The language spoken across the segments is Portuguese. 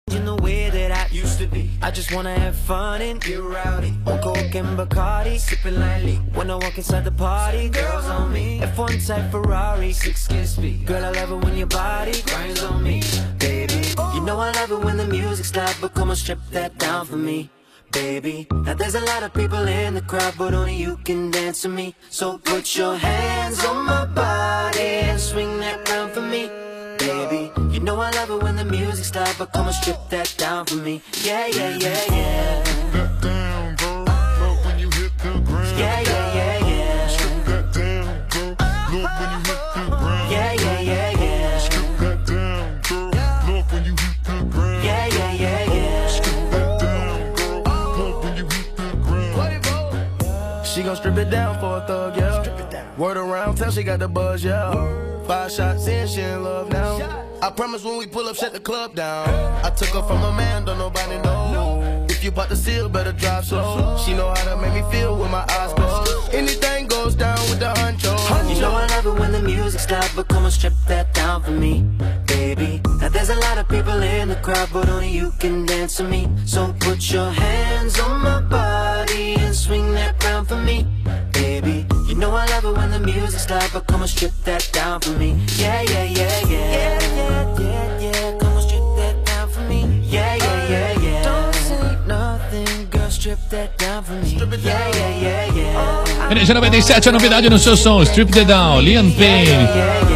In the way that I used to be, I just wanna have fun and get rowdy. On coke and Bacardi, sipping lightly. When I walk inside the party, girls on me. F1 type Ferrari, 6 speed. Girl, I love it when your body grinds on me, baby. You know I love it when the music's loud, but come on, strip that down for me, baby. Now there's a lot of people in the crowd, but only you can dance to me. So put your hands on my body and swing that round for me, baby. You know I love it when the music's loud, but come and strip that down for me. Yeah, yeah, yeah, yeah. That down, bro. Love when you hit the ground. Yeah, yeah, yeah, yeah. Strip that down, bro. Love when you hit the ground. Yeah, yeah, yeah, yeah. Strip that down, bro. Love when you hit the ground. Yeah, yeah, yeah, yeah. Strip that down, bro. Love when you hit the ground. She gon' strip it down for a thug, yeah. Word around town, she got the buzz, yeah. 5 shots in, she in love now. I promise when we pull up, shut the club down. I took her from a man, don't nobody know. If you bought the seal, better drive slow. She know how to make me feel with my eyes closed. Anything goes down with the honcho. You know I love it when the music's loud, but come and strip that down for me, baby. Now there's a lot of people in the crowd, but only you can dance to me. So put your hands on my body and swing that round for me, baby. You know I love it when the music's loud, but come and strip that down for me. Yeah, yeah, yeah, yeah. Yeah, yeah, yeah, yeah. Come and strip that down for me. Yeah, yeah, yeah, yeah. Don't say nothing, girl, strip that down for me. Yeah, yeah, yeah, yeah. Energia 97, a novidade no seu som, Strip It Down, Liam Payne.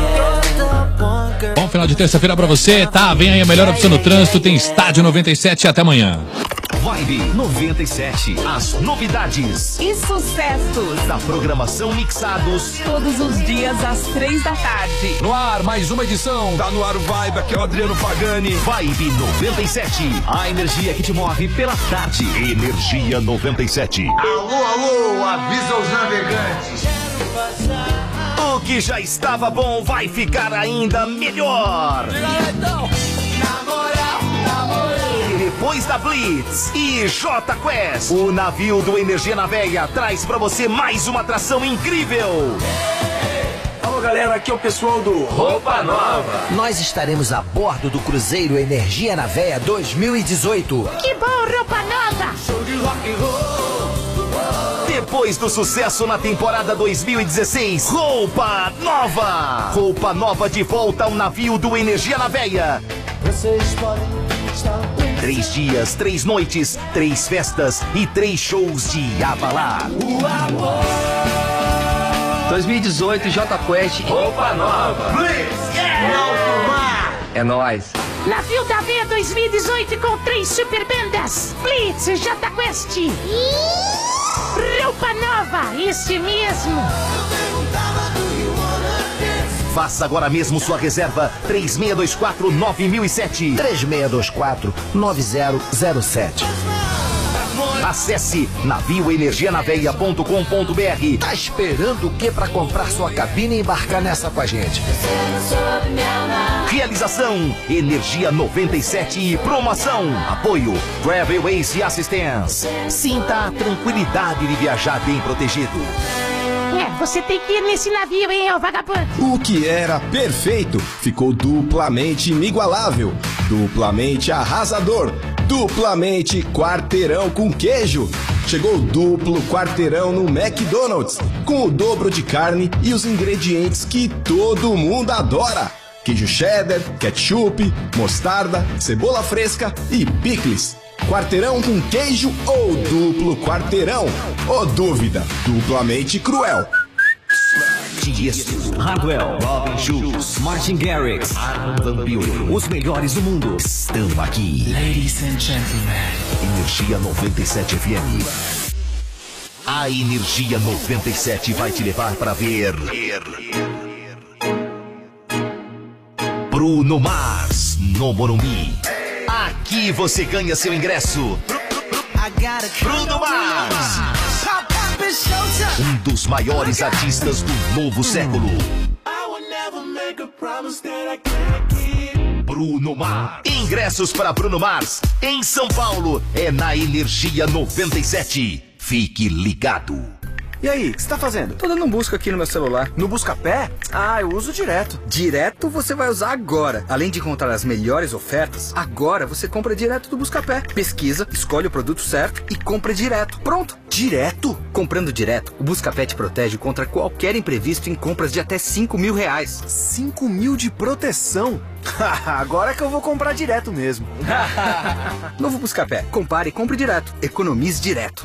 Bom final de terça-feira pra você, tá? Vem aí a melhor opção no trânsito, tem Estádio 97, até amanhã. Vibe 97, as novidades e sucessos da programação mixados todos os dias às 3 da tarde. No ar, mais uma edição. Tá no ar o Vibe, aqui é o Adriano Pagani. Vibe 97, a energia que te move pela tarde. Energia 97. Alô, alô, avisa os navegantes. O que já estava bom vai ficar ainda melhor. Depois da Blitz e J Quest, o navio do Energia na Veia traz pra você mais uma atração incrível. Alô galera, aqui é o pessoal do Roupa Nova. Nós estaremos a bordo do cruzeiro Energia na Veia 2018. Que bom, Roupa Nova! Show de rock and roll. Depois do sucesso na temporada 2016, Roupa Nova. Roupa Nova de volta ao navio do Energia na Veia. Vocês podem estar 3 dias, 3 noites, 3 festas e 3 shows de abalar. o amor. 2018 J Quest. Roupa Nova. Blitz, yeah! Alto mar. É nóis. Navio da Veia 2018 com 3 super bandas: Blitz, J Quest e Roupa Nova, esse mesmo. Faça agora mesmo sua reserva 3624-9007. 3624-9007. Acesse navioenergianaveia.com.br. Tá esperando o que pra comprar sua cabine e embarcar nessa com a gente? Realização Energia 97 e promoção. Apoio Travel Ace Assistance. Sinta a tranquilidade de viajar bem protegido. Você tem que ir nesse navio, hein, ô vagabundo? O que era perfeito ficou duplamente inigualável, duplamente arrasador, duplamente quarteirão com queijo. Chegou o duplo quarteirão no McDonald's, com o dobro de carne e os ingredientes que todo mundo adora: queijo cheddar, ketchup, mostarda, cebola fresca e picles. Quarteirão com queijo ou duplo quarteirão? Ô dúvida, duplamente cruel. Tiesto, Hardwell, Robin Schulz, Martin Garrix, Armin Van Buren. Os melhores do mundo estão aqui. Ladies and gentlemen, Energia 97 FM. A Energia 97 vai te levar para ver Bruno Mars no Morumbi. Aqui você ganha seu ingresso. Bruno Mars, um dos maiores artistas do novo século. Bruno Mars. Ingressos para Bruno Mars em São Paulo é na Energia 97. Fique ligado. E aí, o que você tá fazendo? Tô dando um busca aqui no meu celular. No Buscapé? Ah, eu uso direto. Direto você vai usar agora. Além de encontrar as melhores ofertas, agora você compra direto do Buscapé. Pesquisa, escolhe o produto certo e compra direto. Pronto. Direto? Comprando direto, o Buscapé te protege contra qualquer imprevisto em compras de até R$5.000. 5 mil de proteção? Agora é que eu vou comprar direto mesmo. Novo Buscapé. Compare e compre direto. Economize direto.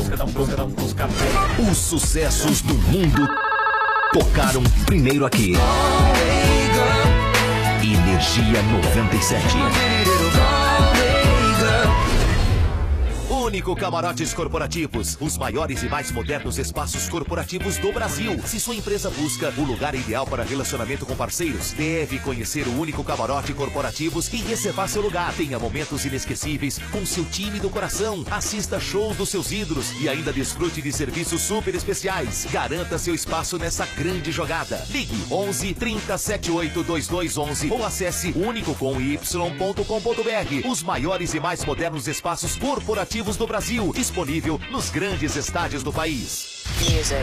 Os sucessos do mundo tocaram primeiro aqui. Energia 97. Único Camarotes Corporativos, os maiores e mais modernos espaços corporativos do Brasil. Se sua empresa busca o lugar ideal para relacionamento com parceiros, deve conhecer o Único Camarote Corporativos e reservar seu lugar. Tenha momentos inesquecíveis com seu time do coração. Assista shows dos seus ídolos e ainda desfrute de serviços super especiais. Garanta seu espaço nessa grande jogada. Ligue 11 30 78 2211 ou acesse unicocomy.com.br. Os maiores e mais modernos espaços corporativos do Brasil, disponível nos grandes estádios do país. Energia.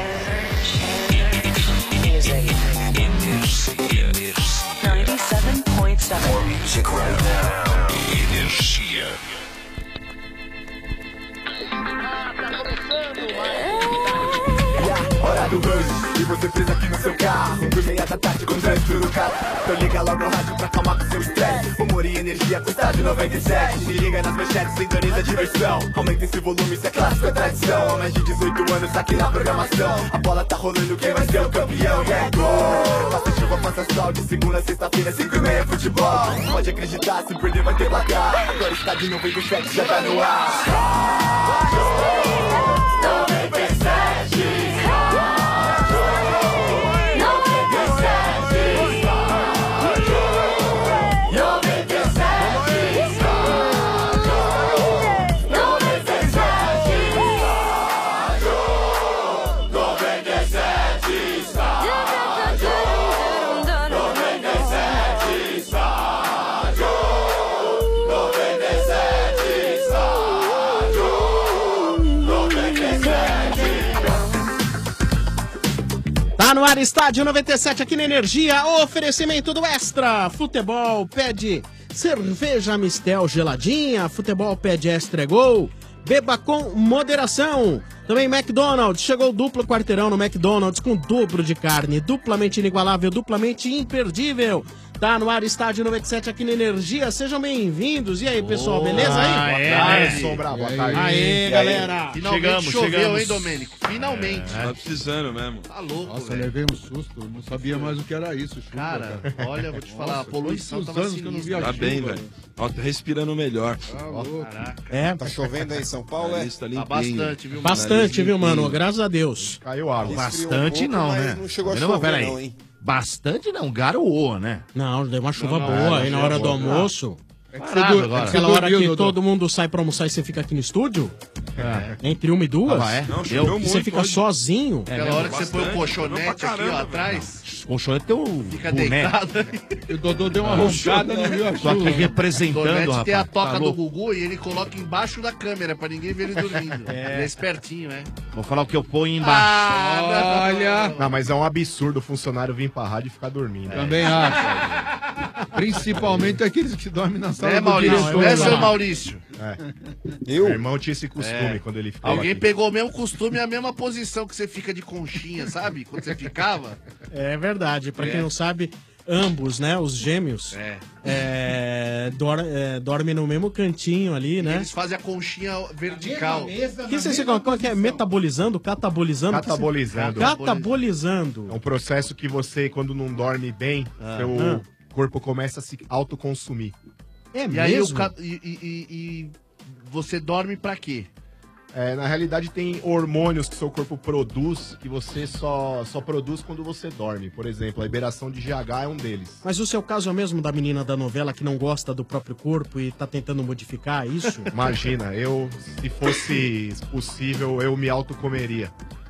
Hora do rush, e você presa aqui no seu carro 2:30 da tarde com trânsito no carro. Então liga logo o rádio pra acalmar com seu estresse. Humor e energia com estádio 97. Se liga nas manchetes, sintoniza a diversão. Aumenta esse volume, isso é clássico, é tradição. Há mais de 18 anos aqui na programação. A bola tá rolando, quem vai ser o campeão? É gol! Passa chuva, passa sol, de segunda a sexta-feira 5:30 futebol. Pode acreditar, se perder vai ter placar. Agora estádio 97 já tá no ar. 97. Tá no ar, Estádio 97 aqui na Energia, oferecimento do Extra. Futebol pede cerveja Mistel geladinha, futebol pede Extra Gol, beba com moderação. Também McDonald's, chegou o duplo quarteirão no McDonald's com dobro de carne, duplamente inigualável, duplamente imperdível. Tá no ar, Estádio 97 aqui na Energia, sejam bem-vindos. E aí, pessoal, beleza aí? Boa tarde, Sombra, boa tarde. Aê, galera. Finalmente choveu, hein, Domênico? Finalmente. Tá precisando mesmo. Tá louco, Nossa, velho. eu levei um susto, não sabia mais o que era isso, chuva, Cara, olha, vou te falar, a poluição tava anos que eu não via sinistra. chuva. Tá bem, velho. Ó, tá respirando melhor. Caraca. É. Tá chovendo aí em São Paulo, é? Tá bastante, viu, mano? Bastante, viu, mano? Graças a Deus. Caiu água. Bastante não, né? Não chegou a chover, não, hein? Bastante não, garoou, né? Não, deu uma chuva boa aí na hora do almoço. Parado agora. Aquela hora que todo mundo sai pra almoçar e você fica aqui no estúdio, entre 1 e 2, Não, e você fica sozinho. Aquela hora que você põe o colchonete aqui, ó, atrás. O colchonete tem um Fica boneco. deitado. O Dodô deu uma roncada, não viu a Tô aqui chuva. representando, Donete rapaz. tem a toca Tá do louco. Gugu e ele coloca embaixo da câmera pra ninguém ver ele dormindo. Ele é espertinho, né? Vou falar o que eu ponho embaixo. Olha. Não, mas é um absurdo o funcionário vir pra rádio e ficar dormindo. Também acho. Principalmente aqueles que dormem na sala É, do Maurício, diretor. não é, seu Maurício? Meu irmão tinha esse costume quando ele ficava Alguém aqui. pegou o mesmo costume e a mesma posição que você fica de conchinha, sabe? Quando você ficava. É verdade, pra quem não sabe, ambos, né, os gêmeos, dormem no mesmo cantinho ali, né? Eles fazem a conchinha vertical. Que vocês ficam, qual que é? Metabolizando? Catabolizando? Catabolizando. Catabolizando. É um processo que você, quando não dorme bem, seu corpo começa a se autoconsumir. É E aí mesmo? e você dorme pra quê? Na realidade, tem hormônios que seu corpo produz que você só produz quando você dorme. Por exemplo, a liberação de GH é um deles. Mas o seu caso é o mesmo da menina da novela que não gosta do próprio corpo e tá tentando modificar isso? Imagina, se fosse possível, eu me autocomeria.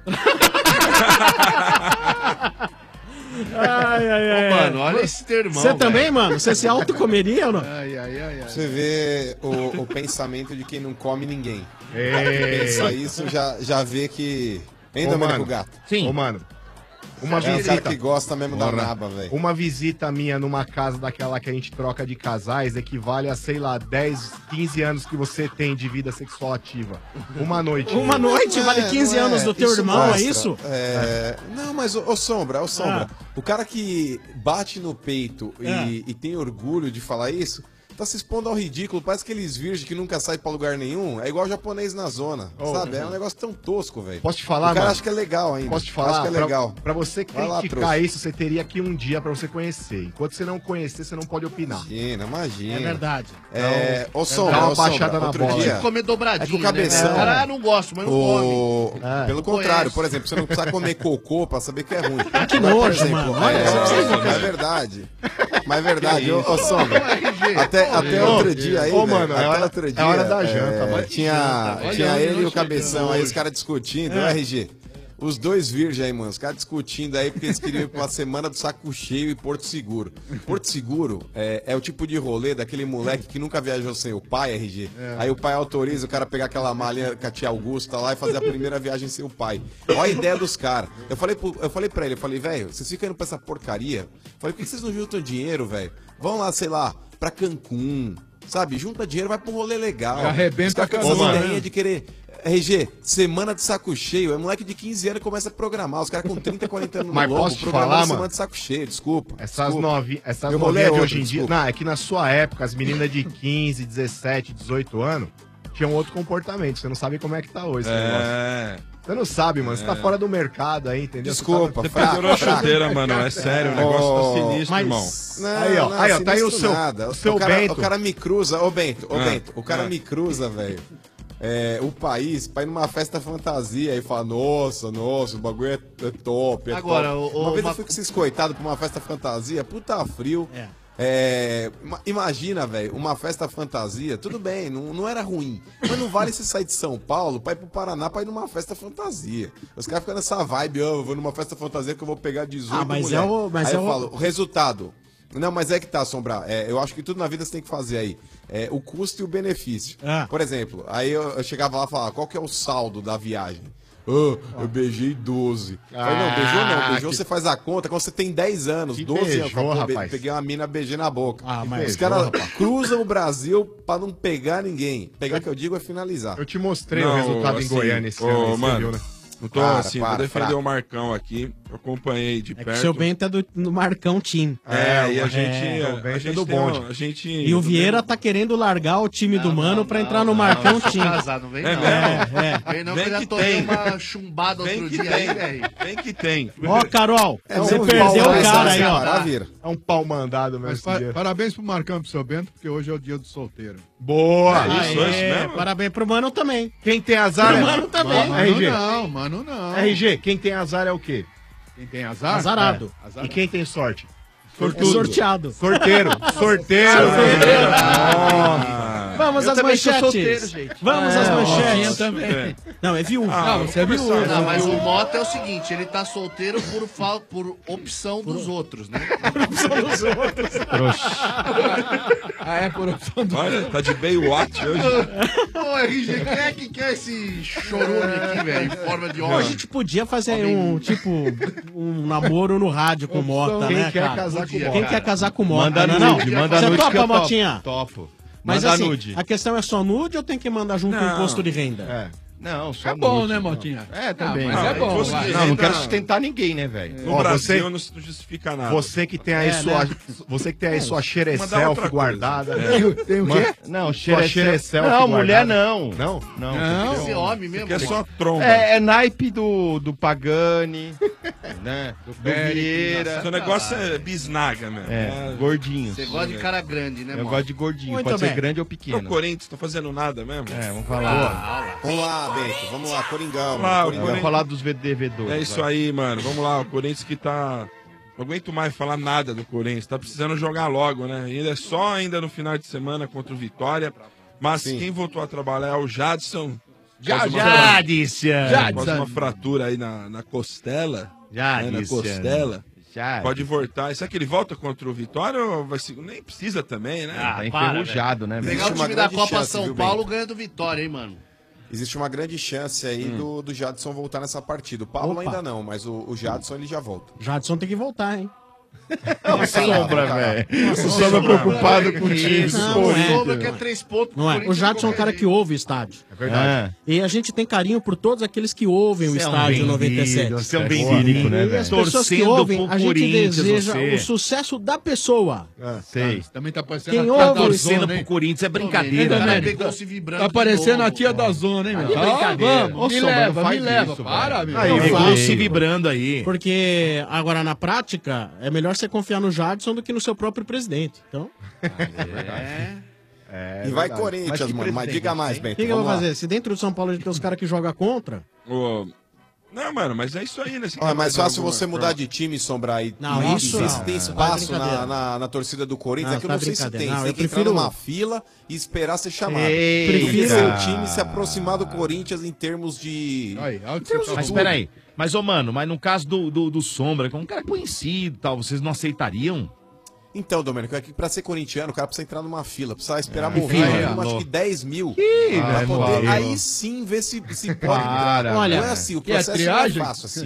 Ai. Mano, olha esse teu irmão. Você também, mano? Você se autocomeria ou não? Você vê o pensamento de quem não come ninguém. É. Pensa isso, já vê que Hein, Ô, Domênico mano. Gato? Sim. Ô, mano. Uma É o visita. cara que gosta mesmo da naba, velho. Uma visita minha numa casa daquela que a gente troca de casais equivale a, sei lá, 10, 15 anos que você tem de vida sexual ativa. Uma noite. Uma noite vale 15 anos do teu irmão, mostra. é isso? Não, mas, ô Sombra, o cara que bate no peito e tem orgulho de falar isso, tá se expondo ao ridículo. Parece aqueles virgens que nunca saem pra lugar nenhum. É igual japonês na zona, sabe? É um negócio tão tosco, velho. Posso te falar, o cara mano? acha que é legal ainda. Posso te falar? Acho que é legal. Pra você criticar isso, você teria aqui um dia pra você conhecer. Enquanto você não conhecer, você não pode opinar. Imagina. É verdade. Ô, Sombra, dá uma ô, Sombra, baixada na outro bola. dia- Tem que comer dobradinha, É que o cabeção... né? Cara, não gosto, mas não come. Pelo Não contrário, conhece. por exemplo, você não precisa comer cocô pra saber que é ruim. Que Mas, por nojo, exemplo, mano. Olha, você precisa- é verdade. Mas é verdade, ô isso? Sombra. Até outro dia aí, Ô, velho, mano, até é hora- outro é dia, hora da janta, mano. Tinha Olha, ele e não o Cabeção, chega aí hoje. os caras discutindo, RG. Os dois virgens aí, mano, os caras discutindo aí porque eles queriam ir pra semana do Saco Cheio e Porto Seguro. Porto Seguro é o tipo de rolê daquele moleque que nunca viajou sem o pai, RG. Aí o pai autoriza o cara pegar aquela malinha com a tia Augusta lá e fazer a primeira viagem sem o pai. Olha a ideia dos caras. Eu falei pra ele, velho, vocês ficam indo pra essa porcaria? Eu falei, por que vocês não juntam dinheiro, velho? Vão lá, sei lá, pra Cancún, sabe? Junta dinheiro, vai pro rolê legal. Arrebenta Os caras a com essa canoa, ideinha né? de querer... RG, semana de saco cheio. É moleque de 15 anos que começa a programar. Os caras com 30, 40 anos no Mas Globo, posso te programando falar, semana mano? de saco cheio, desculpa. Essas Meu novinhas rolê é de outro, hoje em dia. desculpa. Não, é que na sua época, as meninas de 15, 17, 18 anos tinham outro comportamento. Você não sabe como é que tá hoje esse negócio. Você não sabe, mano. Você tá fora do mercado aí, entendeu? Desculpa, você fraco, Pendurou a chuteira, mano. É sério, o negócio tá sinistro, irmão. Aí, ó, tá aí o sinistro seu, nada. o seu o cara, Bento. O cara me cruza, ô Bento, o cara me cruza, velho. O país pra ir numa festa fantasia e fala, nossa, o bagulho é top. Agora, top. Uma vez eu fui com esses coitados pra uma festa fantasia, puta frio. Imagina, velho, uma festa fantasia, tudo bem, não era ruim. Mas não vale você sair de São Paulo pra ir pro Paraná pra ir numa festa fantasia. Os caras ficam nessa vibe, eu vou numa festa fantasia que eu vou pegar 18 mas mulher. Aí eu o falo, o resultado. Não, mas é que tá, Sombra. Eu acho que tudo na vida você tem que fazer aí. O custo e o benefício. Por exemplo, aí eu chegava lá e falava, qual que é o saldo da viagem? Eu beijei 12. Falei, não, beijou você faz a conta quando você tem 10 anos, 12 anos. beijou, rapaz. Peguei uma mina, beijei na boca. mas Os caras cruzam o Brasil pra não pegar ninguém. Pegar que eu digo é finalizar. Eu te mostrei o resultado em Goiânia esse ano. Você mano, viu, né? não tô Para, assim, para, vou defender fraco. o Marcão aqui. Eu acompanhei de É que perto. o seu Bento é do Marcão Team. E a gente. o Bento a é gente do tem bonde. a gente. E o Vieira tá querendo largar o time do Mano pra entrar no Marcão Team. Casado, não vem É não. mesmo? Vem não, Vem que eu já que tomei tem. uma chumbada Vem outro que dia aí, tem. velho. Vem que tem. Ó, Carol, você um perdeu pau o cara aí, ó. Maravilha. É um pau mandado Mas mesmo. parabéns pro Marcão e pro seu Bento, porque hoje é o dia do solteiro. Boa! Isso, hoje mesmo? Parabéns pro Mano também. Quem tem azar Pro é... Mano também. RG. Mano, não. RG, quem tem azar é o quê? Quem tem azar? Azarado. E quem tem sorte? É sorteado. Sorteiro. Sorteiro. Vamos Eu às também sou manchetes. solteiro, gente. Vamos às manchetes. Eu também. Não, é viúvo. Não, você é viúvo. Não, mas o Mota é o seguinte, ele tá solteiro por opção dos outros, né? Por opção do... Olha, tá de Baywatch hoje. Ô, RG, quem é que quer esse chorume aqui, velho, em forma de Pô, a homem? gente podia fazer um namoro no rádio com o Mota, Quem né, quer cara? casar com o Quem Mota? quer casar com o Mota? Manda não, nude, não? manda Você nude que topa, eu topo. Motinha? Topo. Mas Manda assim, nude. a questão é só nude ou tem que mandar junto com o Não. imposto de renda? É. Não, só É bom, nude. né, Motinha? É, também. mas é bom, vai. Não quero sustentar ninguém, né, velho? No Ó, Brasil você- não justifica nada. Você que tem aí você que tem aí sua Mandar xerecelf outra guardada. coisa. Tem o quê? Não, xerecelf Não, guardada. mulher não. Não? Não. Esse homem mesmo. Que é só tromba. É naipe do Pagani, né? Do Vieira. Seu negócio é bisnaga, mesmo. É, gordinho. Você gosta de cara grande, né, Eu mano? gosto de gordinho. Muito Pode bem. ser grande ou O pequeno. Corinthians tá fazendo nada mesmo. É, vamos falar. Vamos lá, Bento, vamos lá, Coringão. Vamos lá, Coringão. Vamos falar dos VDV2. É isso aí, mano. Vamos lá, o Corinthians que tá... Não aguento mais falar nada do Corinthians. Tá precisando jogar logo, né? Ainda é só ainda no final de semana contra o Vitória. Mas quem voltou a trabalhar é o Jadson. Quase uma fratura aí na costela. né, na costela. Pode voltar. Será que ele volta contra o Vitória ou vai ser... Nem precisa também, né? Tá enferrujado, né? Pegar o Existe uma time da grande Copa chance, São viu, Paulo ganhando Vitória, hein, mano? existe uma grande chance aí do Jadson voltar nessa partida. O Pablo Opa. ainda não, mas o Jadson ele já volta. Jadson tem que voltar, hein? O Sombra, velho. O Sombra preocupado com o time. O Sombra quer 3 pontos. Não é. O Jadson é um cara que ouve o estádio. É verdade. E a gente tem carinho por todos aqueles que ouvem o estádio 97. Você é um vendido, né, E velho? as pessoas que ouvem, a gente deseja o sucesso da pessoa. Sei. Também tá parecendo Quem a tia ouve da torcendo zona, pro hein? Corinthians é brincadeira, Também, né? Tá parecendo a tia da zona, hein, meu? Aí é brincadeira. Vamos, me Sombra, leva, não me faz leva. isso, Para, velho. meu. Aí, Não, o vai. gol se vibrando aí. Porque agora na prática é melhor você confiar no Jadson do que no seu próprio presidente. Então. E vai Corinthians, mano. Mas diga mais, O Bento. que eu vou vamos lá. fazer? Se dentro do São Paulo a gente tem os caras que jogam contra. Não, mano, mas é isso aí, né? É mais fácil você mudar de time, Sombra, e Não, e isso ver não. se tem É. espaço Tá brincadeira. na torcida do Corinthians. Não, É que eu tá não sei se brincadeira. tem. Não, Você eu tem que entrar prefiro- numa fila e esperar ser chamado. Ei, Tem que ver cara. seu time se aproximar do Corinthians em termos de... Tá Mas peraí. Mas, ô, mano, mas no caso do Sombra, que é um cara conhecido e tal, vocês não aceitariam? Então, Domênico, é que pra ser corintiano, o cara precisa entrar numa fila, precisa esperar Que morrer, fila? no mínimo, acho que 10 mil. Ah, Pra poder, valeu. aí sim ver se pode entrar. Olha, não é assim, o que é processo não é triagem? fácil assim. É,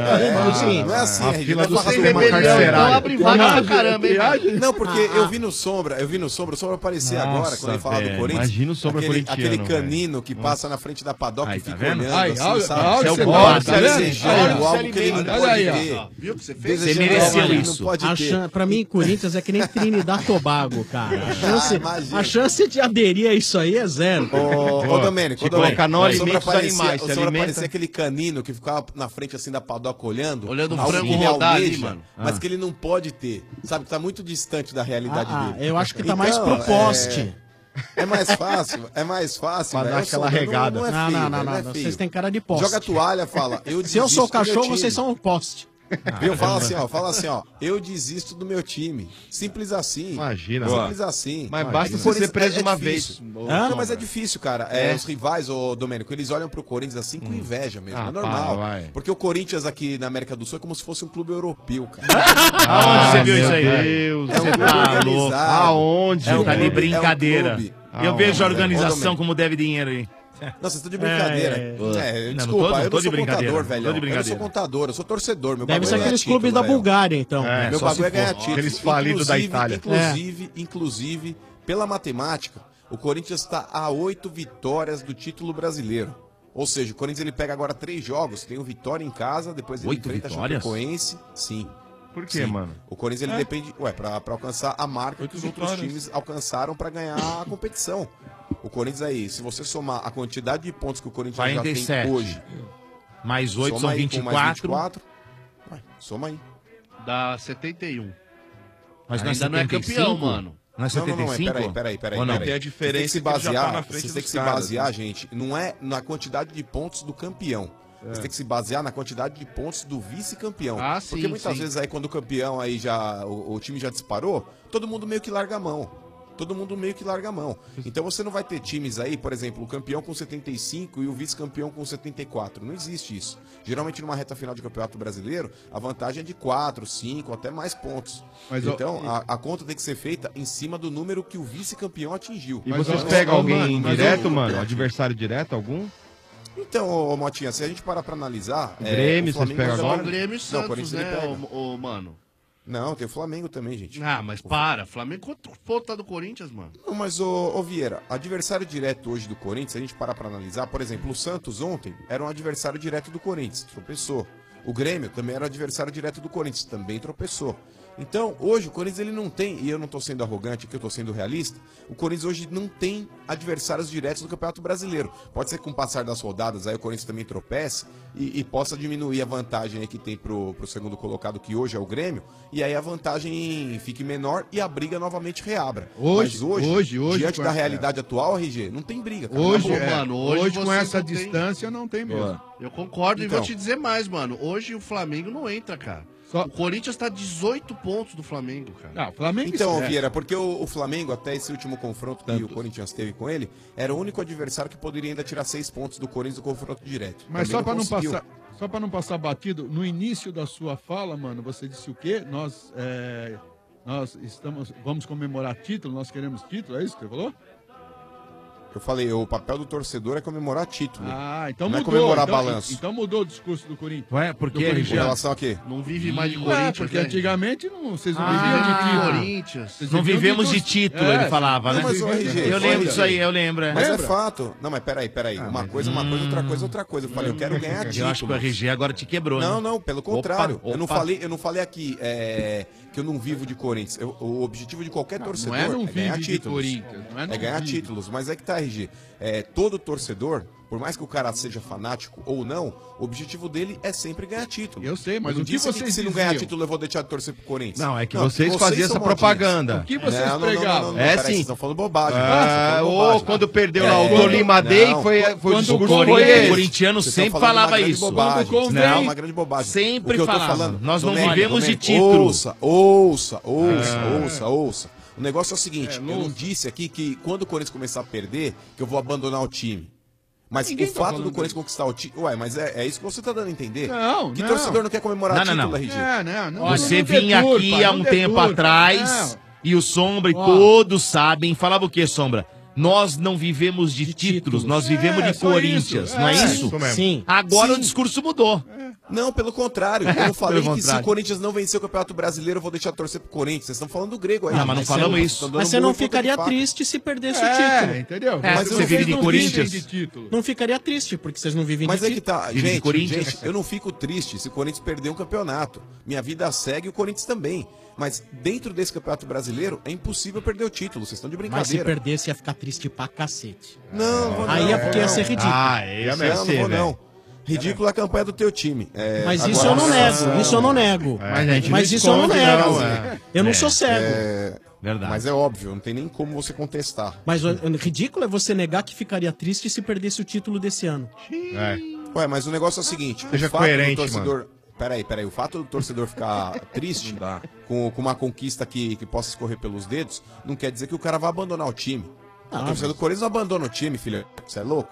Não é assim, a RG, fila não do é fácil sistema como carcerário. Não abre vaga pra caramba, hein? Não, porque eu vi no Sombra, o Sombra aparecer Nossa, agora, quando ele fala do velho, Corinthians. imagina o Sombra aquele corintiano, canino que passa na frente da padoca Aí, e tá fica vendo? olhando, Aí, assim, olha, sabe? olha, Você é o você culpado, tá vendo? Desejando Olha, algo que ele não olha pode aí, ter. ó. Viu o que você Desejando Você mereceu algo que ele isso. não pode ter. Pra mim, Corinthians é que nem Trinidad e Tobago, cara. imagina. A chance de aderir a isso aí é zero. Ô, Domênico, Se colocar no alimento dos animais, o se Sombra alimenta. parecia aquele canino que ficava na frente assim da padoca olhando. Olhando o algo frango que ele rodar ali, almeja, mano. mas que ele não pode ter. Sabe, que tá muito distante da realidade dele. Eu acho que tá Então, mais pro poste. É mais fácil, Pra velho. dar aquela Sombra, regada. Não é Não, feio, não, velho, não, é não. feio. Vocês têm cara de poste. Joga a toalha, fala. Eu Se eu sou desisto o do meu cachorro, time. vocês são o poste. Viu? Fala assim, ó. Eu desisto do meu time. Simples assim. Imagina. Simples assim. Mas Imagina. basta O você Corinthians ser preso uma difícil. vez. Não, mas é difícil, cara. Os rivais, ô Domênico, eles olham pro Corinthians assim com inveja mesmo. Ah, é normal. para, vai. Porque o Corinthians aqui na América do Sul é como se fosse um clube europeu, cara. Aonde você viu meu isso aí? Deus, É um você clube tá organizado. louco. Aonde? É tá de clube, brincadeira. é um clube. Eu vejo a Ô, organização Domênico. como deve dinheiro aí. Nossa, vocês estão de brincadeira. Não, Desculpa, não eu tô não de sou brincadeira. contador, Tô velho. de Eu não brincadeira. sou contador, eu sou torcedor. Meu Deve bagulho ser é ganhar aqueles clubes título, da velho. Bulgária, então. Meu só bagulho se é ganhar for. título. Aqueles falidos da Itália. Inclusive, pela matemática, o Corinthians está a 8 vitórias do título brasileiro. Ou seja, o Corinthians ele pega agora 3 jogos, tem o Vitória em casa, depois ele 8 enfrenta a vitórias? Chapecoense. Sim. Por quê, Sim. mano? O Corinthians ele depende, pra alcançar a marca que os outros times alcançaram pra ganhar a competição. O Corinthians aí, se você somar a quantidade de pontos que o Corinthians 47. já tem hoje, Mais 8 soma são aí com 24. mais 24, vai, soma aí. Dá 71. Mas não é Ainda não é 75? campeão, mano. Não é 75? Peraí. Ou não? Tem a diferença que ele já tá na frente Você tem que se basear, gente, não é na quantidade de pontos do campeão. Você tem que se basear na quantidade de pontos do vice-campeão. Ah, sim, Porque muitas sim. vezes aí quando o campeão aí já o time já disparou, todo mundo meio que larga a mão. Então você não vai ter times aí, por exemplo, o campeão com 75 e o vice-campeão com 74. Não existe isso. Geralmente numa reta final de campeonato brasileiro, a vantagem é de 4, 5, até mais pontos. Mas, então a conta tem que ser feita em cima do número que o vice-campeão atingiu. E Mas, vocês ó, pegam ó, alguém mano, direto, mano? Adversário direto, algum? Então, ô, Motinha, se a gente parar pra analisar... Grêmio, o Flamengo vocês pegam também- agora? O Grêmio e Não, o Santos, Corinthians ele né, pega. ô, mano? Não, tem o Flamengo também, gente. Ah, mas para. Flamengo, quanto ponto tá do Corinthians, mano? Não, mas, ô Vieira, adversário direto hoje do Corinthians, se a gente parar pra analisar, por exemplo, o Santos ontem era um adversário direto do Corinthians, tropeçou. O Grêmio também era um adversário direto do Corinthians, também tropeçou. Então, hoje o Corinthians ele não tem, e eu não tô sendo arrogante aqui, eu tô sendo realista, o Corinthians hoje não tem adversários diretos do Campeonato Brasileiro. Pode ser que com o passar das rodadas aí o Corinthians também tropece e possa diminuir a vantagem aí que tem pro segundo colocado, que hoje é o Grêmio, e aí a vantagem fique menor e a briga novamente reabra. Hoje, Mas hoje diante com da essa- realidade atual, RG, não tem briga. Cara. Hoje, Acabou. mano, hoje com você essa não tem- distância não tem mesmo. Eu concordo e Então. vou te dizer mais, mano. Hoje o Flamengo não entra, cara. O Corinthians tá 18 pontos do Flamengo, cara. Ah, o Flamengo Então, esquece. Vieira, porque o Flamengo, até esse último confronto que o Corinthians teve com ele, era o único adversário que poderia ainda tirar 6 pontos do Corinthians do confronto direto. Mas Também só pra não conseguiu. passar, só para não passar batido, no início da sua fala, mano, você disse o quê? Nós vamos comemorar título, nós queremos título, é isso que você falou? Eu falei, o papel do torcedor é comemorar título. Ah, então não mudou. é comemorar então, balanço. Então mudou o discurso do Corinthians. Ué, porque do Em relação a quê? Não vive mais de Corinthians, porque né? antigamente vocês não viviam de título. Corinthians. Vocês Não viviam vivemos de títulos. título, ele falava, Não, né? mas o RG, Eu lembro disso aí, eu lembro. Mas é Lembra? fato. Não, mas peraí. Uma coisa, outra coisa. Eu falei, eu quero ganhar título. Eu acho que o RG agora te quebrou, né? Não, pelo contrário. Opa, Eu não opa. falei aqui que eu não vivo de Corinthians. O objetivo de qualquer torcedor não é ganhar vive de títulos. Corinthians, não é não ganhar vive. títulos. Mas é que tá, RG. Todo torcedor, por mais que o cara seja fanático ou não, o objetivo dele é sempre ganhar título. Eu sei, mas Eu não o que disse vocês se não diziam? ganhar título eu vou deixar de torcer pro Corinthians. Não, é que vocês faziam são essa modinhas. propaganda. O que vocês Não, pregavam? peraí, É, vocês sim. estão falando bobagem. Quando perdeu lá o quando- Tolima Day, não, foi o quando discurso o O esse. corintiano Vocês estão sempre falando falava uma grande isso. Bobagem. Quando Vocês estão convém. falando uma grande bobagem. Sempre O que eu tô falava. falando, Nós não Domênico, vivemos de Domênico, título. Ouça. O negócio é o seguinte, eu não disse aqui que quando o Corinthians começar a perder, que eu vou abandonar o time. Mas Ninguém o tá fato falando do Corinthians conquistar o título... Ué, mas é isso que você tá dando a entender? Não, Que não. torcedor não quer comemorar Não, título, não. RG? Não. Você não vinha deturpa, aqui há não um tempo deturpa. atrás Não. e o Sombra e Ó. todos sabem, falava o quê, Sombra? Nós não vivemos de títulos, nós vivemos de só Corinthians, isso. não é É, isso? isso mesmo. Sim. Agora Sim. o discurso mudou. Não, pelo contrário. Eu não falei Pelo que se o contrário. Corinthians não vencer o Campeonato Brasileiro, eu vou deixar de torcer pro Corinthians. Vocês estão falando do grego aí. Não, mas não falamos isso. Mas você não ficaria triste se perdesse o título. Entendeu? Mas você vive de não Corinthians? vivem de título. Não ficaria triste, porque vocês não vivem Mas de é que título. tá, Vive de Corinthians. gente, eu não fico triste se o Corinthians perder um campeonato. Minha vida segue e o Corinthians também. Mas dentro desse Campeonato Brasileiro é impossível perder o título. Vocês estão de Mas se brincadeira. perdesse, ia ficar triste pra cacete. Não, vou Aí não, é porque ia não. ser ridículo. Ia Não, não vou não. Ridículo é a campanha do teu time. Mas agora- isso eu não nego, isso eu não nego. Mas a gente Mas não isso eu não esconde, nego. não, é. Eu não sou cego. Verdade. Mas é óbvio, não tem nem como você contestar. Mas o ridículo é você negar que ficaria triste se perdesse o título desse ano. Ué, mas o negócio é o seguinte: Seja o fato coerente, do torcedor. Peraí. O fato do torcedor ficar triste com uma conquista que possa escorrer pelos dedos, não quer dizer que o cara vai abandonar o time. O torcedor do Corinthians não abandona o time, filho. Você é louco?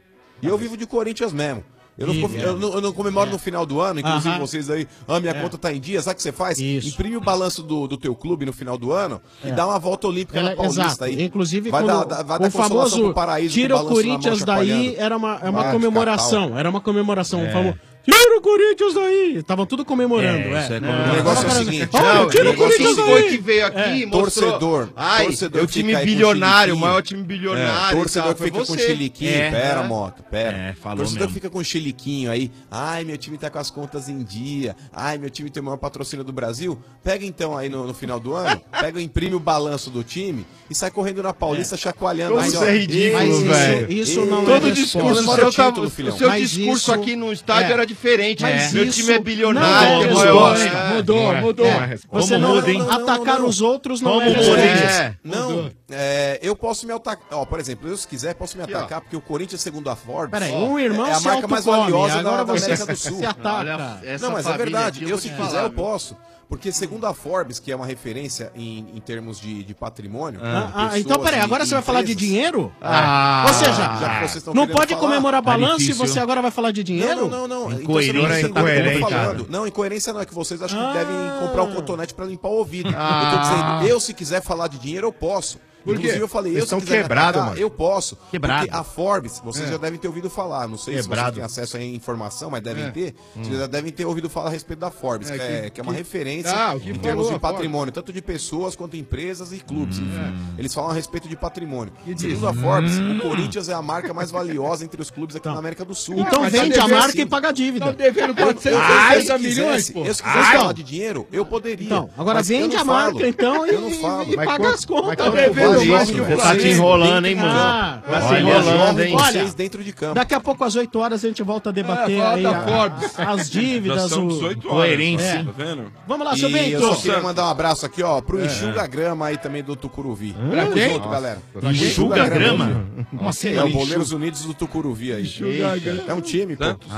E eu vivo de Corinthians mesmo. Eu não comemoro no final do ano, inclusive vocês aí, minha conta tá em dia, sabe o que você faz? Isso. Imprime o balanço do teu clube no final do ano e dá uma volta olímpica na Paulista Exato. aí. Inclusive, vai quando dar o consolação famoso pro paraíso tira com o balanço na mão, Corinthians daí chacoalhando. era uma Vai, comemoração. Era uma comemoração. Falou, tira o Corinthians daí. Estavam tudo comemorando. isso é O negócio é o seguinte, tira o Corinthians Quem foi daí. que veio aqui e mostrou... torcedor. Ai, Torcedor é o que time fica aí com bilionário, o chiliquinho. maior time bilionário. Torcedor e tal, que fica foi com você. chiliquinho, pera, Mota, pera. falou Torcedor mesmo. que fica com chiliquinho aí, ai, meu time tá com as contas em dia, ai, meu time tem o maior patrocínio do Brasil. Pega então aí no final do ano, imprime o balanço do time e sai correndo na Paulista chacoalhando. Como assim, isso é ridículo, Mas velho. isso não é Todo resposta. discurso Comemora seu, o título, o filhão. seu Mas discurso isso- aqui no estádio era diferente. Mas Meu isso time é não bilionário, é é resposta. maior. Mudou. Você Como não, muda, hein? atacar os outros não é Como muda, hein? resposta. Não, eu posso me atacar. Ó, por exemplo, eu se quiser, posso me atacar, porque o Corinthians, segundo a Forbes, Peraí, um irmão é a se marca mais autocome, valiosa agora da você América do Sul. se ataca. Olha, essa Não, mas é família verdade. aqui, Eu, vou se te quiser, falar, eu viu? posso. Porque segundo a Forbes, que é uma referência em termos de patrimônio... Então, peraí, agora você vai falar de dinheiro? Ou seja, Já que vocês estão não querendo pode falar. comemorar balanço e difícil. você agora vai falar de dinheiro? Não. Incoerência, Então, você não tá incoerente, falando. cara. Não, incoerência não. É que vocês acham que devem comprar um cotonete pra limpar o ouvido. Eu tô dizendo, eu se quiser falar de dinheiro, eu posso. Por quê? Inclusive, eu falei, Eles eu se estão quiser me quebrados, atacar, mano. eu posso. Quebrado. Porque a Forbes, vocês já devem ter ouvido falar. Não sei se Quebrado. vocês têm acesso a informação, mas devem ter. Vocês já devem ter ouvido falar a respeito da Forbes, que é uma referência o que em falou termos de a Forbes? patrimônio, tanto de pessoas quanto empresas e clubes. Enfim, eles falam a respeito de patrimônio. Que diz? Segundo a Forbes, o Corinthians é a marca mais valiosa entre os clubes aqui na América do Sul. Então Mas vende tá a devendo, marca sim. e paga a dívida. Tá devendo Eu 450 se milhões, quisesse, pô. eu se quisesse falar de dinheiro, eu poderia. Então, agora Mas eu vende não a marca, falo. então, Eu não falo. e Mas paga quanto- as contas. mas quanto devendo vale mais isso, que velho? Você tá te enrolando, hein, mano? Vai Olha, se enrolando, jovem, hein? vocês Olha, dentro de campo. daqui a pouco às 8 horas a gente volta a debater fala aí da Forbes. as Já dívidas. são O... 18 horas. Coerência. Tá vendo? Vamos lá, seu E eu Bento. só queria mandar um abraço aqui, ó, pro Enxuga Grama aí também do Tucuruvi. Tamo quem? junto, galera. Enxuga grama? Nossa, é o Boleiros Unidos do Tucuruvi aí. Enxuga Grama. É um time, pô. Tanto?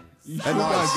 É nóis.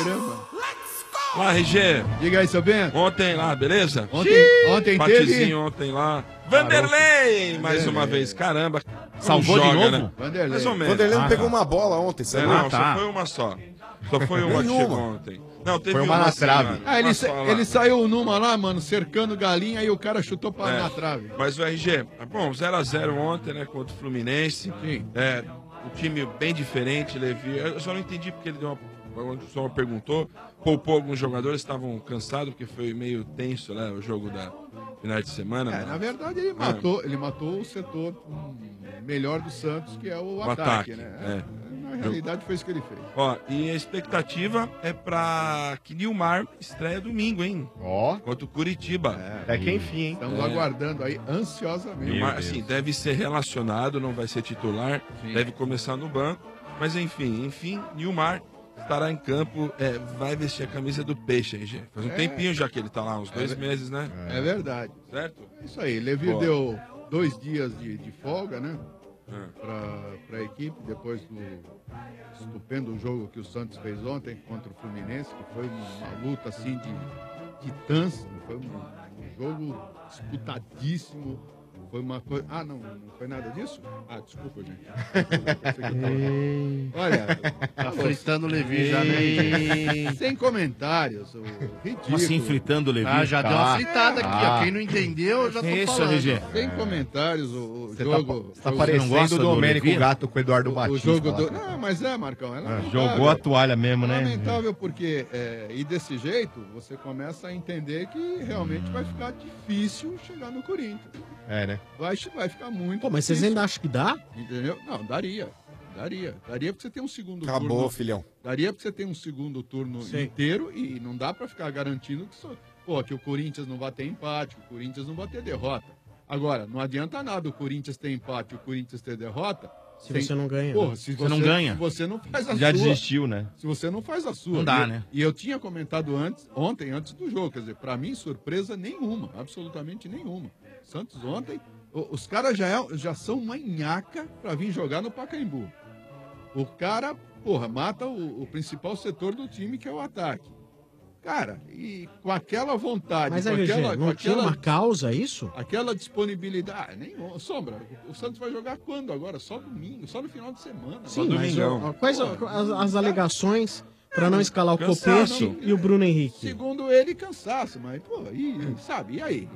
Lá, RG. Diga aí, seu Bento. Ontem lá, beleza? Ontem teve... Patizinho ontem lá. Vanderlei! Mais uma vez. Caramba. Salvou de Joga, novo? né? Vanderlei. Mais ou menos. Vanderlei não pegou uma bola ontem, É, sabe? não, tá. só foi uma só. Só foi uma que Nenhuma. chegou ontem. Não, teve Foi uma na assim, trave. mano. Ah, Posso falar? ele saiu numa lá, mano, cercando galinha, aí o cara chutou É, na trave. Mas o RG, bom, 0x0 ontem, né, contra o Fluminense. Sim. Um time bem diferente, Levi. Eu só não entendi porque ele deu uma. Só perguntou. Poupou alguns jogadores, estavam cansados, porque foi meio tenso, né, o jogo da final de semana. Na verdade, ele matou o setor melhor do Santos, que é o ataque, né? Na realidade, foi isso que ele fez. Ó, e a expectativa é pra que Nilmar estreia domingo, hein? Ó. Contra o Curitiba. É que enfim, hein? Estamos aguardando aí ansiosamente. Nilmar, assim, deve ser relacionado, não vai ser titular, deve começar no banco. Mas enfim, Nilmar estará em campo, vai vestir a camisa do Peixe, RG. Faz um tempinho já que ele tá lá, uns 2 meses, né? É verdade. Certo? É isso aí. Levi deu 2 dias de folga, né? Para a equipe, depois do estupendo jogo que o Santos fez ontem contra o Fluminense, que foi uma luta assim de titãs, foi um jogo disputadíssimo, foi uma coisa... Ah, não foi nada disso? Ah, desculpa, gente. Olha, tá fritando o Levi já, né? Sem comentários, o ridículo. Como assim fritando o Levi? Ah, já deu uma fritada aqui, ó. Quem não entendeu, eu já tô falando. Sem comentários, o Você jogo... tá parecendo o Domênico Gato com o Eduardo Batista. O jogo lá, do... cara. Não, mas Marcão, é lamentável. Jogou a toalha mesmo, né? Lamentável porque, e desse jeito, você começa a entender que realmente vai ficar difícil chegar no Corinthians. É, né? Vai ficar muito Pô, mas vocês difícil. ainda acham que dá? Entendeu? Não, daria. Daria porque você tem um segundo turno. Acabou, filhão. Daria porque você tem um segundo turno inteiro e não dá pra ficar garantindo que o Corinthians não vai ter empate, que o Corinthians não vai ter derrota. Agora, não adianta nada o Corinthians ter empate e o Corinthians ter derrota. Se você não ganha. Porra, né? se você não ganha. Se você não faz a Já sua. desistiu, né? Se você não faz a sua. Não dá, né? E eu tinha comentado ontem, antes do jogo. Quer dizer, pra mim, surpresa nenhuma. Absolutamente nenhuma. Santos ontem, os caras já são uma nhaca pra vir jogar no Pacaembu. O cara, mata o principal setor do time, que é o ataque. Cara, e com aquela vontade... Mas com não tinha uma causa isso? Aquela disponibilidade... nenhuma. Sombra, o Santos vai jogar quando agora? Só domingo, só no final de semana. Sim, só mas domingão. quais as alegações para não escalar o cansaço. Copete e o Bruno Henrique? Segundo ele, cansaço, mas, sabe, e aí?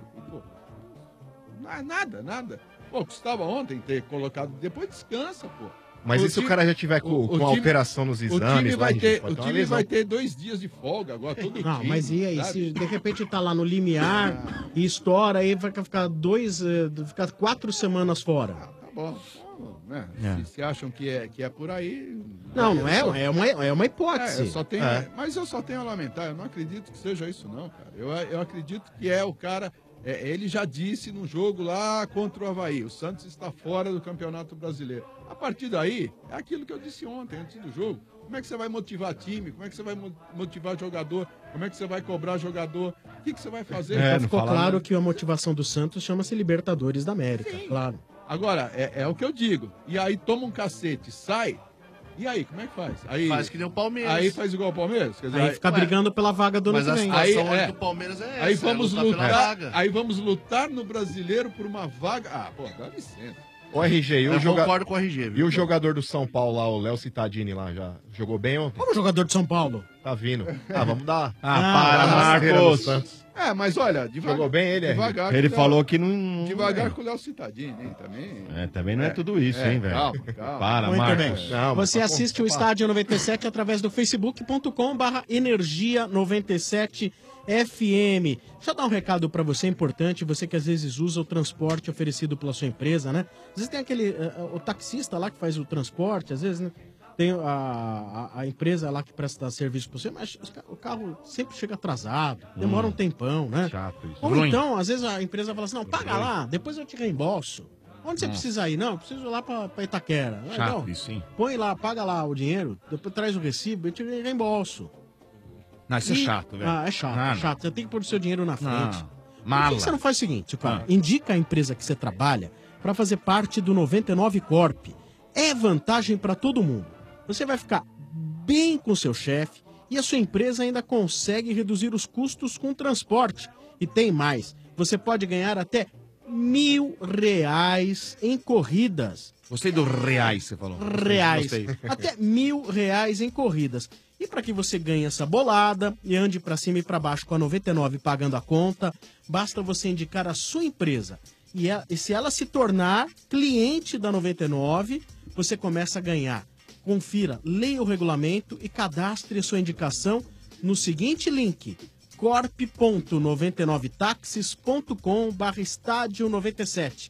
Nada. Pô, custava ontem ter colocado, depois descansa, pô. Mas e se o cara já tiver com alteração nos exames? O time vai ter 2 dias de folga agora, todo Não, time, mas e aí, sabe? se de repente tá lá no limiar e estoura, aí vai ficar 4 semanas fora. Tá bom, né? É. Se acham que é por aí... Não é uma hipótese. Mas eu só tenho a lamentar, eu não acredito que seja isso não, cara. Eu acredito que é o cara... ele já disse no jogo lá contra o Avaí, o Santos está fora do Campeonato Brasileiro. A partir daí, é aquilo que eu disse ontem, antes do jogo. Como é que você vai motivar time? Como é que você vai motivar jogador? Como é que você vai cobrar jogador? O que você vai fazer? Ficou claro que a motivação do Santos chama-se Libertadores da América, claro. Agora, é o que eu digo. E aí toma um cacete, sai... E aí, como é que faz? Aí, faz que nem o Palmeiras. Aí faz igual o Palmeiras? Quer dizer, Aí fica brigando pela vaga do ano que vem. Mas a situação hoje do Palmeiras é essa. Aí vamos lutar pela vaga. Aí vamos lutar no Brasileiro por uma vaga... Ah, pô, dá licença. O RG, Eu concordo com o RG, viu? E o jogador do São Paulo lá, o Léo Cittadini lá, já jogou bem ontem? Como jogador de São Paulo? Tá vindo. Vamos dar. Para, Marcos. Mas olha, devagar. Jogou bem ele, devagar Ele com falou que não... Devagar com o Léo Cittadini, hein, também. Também não é tudo isso, hein, velho. Calma. Para, Muito Marcos. bem. Não, Você mas assiste o Estádio 97 através do facebook.com/energia97 FM. Deixa eu dar um recado pra você importante, você que às vezes usa o transporte oferecido pela sua empresa, né? Às vezes tem aquele, o taxista lá que faz o transporte, às vezes, né? Tem a empresa lá que presta serviço pra você, mas o carro sempre chega atrasado, demora um tempão, né? Chato isso. Ou Ruim. então, às vezes a empresa fala assim, não, paga lá, depois eu te reembolso. Onde você precisa ir? Não, eu preciso ir lá pra Itaquera. Chato Não, isso, hein? põe lá, paga lá o dinheiro, depois traz o recibo, eu te reembolso. Não, isso é chato, velho. É chato, chato. Você tem que pôr o seu dinheiro na frente. Mala. Por que você não faz o seguinte, cara? Indica a empresa que você trabalha para fazer parte do 99 Corp. É vantagem para todo mundo. Você vai ficar bem com o seu chefe e a sua empresa ainda consegue reduzir os custos com o transporte. E tem mais, você pode ganhar até R$ 1.000 em corridas. Gostei do reais, você falou. Reais. Gostei. Até R$1.000 em corridas. E para que você ganhe essa bolada e ande para cima e para baixo com a 99 pagando a conta, basta você indicar a sua empresa. E se ela se tornar cliente da 99, você começa a ganhar. Confira, leia o regulamento e cadastre a sua indicação no seguinte link: corp.99taxis.com/estádio97.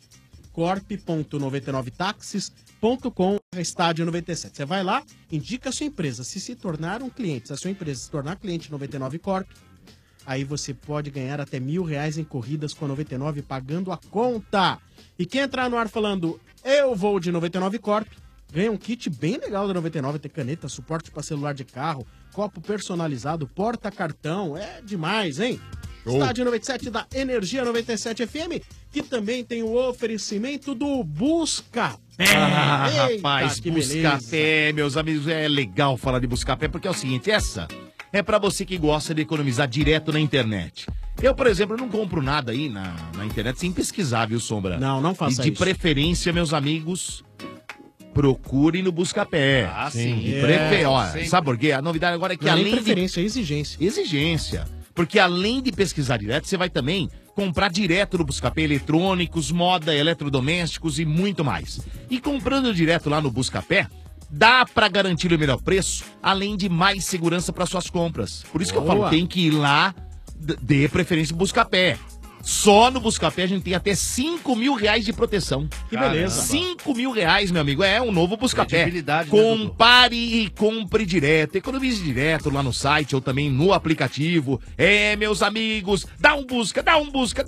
corp.99taxis.com/estádio97. Você vai lá, indica a sua empresa. Se tornar um cliente, se a sua empresa se tornar cliente 99 Corp, aí você pode ganhar até R$1.000 em corridas com a 99 pagando a conta. E quem entrar no ar falando eu vou de 99 Corp, ganha um kit bem legal da 99. Tem caneta, suporte para celular de carro, copo personalizado, porta-cartão. É demais, hein? Estádio 97 da Energia 97 FM, que também tem o oferecimento do Buscapé. Rapaz, que beleza. Buscapé, meus amigos, é legal falar de Buscapé, porque é o seguinte, essa é pra você que gosta de economizar direto na internet. Eu, por exemplo, não compro nada aí na internet sem pesquisar, viu, Sombra? Não faça isso. E de isso. preferência, meus amigos, procurem no Buscapé. Ah, sim. Sabe por quê? A novidade agora é que Não é nem além preferência, é exigência. Exigência. Porque além de pesquisar direto, você vai também comprar direto no Buscapé eletrônicos, moda, eletrodomésticos e muito mais. E comprando direto lá no Buscapé, dá pra garantir o melhor preço, além de mais segurança para suas compras. Por isso que eu falo, tem que ir lá, dê preferência no Buscapé. Só no Buscapé a gente tem até R$5.000 de proteção. Que beleza. R$5.000, meu amigo. É um novo Buscapé. Credibilidade, né, Compare e compre direto. Economize direto lá no site ou também no aplicativo. É, meus amigos, dá um busca. Dá um busca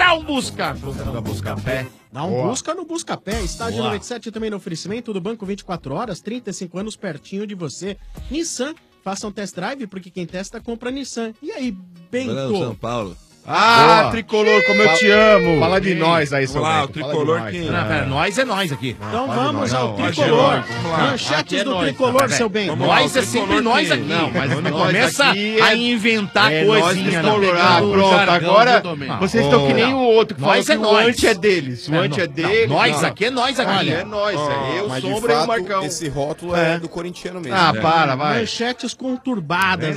no Buscapé. Estádio 97 também no oferecimento do Banco 24 Horas, 35 anos pertinho de você. Nissan, faça um test drive, porque quem testa compra Nissan. E aí, Bento? São Paulo. Ah, Boa. Tricolor, como eu te amo. Fala de nós aí, seu lá, Beto, o Tricolor fala de que... nós. Não, pera, nós é nós aqui. Então vamos ao Tricolor. Manchetes do Tricolor, seu bem. Nós é sempre nós aqui. Não, mas quando nós começa aqui a inventar coisinha. Ah, pronto, agora vocês estão que nem o outro que falou que o antes é deles. O antes é dele. Nós aqui é nós aqui. Olha, é nós. É eu, Mas de Sombra e o fato, Marcão. esse rótulo é do corintiano mesmo. Ah, para, vai. Manchetes conturbadas.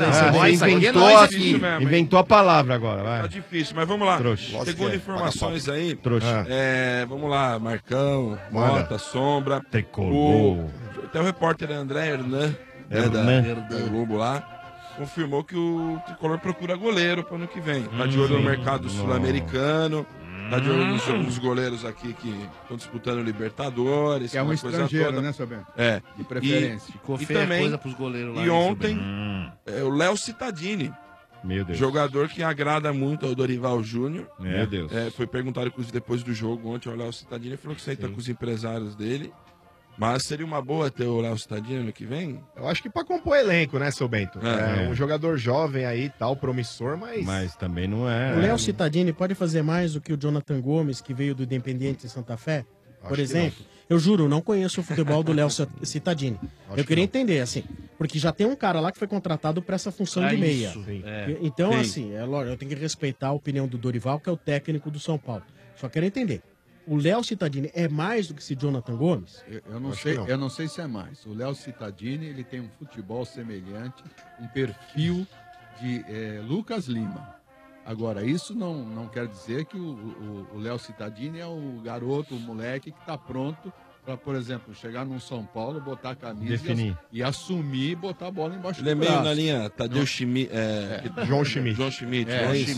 Inventou a palavra agora, vai. Tá difícil, mas vamos lá. Trouxa. Segundo informações aí. Trouxa. Vamos lá, Marcão, Manda. Mota, Sombra. Tricolor. Até o repórter André Hernan, da Globo lá, confirmou que o Tricolor procura goleiro para o ano que vem. Tá de olho no mercado sul-americano. Tá de olho nos goleiros aqui que estão disputando o Libertadores. Que é um coisa estrangeiro, toda. né, Sabendo? É. De preferência. Ficou E feia a também, coisa pros goleiros lá. e ontem, o Léo Cittadini. Meu Deus. Jogador que agrada muito ao Dorival Júnior. Meu Deus. Foi perguntado, inclusive, depois do jogo ontem, o Léo Cittadini falou que senta com os empresários dele. Mas seria uma boa ter o Léo Cittadini ano que vem? Eu acho que pra compor elenco, né, seu Bento? É um jogador jovem aí, tal, promissor, mas também não é... O Léo Cittadini pode fazer mais do que o Jonathan Gomes, que veio do Independiente Santa Fé? Por exemplo, eu juro, não conheço o futebol do Léo Cittadini. Eu queria entender, assim, porque já tem um cara lá que foi contratado para essa função de meia. Então, assim, é lógico, eu tenho que respeitar a opinião do Dorival, que é o técnico do São Paulo. Só quero entender. O Léo Cittadini é mais do que esse Jonathan Gomes? Eu não sei se é mais. O Léo Cittadini, ele tem um futebol semelhante, um perfil de Lucas Lima. Agora, isso não quer dizer que o Léo Cittadini é o garoto, o moleque que está pronto para, por exemplo, chegar num São Paulo, botar a camisa e assumir e botar a bola embaixo Ele é do meio braço. na linha Tadeu Schmidt. João Schmidt. João Schmidt.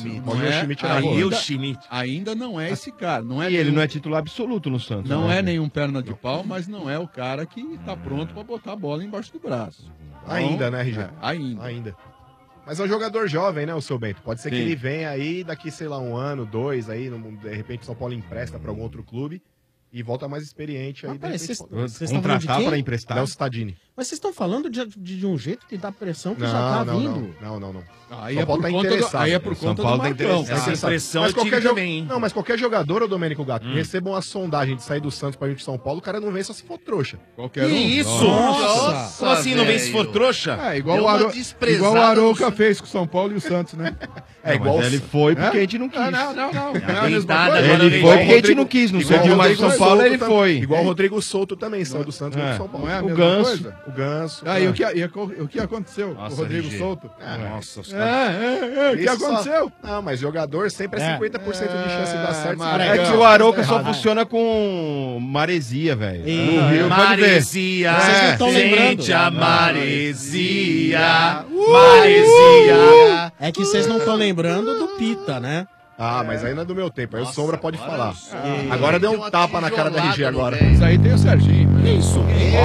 Ainda não é esse cara. Não é E ele não é titular absoluto no Santos. Não né? é nenhum perna de pau, mas não é o cara que está pronto para botar a bola embaixo do braço. Então, Ainda, né, RG? Ainda. Mas é um jogador jovem, né, o seu Bento? Pode ser que Sim. ele venha aí daqui, sei lá, 1 ano, 2, aí, de repente o São Paulo empresta pra algum outro clube e volta mais experiente aí. Rapaz, de repente, vocês estão falando de contratar quem? pra emprestar. Léo Cittadini. Mas vocês estão falando de um jeito de dar pressão que já tá vindo. Não. Aí é por conta do Marcão. Essa pressão é time também, hein? Não, mas qualquer jogador, ô Domênico Gato, que receba uma sondagem de sair do Santos pra vir de São Paulo, o cara não vem só se for trouxa. Qualquer Que isso? Nossa, como assim não vem se for trouxa? É, igual o Arouca fez com o São Paulo e o Santos, né? É igual ele foi porque a gente não quis. Não. Ele foi porque a gente não quis. Não serviu mais São Paulo, ele foi. Igual o Rodrigo Souto também, saiu do Santos e do São Paulo. Não é a O mesma Ganso. coisa? O Ganso. Ah, e o que aconteceu com o Rodrigo RG. Souto? Nossa, os o que aconteceu? Não, mas jogador sempre é 50% de chance de dar certo. É que o Arouca só funciona com maresia, velho. No Rio, pode ver. Maresia. Vocês não estão lembrando. Sente a maresia. Maresia. É que vocês não estão lembrando do Pita, né? Ah, mas aí não é do meu tempo. Aí o Sombra pode falar. Agora deu um tapa na cara da RG agora. Isso aí tem o Serginho. Que isso?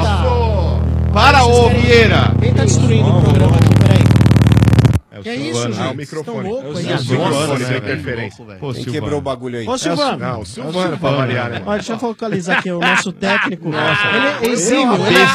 Para, ô Vieira! Quem tá destruindo o programa aqui? Peraí. Que é isso, gente? Ah, o microfone. Estão loucos aí. O microfone deu interferência. Quem quebrou o bagulho aí? Ô, Silvano. Não, o Silvano pra variar, né? Olha, deixa eu focalizar aqui o nosso técnico. Ele é exímio.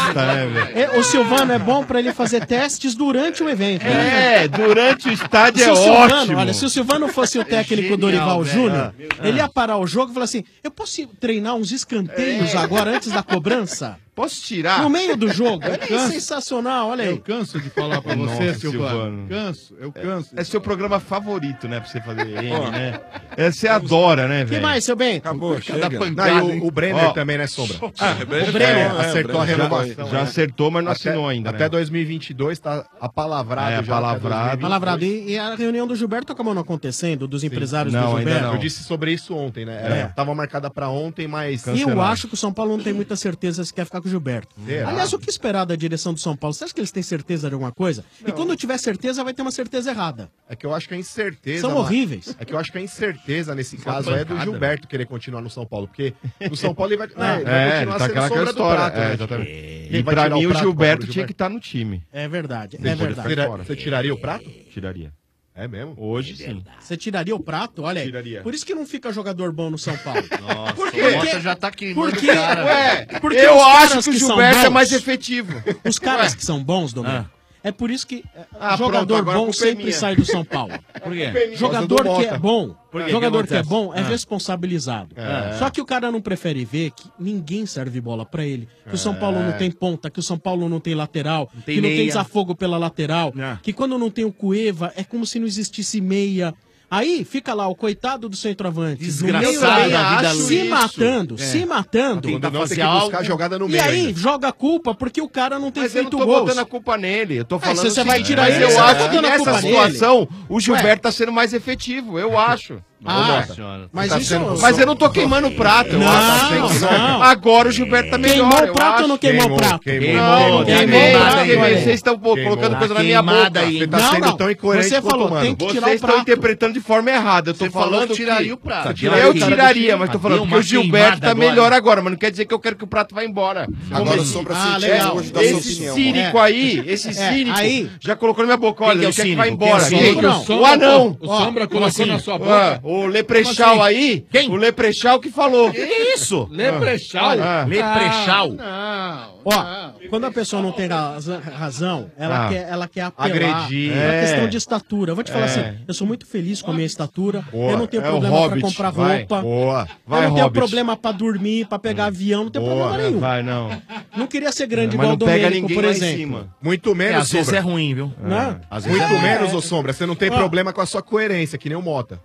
O Silvano é bom pra ele fazer testes durante o evento. É, durante o estádio Se é o Silvano, ótimo. olha, se o Silvano fosse o técnico Dorival Júnior, ele ia parar o jogo e falar assim, eu posso treinar uns escanteios agora antes da cobrança? Posso tirar? No meio do jogo. É sensacional, olha aí. Eu canso de falar pra você, Nossa, Silvano. Eu canso. É seu programa favorito, né? Pra você fazer ele, né? Você adora, né, O que velho? mais, seu bem? Acabou, chega. Não, e o Brenner também, né, Sombra? O Brenner acertou a renovação. Já acertou, mas não assinou ainda, Até né? 2022 tá apalavrado já. Palavrado. Palavrado. E a reunião do Gilberto acabou não acontecendo, dos empresários do Não, ainda Gilberto? não. Eu disse sobre isso ontem, né? Tava marcada pra ontem, mas... E eu acho que o São Paulo não tem muita certeza se quer ficar com o Gilberto. Será? Aliás, o que esperar da direção do São Paulo? Você acha que eles têm certeza de alguma coisa? E quando tiver certeza, vai ter uma certeza errada. É que eu acho que a incerteza... São horríveis. É que eu acho que a incerteza nesse Só caso é do pancada. Gilberto querer continuar no São Paulo. Porque no São Paulo ele vai, ele vai É, continuar tá sendo aquela sombra do história. prato. né? Exatamente. Quem E vai pra tirar mim o prato Gilberto pro tinha que estar no time. É verdade, Você é verdade. Você tiraria o prato? Tiraria. É mesmo? Hoje sim. Você tiraria o prato? Olha aí. Tiraria. Por isso que não fica jogador bom no São Paulo. Nossa, Por quê? o Mota já tá queimando Porque, o cara. porque eu os acho caras que o são Gilberto é bons- mais efetivo. Os caras que são bons, Domênico, é por isso que Ah, jogador pronto, agora a bom culpa é sempre minha. sai do São Paulo. Por quê? Jogador que é bom, Por quê? jogador Que que é acontece? bom é responsabilizado. Só que o cara não prefere ver que ninguém serve bola pra ele. Que o São Paulo não tem ponta, que o São Paulo não tem lateral, tem que não tem meia. desafogo pela lateral, que quando não tem o Cueva é como se não existisse meia. Aí fica lá o coitado do centroavante, Desgraçado no meio da da vida se isso. matando, se matando. Quando não tem fazer que buscar algo. jogada no E meio. aí ainda. joga a culpa porque o cara não tem Mas eu não feito tô gols. botando a culpa nele. Eu tô falando você o vai seguinte, tirar mas ele, eu você tá acho que botando a nessa culpa situação o Ué. Gilberto tá sendo mais efetivo. Eu acho. Nossa senhora. Mas Tá isso sendo- Mas eu não tô queimando o prato. Eu Não, acho. não. Agora o Gilberto tá melhor. Queimou eu o prato acho. ou não queimou o prato? Não, queimei. Vocês estão colocando coisa na minha boca. Você tá sendo tão incoerente Você quanto falou, o mano. tem que tirar Vocês o estão prato. interpretando de forma errada. Eu tô Você falou falando que tiraria o prato. Eu tiraria, mas tô falando Deu que uma o Gilberto tá queimada melhor agora. agora, mas não quer dizer que eu quero que o prato vá embora. Agora o Sombra sentiu legal. hoje da sua Esse opinião. cínico aí, esse cínico, aí- já colocou na minha boca, olha, Quem que é ele o quer que vá cínico? embora. Quem é o Quem? cínico? O anão. O Sombra colocou assim? na sua boca. O Leprechal aí, Quem? o Leprechal que falou. Que isso? Leprechal. Leprechal. Não. Ó, quando a pessoa não tem razão, ela quer apelar. Agredir. É uma É. questão de estatura. Eu vou te falar assim, eu sou muito feliz com a minha estatura. Boa. Eu não tenho É o problema pra Hobbit. comprar Vai. roupa. Boa. Vai, eu não tenho Hobbit. problema pra dormir, pra pegar avião, não tenho problema nenhum. Vai, não. Não queria ser grande Mas igual não o pega Domênico, ninguém por lá em exemplo. cima. Muito menos, Às vezes Sombra. é ruim, viu? Né? Às vezes Muito é ruim. menos, ô Sombra. Você não tem problema com a sua coerência, que nem o Mota.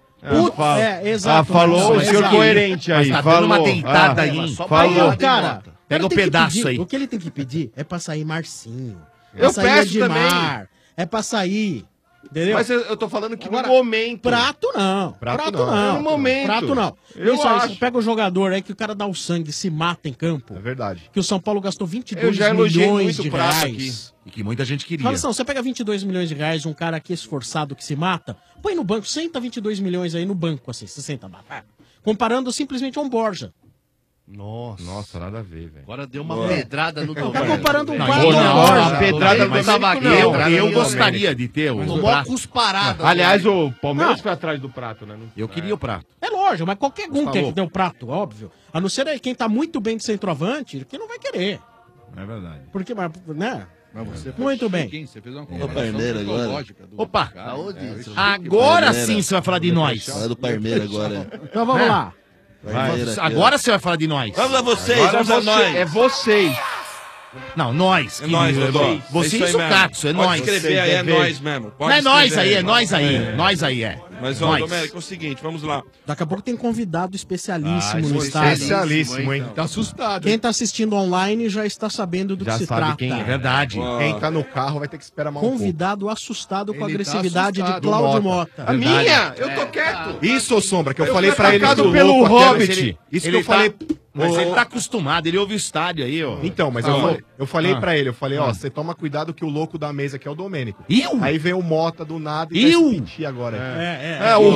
Exato. Falou o Exato. senhor coerente aí. Mas tá falou. dando uma deitada aí, hein? Aí, Falou. ó, cara, Pega o tem que pedaço pedir- aí. O que ele tem que pedir é pra sair Marcinho. Eu Pra sair peço Edmar. É pra sair. Entendeu? Mas eu tô falando que Agora, no momento. Prato não. Prato não. não. No momento. Prato não. Eu Isso aí, acho. você pega o jogador aí que o cara dá o sangue, se mata em campo. É verdade. Que o São Paulo gastou Eu 22 já elogiei milhões muito de o prato reais. E que muita gente queria. Fala assim, não, você pega 22 milhões de reais, um cara aqui esforçado que se mata, põe no banco, senta 22 milhões aí no banco, assim, você senta lá. Comparando simplesmente a um Borja. Nossa, nada a ver, velho. Agora deu uma pedrada no Tá comparando um Não, quarto não, com não, o Borja. a pedrada do Mas Domênico eu, não. eu gostaria de ter o Tomou prato. cusparada. Aliás, o Palmeiras Não. foi atrás do prato, né? Não- Eu queria o prato. É lógico, mas qualquer um Tá quer que louco. dê o prato, óbvio. A não ser aí quem tá muito bem de centroavante, que não vai querer. É verdade. Porque, né? Mas você Muito foi bem. chique, hein? Você fez uma O Parmeira agora. psicológica do Opa! cara. Agora Parmeira. sim você vai falar de nós. Fala do Parmeira agora. Então vamos É. lá. Parmeira aqui, ó. Agora você vai falar de nós. Vamos a vocês, Agora vamos a nós. É vocês. Não, nós. É nós, Dodô. Você É isso e aí o mesmo. Sucatsu, é Pode nós. escrever aí, é nós mesmo. Pode Não é nós escrever aí, é nós aí. Nós aí, é. Mas, ó, Nós. Domênico, é o seguinte, vamos lá. Daqui a pouco tem convidado especialíssimo no Ah, estádio. especialíssimo, hein? Tá assustado. Quem tá assistindo online já está sabendo do Já que se sabe trata. quem é. Verdade. Quem tá no carro vai ter que esperar mais um pouco. Convidado assustado com a Ele tá agressividade assustado. de Cláudio Mota. A minha? Eu tô quieto. Isso, ô Sombra, que eu Eu falei fui pra ele atacado do pelo louco aqui, Hobbit. mas Isso que Ele eu falei... Mas Ô, ele tá acostumado, ele ouve o estádio aí, ó. Então, mas eu falei Ah. pra ele, ó, você toma cuidado que o louco da mesa aqui é o Domênico. Eu? Aí vem o Mota do nada e Eu? vai se mentir agora. O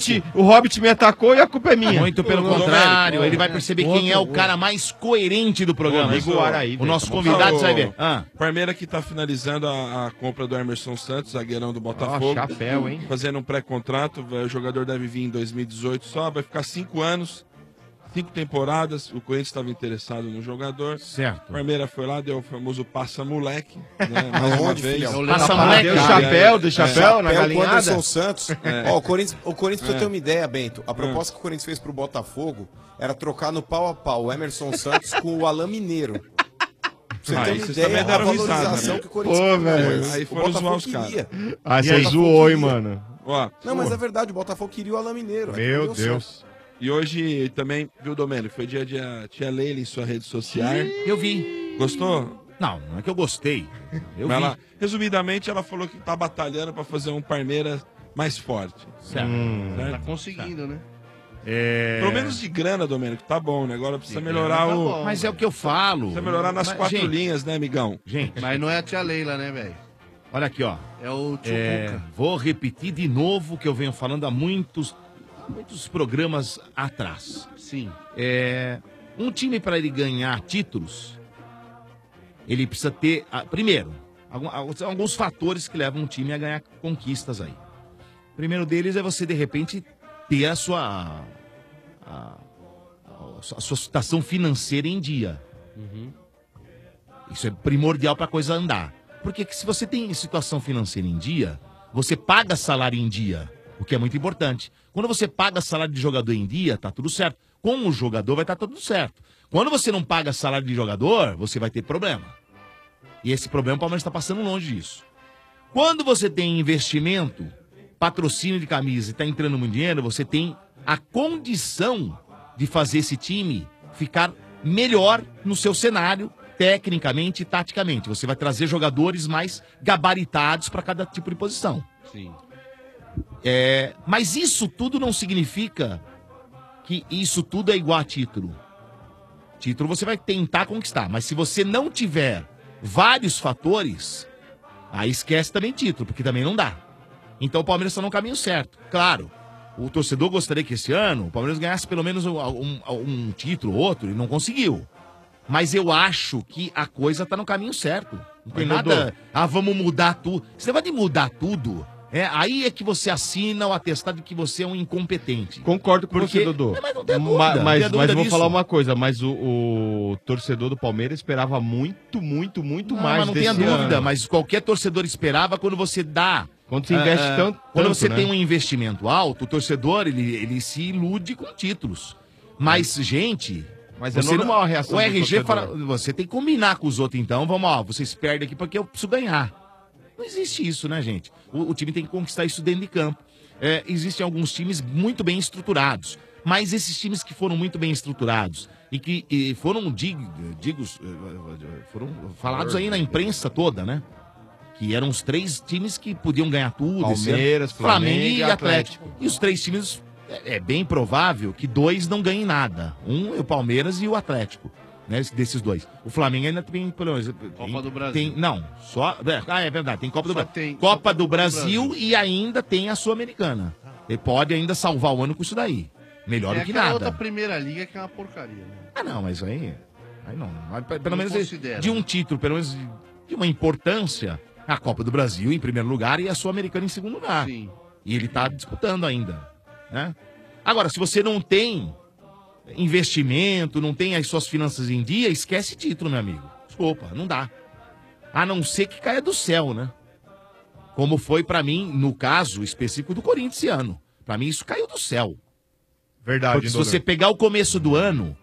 Hobbit me atacou e a culpa é minha. Muito pelo Ô, contrário, Domênico, ele vai perceber quem é o cara mais coerente do programa. Amigo O Araí, o velho. nosso Tá bom. convidado, Ô, você vai ver. Ah. Parmeira que tá finalizando a compra do Emerson Santos, zagueirão do Botafogo. chapéu, hein? Fazendo um pré-contrato. O jogador deve vir em 2018 só, vai ficar 5 anos. 5 temporadas, o Corinthians estava interessado no jogador. Certo. Parmeira foi lá, deu o famoso passa-moleque. Né, mais uma Aonde, vez. filhão? Passa-moleque. Deu chapéu, deu chapéu na com o galinhada. Anderson Santos. Ó, o Corinthians precisa ter uma ideia, Bento. A proposta que o Corinthians fez pro Botafogo era trocar no pau a pau o Emerson Santos com o Alain Mineiro. Pra você ter uma vocês ideia também a deram valorização risada, né? que o Corinthians Pô, queria. velho. Aí O foram zoar Botafogo os caras. queria. Ah, E você aí, zoou, hein, queria. mano. Ó, Não, mas é verdade, o Botafogo queria o Alain Mineiro. aí não Meu deu certo. Deus. e hoje também, viu, Domênico? Foi dia de tia Leila em sua rede social. Eu vi. Gostou? Não, não é que eu gostei. Eu Mas vi. ela, resumidamente, ela falou que tá batalhando pra fazer um Parmeira mais forte. Certo. Tá conseguindo, né? Pelo menos de grana, Domênico, tá bom, né? Agora precisa melhorar o. Mas é o que eu falo. Precisa melhorar nas Mas, 4 gente, linhas, né, amigão? Gente, Mas não é a tia Leila, né, velho? olha aqui, ó. É o Tchucuca. Vou repetir de novo o que eu venho falando há muitos programas atrás. Sim. Um time, para ele ganhar títulos, ele precisa ter, primeiro, alguns fatores que levam um time a ganhar conquistas aí. O primeiro deles é você, de repente, ter a sua situação financeira em dia. Isso é primordial para a coisa andar. Porque se você tem situação financeira em dia, você paga salário em dia, o que é muito importante. Quando você paga salário de jogador em dia, tá tudo certo. Com o jogador vai estar tudo certo. Quando você não paga salário de jogador, você vai ter problema. E esse problema o Palmeiras está passando longe disso. Quando você tem investimento, patrocínio de camisa e está entrando muito dinheiro, você tem a condição de fazer esse time ficar melhor no seu cenário, tecnicamente e taticamente. Você vai trazer jogadores mais gabaritados para cada tipo de posição. Sim. Mas isso tudo não significa que isso tudo é igual a título. Título você vai tentar conquistar, mas se você não tiver vários fatores, aí esquece também título, porque também não dá. Então o Palmeiras está no caminho certo. Claro, o torcedor gostaria que esse ano o Palmeiras ganhasse pelo menos um título, outro, e não conseguiu. Mas eu acho que a coisa tá no caminho certo. Não tem Mas, nada. Dodô, Vamos mudar tudo. Você vai de mudar tudo. Aí é que você assina o atestado de que você é um incompetente. Concordo com Porque- você, Dodô. Mas não tem dúvida, não tem Mas dúvida eu vou disso. falar uma coisa, mas o torcedor do Palmeiras esperava muito Não, mais mas não tenha desse dúvida, ano. mas qualquer torcedor esperava quando você dá. Quando você investe tanto, Quando você né? tem um investimento alto, o torcedor ele se ilude com títulos. Mas, gente. Mas é você normal não- a reação O do RG torcedor. fala. Você tem que combinar com os outros, então. Vamos, vocês perdem aqui porque eu preciso ganhar. Não existe isso, né, gente? O time tem que conquistar isso dentro de campo. Existem alguns times muito bem estruturados. Mas esses times que foram muito bem estruturados e que foram foram falados aí na imprensa toda, né? Que eram os 3 times que podiam ganhar tudo. esse ano. Palmeiras, Flamengo e e Atlético. E os 3 times, é bem provável que 2 não ganhem nada. Um é o Palmeiras e o Atlético. Né, desses 2. O Flamengo ainda tem, pelo menos, Copa do Brasil. não, só. É verdade, tem Copa do Só Brasil. tem Copa do Brasil e ainda tem a Sul-Americana. Ele pode ainda salvar o ano com isso daí. Melhor do que aquela nada. outra primeira liga que é uma porcaria, né? Ah, não, mas aí não. Mas pelo Não menos considera. de um título, pelo menos de uma importância, a Copa do Brasil em primeiro lugar e a Sul-Americana em segundo lugar. Sim. E ele tá disputando ainda, né? Agora, se você não tem investimento, não tem as suas finanças em dia, esquece título, meu amigo. Desculpa, não dá. A não ser que caia do céu, né? Como foi pra mim, no caso específico do Corinthians esse ano. Pra mim isso caiu do céu. Verdade, Porque se você pegar o começo do ano...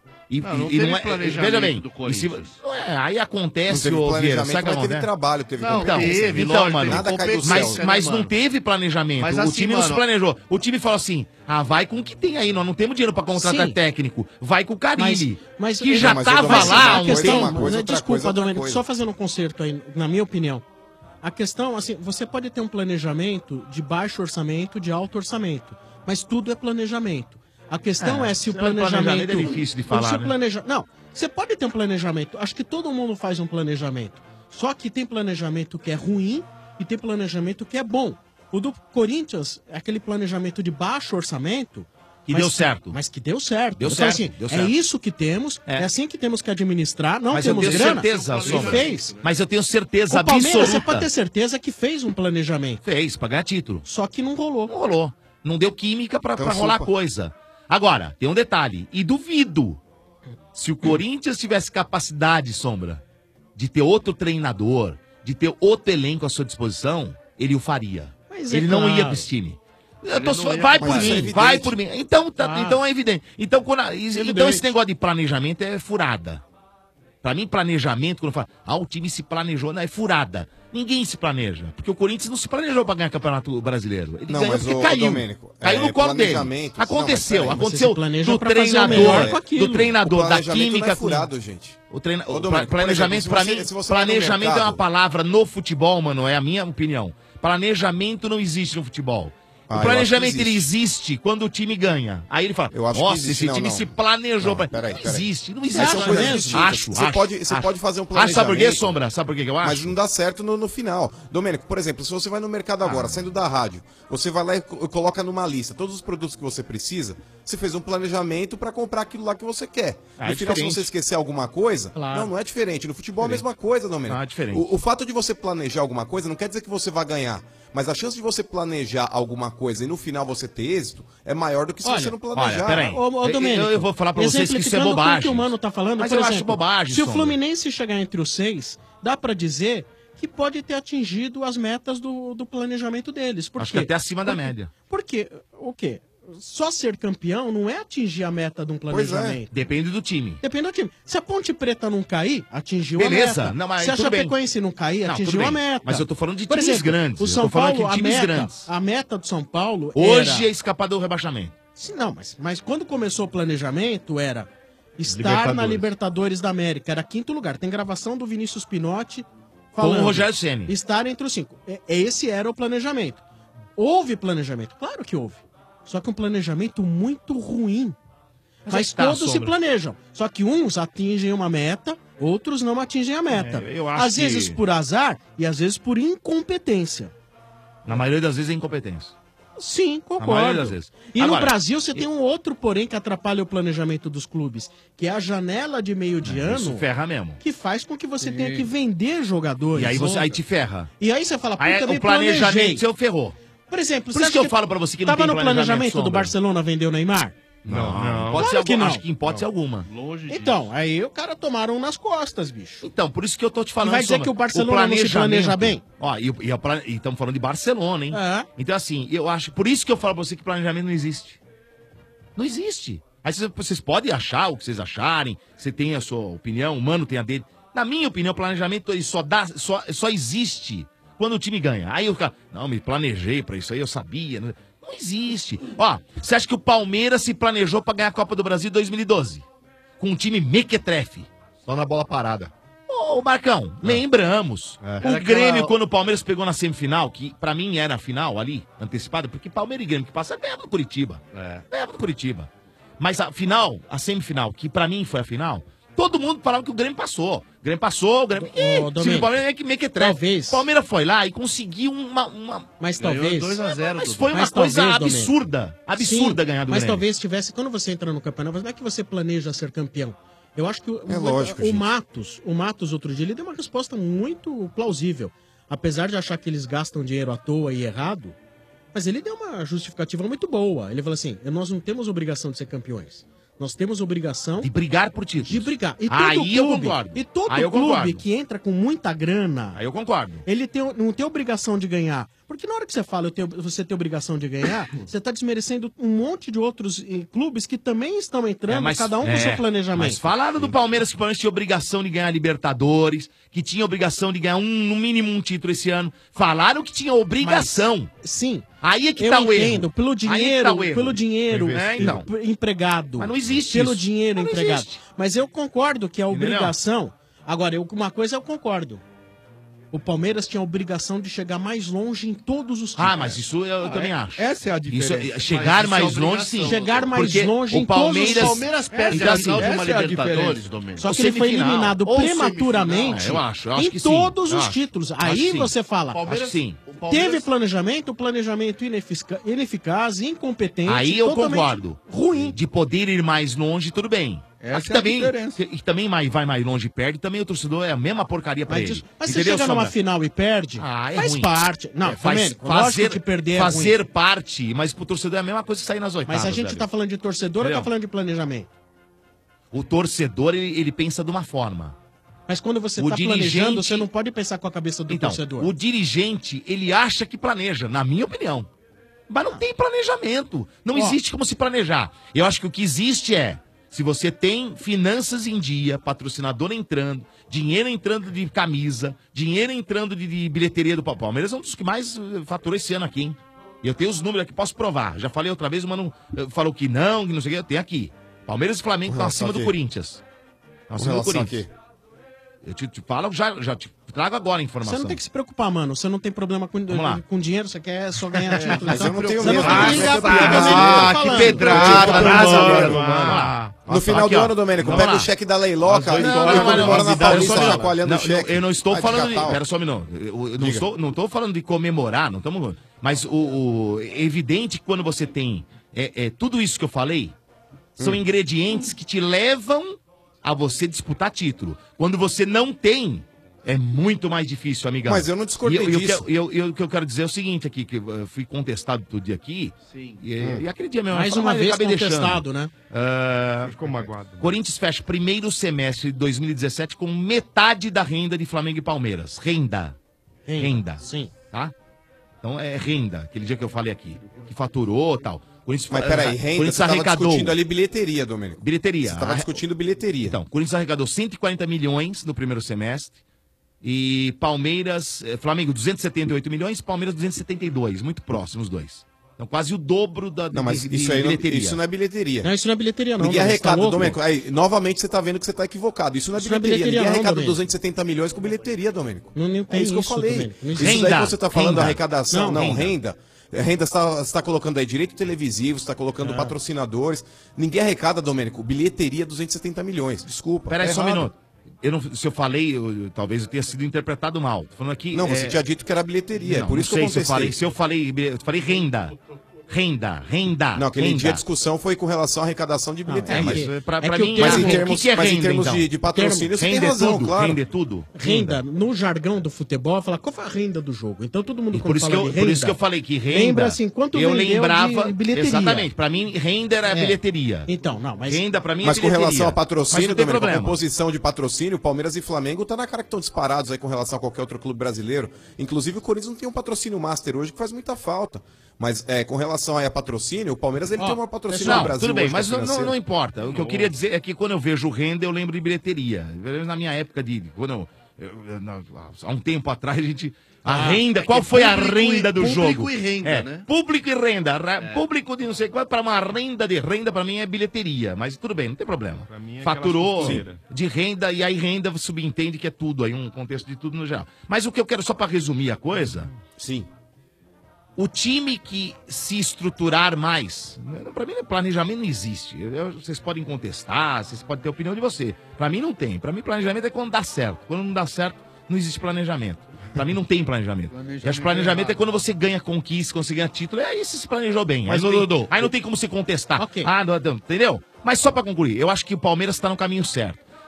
Não teve planejamento veja bem, do Corinthians. aí acontece, Não teve ô Vieira, planejamento, sabe o que mas teve acontece? trabalho, teve Não, competência. então, mano, nada cai do céu. mas não teve planejamento. Mas o assim, time não se mano, planejou. O time falou assim: vai com o que tem aí, nós não temos dinheiro pra contratar Sim. técnico. Vai com o Carille, Mas que já mas tava eu dou lá há a um questão, tempo. uma coisa, outra desculpa, coisa, outra Domênico, coisa. só fazendo um conserto aí, na minha opinião. A questão, assim, você pode ter um planejamento de baixo orçamento, de alto orçamento, mas tudo é planejamento. A questão é se o planejamento... é difícil de falar, se o né? Não, você pode ter um planejamento. Acho que todo mundo faz um planejamento. Só que tem planejamento que é ruim e tem planejamento que é bom. O do Corinthians é aquele planejamento de baixo orçamento... Que deu certo. Mas que deu certo. Deu Eu falo certo, assim, deu certo. É isso que temos, é assim que temos que administrar, não Mas eu temos tenho grana. certeza, e Sombra. fez. Mas eu tenho certeza O Palmeiras, absoluta. você pode ter certeza que fez um planejamento. Fez, pra ganhar título. Só que não rolou. Não rolou. Não deu química pra Então, rolar chupa. coisa. Agora, tem um detalhe. E duvido, se o Corinthians tivesse capacidade, Sombra, de ter outro treinador, de ter outro elenco à sua disposição, ele o faria. Mas ele é não claro. ia pro esse time. não ia, Vai mas por isso é mim, evidente. vai por mim. Então é evidente. Então, então esse negócio de planejamento é furada. Pra mim, planejamento, quando fala, o time se planejou, não, é furada. Ninguém se planeja. Porque o Corinthians não se planejou pra ganhar Campeonato Brasileiro. Ele Não, ganhou mas porque o caiu. Domênico, Caiu no colo dele. planejamento. Aconteceu, Não, mas aconteceu Você se planeja do pra fazer o melhor treinador, com aquilo. do treinador, O da planejamento química não é com... furado, gente. O Ô, Domênico, planejamento, por exemplo, pra mim, se você vai no planejamento é uma mercado- palavra no futebol, mano, é a minha opinião. Planejamento não existe no futebol. Ah, O eu planejamento acho que ele existe quando o time ganha. Aí ele fala, Eu acho que nossa, existe. esse Não, time não. se planejou. Não, peraí. Não existe, não Mas existe. são coisas mesmo. distintas. Você pode fazer um planejamento. Sabe por quê, Sombra? Sabe por quê que eu acho? Mas não dá certo no final. Domênico, por exemplo, se você vai no mercado agora, saindo da rádio, você vai lá e coloca numa lista todos os produtos que você precisa, você fez um planejamento pra comprar aquilo lá que você quer. Ah, No é final, se diferente. você esquecer alguma coisa, Claro. não é diferente. No futebol é a mesma coisa, Domênico. Ah, é diferente. O fato de você planejar alguma coisa não quer dizer que você vai ganhar. Mas a chance de você planejar alguma coisa e no final você ter êxito é maior do que se Olha, você não planejar. olha, peraí. Ô, Domênico, eu vou falar pra vocês que isso é exemplificando com o bobagem. que o Mano tá falando, Mas por eu acho exemplo, bobagem, se o Sombra. Fluminense chegar entre os 6, dá pra dizer que pode ter atingido as metas do planejamento deles. Por Acho quê? que até acima da média. Porque, o quê? Só ser campeão não é atingir a meta de um planejamento. Depende do time. Depende do time. Se a Ponte Preta não cair, atingiu Beleza. a meta. Não, mas Se a tudo bem. Chapecoense não cair, Não, atingiu tudo a bem. meta. Mas eu tô falando de Por times exemplo, grandes. O Eu São tô falando Paulo, aqui de times grandes. a meta do São Paulo Hoje era... é escapar do rebaixamento. Não, mas quando começou o planejamento era estar Libertadores. na Libertadores da América. Era quinto lugar. Tem gravação do Vinícius Pinotti Com falando. o Rogério Ceni. Estar entre os 5. Esse era o planejamento. Houve planejamento? Claro que houve. Só que um planejamento muito ruim. Mas tá, todos se Sombra. planejam. Só que uns atingem uma meta, outros não atingem a meta. Eu acho Às vezes que- por azar e às vezes por incompetência. Na maioria das vezes é incompetência. Sim, Na concordo. maioria das vezes. E Agora, no Brasil você tem um outro porém que atrapalha o planejamento dos clubes, que é a janela de meio de ano, Isso ferra mesmo. que faz com que você tenha que vender jogadores. E aí te ferra. E aí você fala, puta, Aí me o planejamento planejei. seu ferrou. Por exemplo, Por você isso acha que eu falo pra você que não tava tem no planejamento do Sombra. Barcelona vender o Neymar? Não. Claro Pode ser que alguma, não. acho que em hipótese alguma. Então, aí o cara tomaram nas costas, bicho. Então, por isso que eu tô te falando. E vai dizer Sombra, que o Barcelona não se planeja bem? Ó, e estamos falando de Barcelona, hein? É. Então, assim, eu acho. Por isso que eu falo pra você que planejamento não existe. Não existe. Aí vocês podem achar o que vocês acharem, você tem a sua opinião, o Mano tem a dele. Na minha opinião, o planejamento ele só existe quando o time ganha. Aí o cara, não, me planejei pra isso aí, eu sabia. Não existe. Ó, você acha que o Palmeiras se planejou pra ganhar a Copa do Brasil em 2012? Com um time mequetrefe. Só na bola parada. Ô, Marcão, lembramos. É. O Era Grêmio, aquela- quando o Palmeiras pegou na semifinal, que pra mim era a final ali, antecipada, porque Palmeiras e Grêmio que passaram, ganhava do Curitiba. Ganhava do Curitiba. Mas a final, a semifinal, que pra mim foi a final, todo mundo falava que o Grêmio passou. O Grêmio passou, o Grêmio... Ih, Domênico, o Palmeiras é que mequetrefe. talvez. O Palmeiras foi lá e conseguiu uma... Mas talvez. Mas foi uma coisa absurda. Absurda ganhar do Mas Grêmio. talvez tivesse, quando você entra no campeonato, não é que você planeja ser campeão. Eu acho que lógico, o gente. Matos outro dia, ele deu uma resposta muito plausível. Apesar de achar que eles gastam dinheiro à toa e errado, mas ele deu uma justificativa muito boa. Ele falou assim, nós não temos obrigação de ser campeões. Nós temos obrigação de brigar por títulos. De brigar. E todo Aí eu clube, concordo. E todo Aí eu clube concordo. que entra com muita grana, Aí eu concordo. ele não tem obrigação de ganhar. Porque na hora que você fala você tem obrigação de ganhar, você está desmerecendo um monte de outros clubes que também estão entrando, cada um com o seu planejamento. Mas falaram do Palmeiras que o Palmeiras tinha obrigação de ganhar Libertadores, que tinha obrigação de ganhar no mínimo um título esse ano. Falaram que tinha obrigação. Sim. Aí é que Eu tá o erro. entendo, pelo Aí é que dinheiro, tá o erro. pelo dinheiro Então. empregado. Mas não existe Pelo isso. dinheiro Mas não empregado. existe. Mas eu concordo que a Entendeu? obrigação... Agora, uma coisa eu concordo. O Palmeiras tinha a obrigação de chegar mais longe em todos os títulos. Mas isso eu também acho. Essa é a diferença. Chegar mais longe, sim. Chegar mais Porque longe o em todos os... Palmeiras... O Palmeiras perde Então, a assim, final de uma essa é a Libertadores, diferença. Domênico. Só que ele foi eliminado Ou prematuramente semifinal. Eu acho em que sim. todos Eu os acho. títulos. Acho Aí sim. você fala, Palmeiras- Acho que sim. Teve planejamento, o planejamento ineficaz, incompetente, Aí eu totalmente concordo. ruim. De poder ir mais longe, tudo bem. Essa Mas que é a também, diferença. que também vai mais longe e perde, também o torcedor é a mesma porcaria pra ele. Mas você Entendeu, chega numa Sombra? final e perde, É faz ruim. parte. Não, Domênico, lógico que perder é ruim. fazer parte, mas pro torcedor é a mesma coisa que sair nas oitavas. Mas a gente velho. tá falando de torcedor ou Entendeu? tá falando de planejamento? O torcedor, ele pensa de uma forma. Mas quando você O tá planejando, dirigente- você não pode pensar com a cabeça do Então, torcedor. o dirigente, ele acha que planeja, na minha opinião. Mas não tem planejamento. Não existe como se planejar. Eu acho que o que existe é, se você tem finanças em dia, patrocinador entrando, dinheiro entrando de camisa, dinheiro entrando de bilheteria do Palmeiras, é um dos que mais faturou esse ano aqui, hein? E eu tenho os números aqui, posso provar. Já falei outra vez, o Mano falou que não sei o que, eu tenho aqui. Palmeiras e Flamengo estão acima do aqui. Corinthians. Estão acima do relação Corinthians. Eu te falo, já te trago agora a informação. Você não tem que se preocupar, mano. Você não tem problema lá. com dinheiro, você quer só ganhar título. mas eu não tenho você medo. não tem que ligar pra que pedrada, mano. No final do ano, Domênico, pega o cheque da Leiloca e comemora na Paulista chacoalhando o cheque. Eu não estou Vai te falando de... catar, ó. Pera só um minuto. Eu não estou falando de comemorar, não estamos... Mas é evidente que quando você tem tudo isso que eu falei, são ingredientes que te levam a você disputar título. Quando você não tem, é muito mais difícil, amigão. Mas eu não discordei disso. O que eu quero dizer é o seguinte aqui, que eu fui contestado todo dia aqui, e aquele dia mesmo... Mais eu uma falei, vez acabei contestado, né? Ficou magoado. Corinthians fecha primeiro semestre de 2017 com metade da renda de Flamengo e Palmeiras. Renda. Sim. Tá? Então é renda, aquele dia que eu falei aqui. Que faturou e tal. Corinthians, Mas peraí, renda, Corinthians você estava arrecadou. discutindo ali bilheteria, Domênico. Bilheteria. Você estava discutindo bilheteria. Então, Corinthians arrecadou 140 milhões no primeiro semestre. E Flamengo 278 milhões, Palmeiras 272. Muito próximos os dois. Então quase o dobro Não, mas de isso aí bilheteria. isso não é bilheteria. Não, isso não é bilheteria, não. Ninguém Domênico, você tá arrecada, louco? Domênico. Aí, novamente você tá vendo que você tá equivocado. Isso não é Isso não é bilheteria. bilheteria, Ninguém não, arrecada Domênico. 270 milhões com bilheteria, Domênico. Não tem É isso que eu isso, falei. Domênico. Não Isso existe. daí que você tá falando Renda. arrecadação. Não, Não, renda. Renda você tá colocando aí direito televisivo, você tá colocando patrocinadores. Ninguém arrecada, Domênico. Bilheteria 270 milhões. Desculpa. Peraí tá só um errado. minuto. Se eu falei, talvez eu tenha sido interpretado mal. Tô falando aqui. Não, você tinha dito que era bilheteria. Não, é por isso não que eu sei contestei. se eu falei renda. Renda. Não, aquele renda. dia a discussão foi com relação à arrecadação de bilheteria. mas pra que mim, o termo- em o que é mas em renda, termos então? de patrocínio, você tem Renda é razão, tudo, claro. Renda é tudo. Renda, no jargão do futebol, fala qual foi a renda do jogo. Então todo mundo E quando por isso, fala que eu, de renda, por isso que eu falei que renda. lembra assim, quanto eu vendeu lembrava. de bilheteria. Exatamente. Pra mim, renda era bilheteria. Então, não, mas... Renda pra mim Mas é com bilheteria. relação a Mas patrocínio, não tem Domênico, a problema. composição de patrocínio, Palmeiras e Flamengo tá na cara que estão disparados aí com relação a qualquer outro clube brasileiro. Inclusive o Corinthians não tem um patrocínio master hoje que faz muita falta. Mas com relação aí a patrocínio, o Palmeiras ele tem um patrocínio Não, no Brasil. tudo bem, hoje, mas que é não financeiro. importa. O que eu queria dizer é que quando eu vejo renda, eu lembro de bilheteria. Na minha época há um tempo atrás, a gente. A renda, qual foi a renda do jogo? Público e renda, né? Público e renda. Público de não sei qual, para uma renda de renda, pra mim é bilheteria. Mas tudo bem, não tem problema. mim é Faturou aquelas pulseiras. de renda, e aí renda subentende que é tudo, aí um contexto de tudo no geral. Mas o que eu quero, só pra resumir a coisa. Sim. O time que se estruturar mais, pra mim planejamento não existe. Vocês podem contestar, vocês podem ter a opinião de você. Pra mim não tem. Pra mim planejamento é quando dá certo. Quando não dá certo, não existe planejamento. Pra mim não tem planejamento. Eu acho que planejamento é quando você ganha conquista, quando você ganha título, aí você se planejou bem. Mas, aí, Dodô, aí não tem como se contestar. Ok. Não, entendeu? Mas só pra concluir, eu acho que o Palmeiras tá no caminho certo.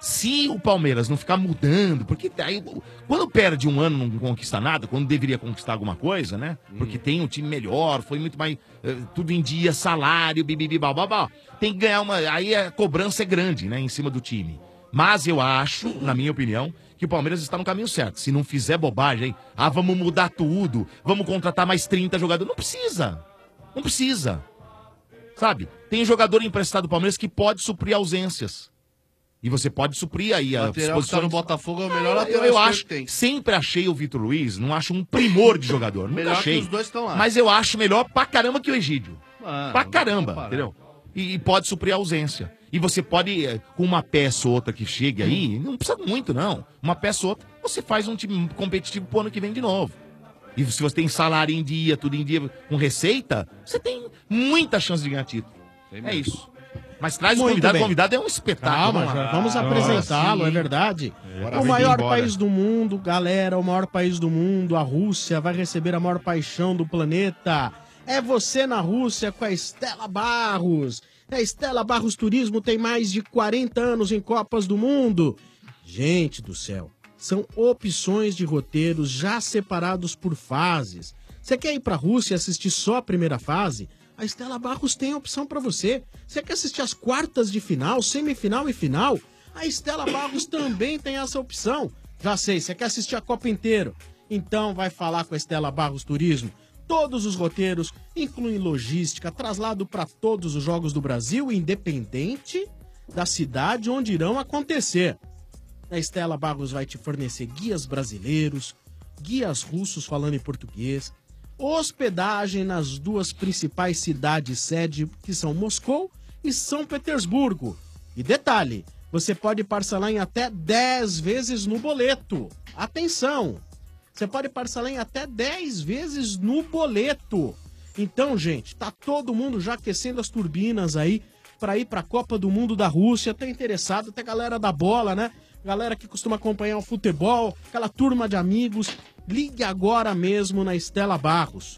Se o Palmeiras não ficar mudando, porque aí, quando perde um ano não conquista nada, quando deveria conquistar alguma coisa, né? Porque tem um time melhor, foi muito mais. Tudo em dia, salário, bibibi, bababá. Tem que ganhar uma. Aí a cobrança é grande, né? Em cima do time. Mas eu acho, na minha opinião, que o Palmeiras está no caminho certo. Se não fizer bobagem, vamos mudar tudo, vamos contratar mais 30 jogadores. Não precisa. Não precisa. Sabe? Tem jogador emprestado do Palmeiras que pode suprir ausências. E você pode suprir aí as lateral posições. que tá no Botafogo é o melhor lateral eu esquerdo acho, que tem. sempre achei o Vitor Luiz, não acho um primor de jogador. Nunca Melhor achei. que os dois estão lá. Mas eu acho melhor pra caramba que o Egídio. Pra não caramba, dá pra entendeu? E pode suprir a ausência. E você pode, com uma peça ou outra que chegue aí, não precisa muito, não. Uma peça ou outra, você faz um time competitivo pro ano que vem de novo. E se você tem salário em dia, tudo em dia, com receita, você tem muita chance de ganhar título. É isso. Mas traz o Muito convidado, bem. o convidado é um espetáculo. Calma, já vamos apresentá-lo, é verdade. O maior país do mundo, galera, o maior país do mundo, a Rússia, vai receber a maior paixão do planeta. É você na Rússia com a Estela Barros. A Estela Barros Turismo tem mais de 40 anos em Copas do Mundo. Gente do céu, são opções de roteiros já separados por fases. Você quer ir pra Rússia e assistir só a primeira fase? A Estela Barros tem a opção pra você. Você quer assistir as quartas de final, semifinal e final? A Estela Barros também tem essa opção. Já sei, você quer assistir a Copa inteira? Então vai falar com a Estela Barros Turismo. Todos os roteiros incluem logística, traslado para todos os jogos do Brasil, independente da cidade onde irão acontecer. A Estela Barros vai te fornecer guias brasileiros, guias russos falando em português, hospedagem nas duas principais cidades sede, que são Moscou e São Petersburgo. E detalhe, você pode parcelar em até 10 vezes no boleto. Atenção! Você pode parcelar em até 10 vezes no boleto. Então, gente, tá todo mundo já aquecendo as turbinas aí para ir pra Copa do Mundo da Rússia. Tá interessado, até galera da bola, né? Galera que costuma acompanhar o futebol, aquela turma de amigos. Ligue agora mesmo na Estela Barros.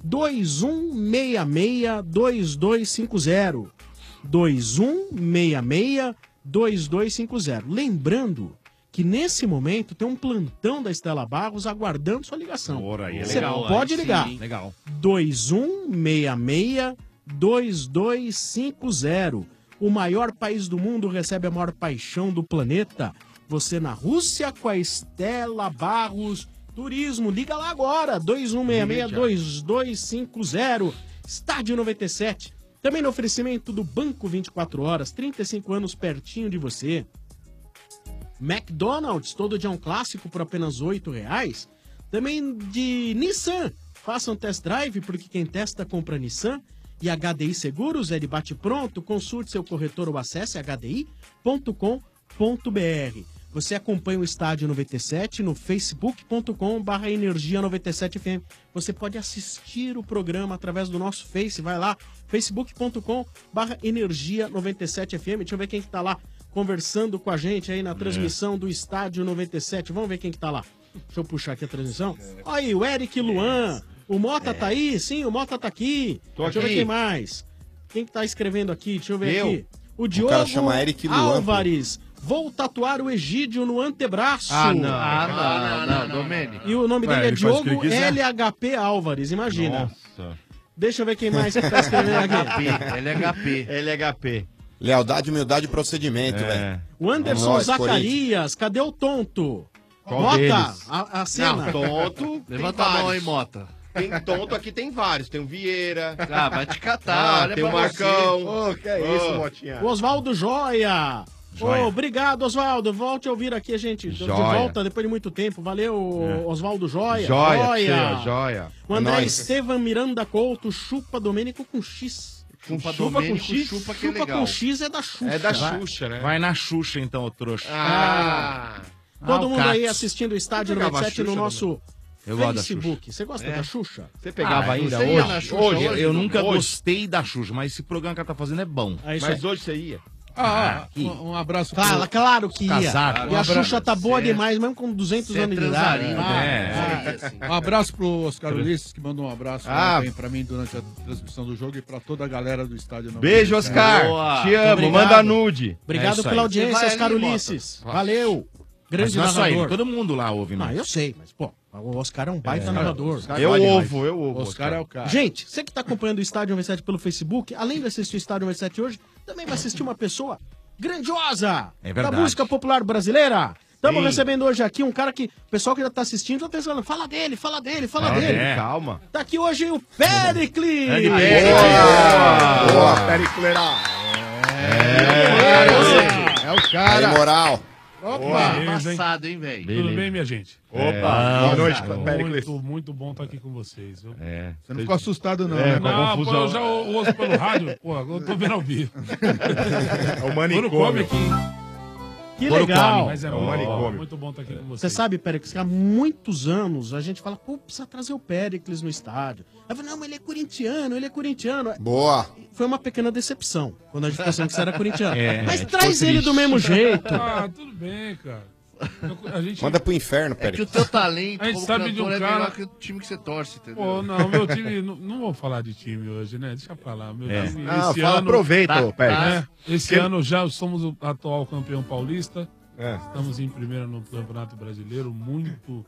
2166-2250. 2166-2250. Lembrando que nesse momento tem um plantão da Estela Barros aguardando sua ligação. Você pode ligar. Sim, legal. 2166-2250. O maior país do mundo recebe a maior paixão do planeta. Você na Rússia com a Estela Barros Turismo. Liga lá agora. 2166-2250. Estádio 97. Também no oferecimento do Banco 24 Horas. 35 anos pertinho de você. McDonald's, todo dia um clássico por apenas R$8. Também de Nissan. Faça um test drive, porque quem testa compra Nissan. E HDI Seguros é de bate-pronto. Consulte seu corretor ou acesse hdi.com.br. Você acompanha o Estádio 97 no facebook.com/energia97fm. Você pode assistir o programa através do nosso Face. Vai lá, facebook.com/energia97fm. Deixa eu ver quem que tá lá conversando com a gente aí na transmissão do Estádio 97. Vamos ver quem que tá lá. Deixa eu puxar aqui a transmissão. Olha aí, o Eric Luan. O Mota tá aí? Sim, o Mota tá aqui. Deixa eu ver quem mais. Quem que tá escrevendo aqui? Deixa eu ver aqui. O Diogo cara chama Eric Luan, Álvares. Vou tatuar o Egídio no antebraço. Não, Domênico. E o nome dele é Diogo LHP Álvares, imagina. Nossa. Deixa eu ver quem mais que tá escrevendo aqui. LHP. Lealdade, humildade e procedimento, velho. O Anderson Nós, Zacarias, cadê o tonto? Qual Mota, deles? a cena. Não, tonto. Levanta a mão aí, Mota. Tem tonto aqui, tem vários. Tem o Vieira. Ah, vai te catar. Olha tem o pra Marcão. Ô, que é isso, Motinha? O Oswaldo Joia. Joia. Obrigado, Oswaldo. Volte a ouvir aqui a gente. De Joia. volta depois de muito tempo. Valeu, Oswaldo Joia. Joia. O André nóis. Estevam Miranda Couto, chupa Domênico com X. Chupa com Domênico, X? chupa que é Chupa legal. com X é da Xuxa. É da Xuxa, né? Vai na Xuxa então, ô trouxa. Todo o mundo aí Katsu. assistindo o Estádio Eu pegava 97 no Xuxa, nosso Eu gosto da Facebook. Você gosta da Xuxa? Você pegava ainda você ia hoje? na Xuxa hoje, Eu nunca Hoje. gostei da Xuxa, mas esse programa que ela tá fazendo é bom. É isso Mas aí. hoje você ia. Um abraço Claro que ia. Casaco. E a Xuxa tá boa demais, mesmo com 200 anos de idade. Um abraço pro Oscar Ulisses, que mandou um abraço pra mim durante a transmissão do jogo e pra toda a galera do estádio. Beijo, Oscar. Te amo. Manda nude. Obrigado pela audiência, Oscar Ulisses. Valeu. Grande Mas não é só narrador. ele, todo mundo lá ouve, Não, eu sei, mas, pô, o Oscar é um baita É. narrador. Oscar Eu gosta ouvo, demais. eu ouvo, Oscar é o cara. Gente, você que tá acompanhando o Estádio 97 pelo Facebook, além de assistir o Estádio 97 hoje, também vai assistir uma pessoa grandiosa É verdade. da música popular brasileira. Estamos Sim. recebendo hoje aqui um cara que o pessoal que já tá assistindo já tá pensando, fala dele. Calma. Tá aqui hoje o Péricles. Grande Boa, Pericleira. É o cara. Aí, moral. Opa, Passado, hein, velho? Tudo bem, minha gente? Opa, boa noite, Péricles. Muito bom estar aqui com vocês, viu? Você não ficou assustado, não, É, né? com a Não, pô, confusão. eu já ouço pelo rádio, pô, agora eu tô vendo ao vivo. É o Tô no manicômio. come aqui. Que legal. Mas é manicômio. muito bom estar aqui com Você vocês. sabe, Péricles, que há muitos anos a gente fala, pô, precisa trazer o Péricles no estádio. Aí fala, não, mas ele é corintiano. Boa. Foi uma pequena decepção quando a gente pensou que você era corintiano. É, Mas ficou traz ele triste. do mesmo jeito. Ah, tudo bem, cara. A gente... Manda pro inferno, É que Pérez. o teu talento A gente como sabe de cantor um é cara- melhor que o time que você torce, entendeu? Pô, não, meu time... Não vou falar de time hoje, né? Deixa pra lá. Meu time, Não, fala, aproveita, ô, Pérez. Esse ano já somos o atual campeão paulista. É. Estamos em primeiro no Campeonato Brasileiro, muito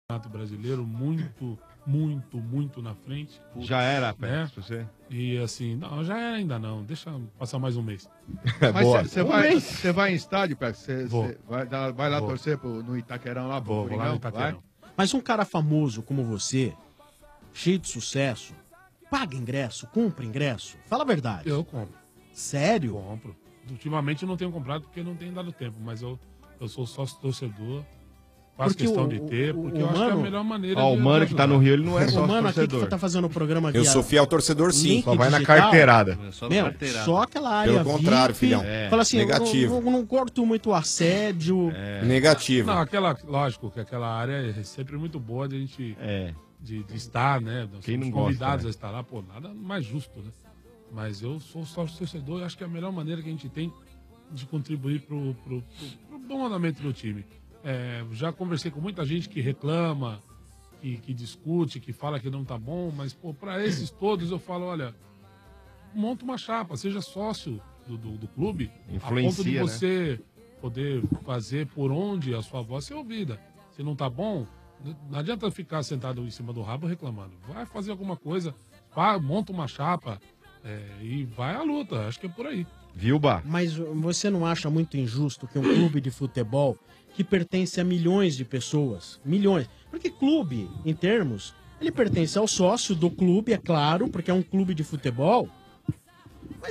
na frente. Já era, né? Pérez, você? E assim, não, já era ainda não. Deixa passar mais um mês. Mas Boa. você vai em estádio, Pérez? Vou. Você vai lá Vou. torcer no Itaquerão lá, pro Vou lá no Coringão? Itaquerão. Mas um cara famoso como você, cheio de sucesso, paga ingresso, compra ingresso? Fala a verdade. Eu compro. Sério? Compro. Ultimamente eu não tenho comprado porque não tem dado tempo, mas eu sou sócio torcedor. Faço Porque questão o- de ter, o- porque o eu acho que é a Mano- melhor maneira Ó, o de Mano que tá ajudar. no Rio, ele não é O só mano aqui que torcedor. tá fazendo o programa aqui. Eu sou fiel torcedor, sim. Link Só vai na digital. carteirada. Meu, só aquela área Pelo contrário, VIP, filhão. Fala assim, Negativo. eu não curto muito o assédio. Negativo. Não, lógico que aquela área é sempre muito boa de a gente de estar, né? Nós Quem somos não gosta, convidados né? a estar lá, pô, nada mais justo, né? Mas eu sou sócio torcedor e acho que é a melhor maneira que a gente tem de contribuir pro bom andamento do time. Já conversei com muita gente que reclama, que discute, que fala que não tá bom, mas, pô, pra esses todos eu falo, olha, monta uma chapa, seja sócio do clube, a ponto de Influencia, você poder fazer por onde a sua voz ser ouvida. Se não tá bom, não adianta ficar sentado em cima do rabo reclamando. Vai fazer alguma coisa, monta uma chapa e vai à luta. Acho que é por aí. Viu, Bar? Mas você não acha muito injusto que um clube de futebol que pertence a milhões de pessoas, milhões, porque clube, em termos, ele pertence ao sócio do clube, é claro, porque é um clube de futebol, mas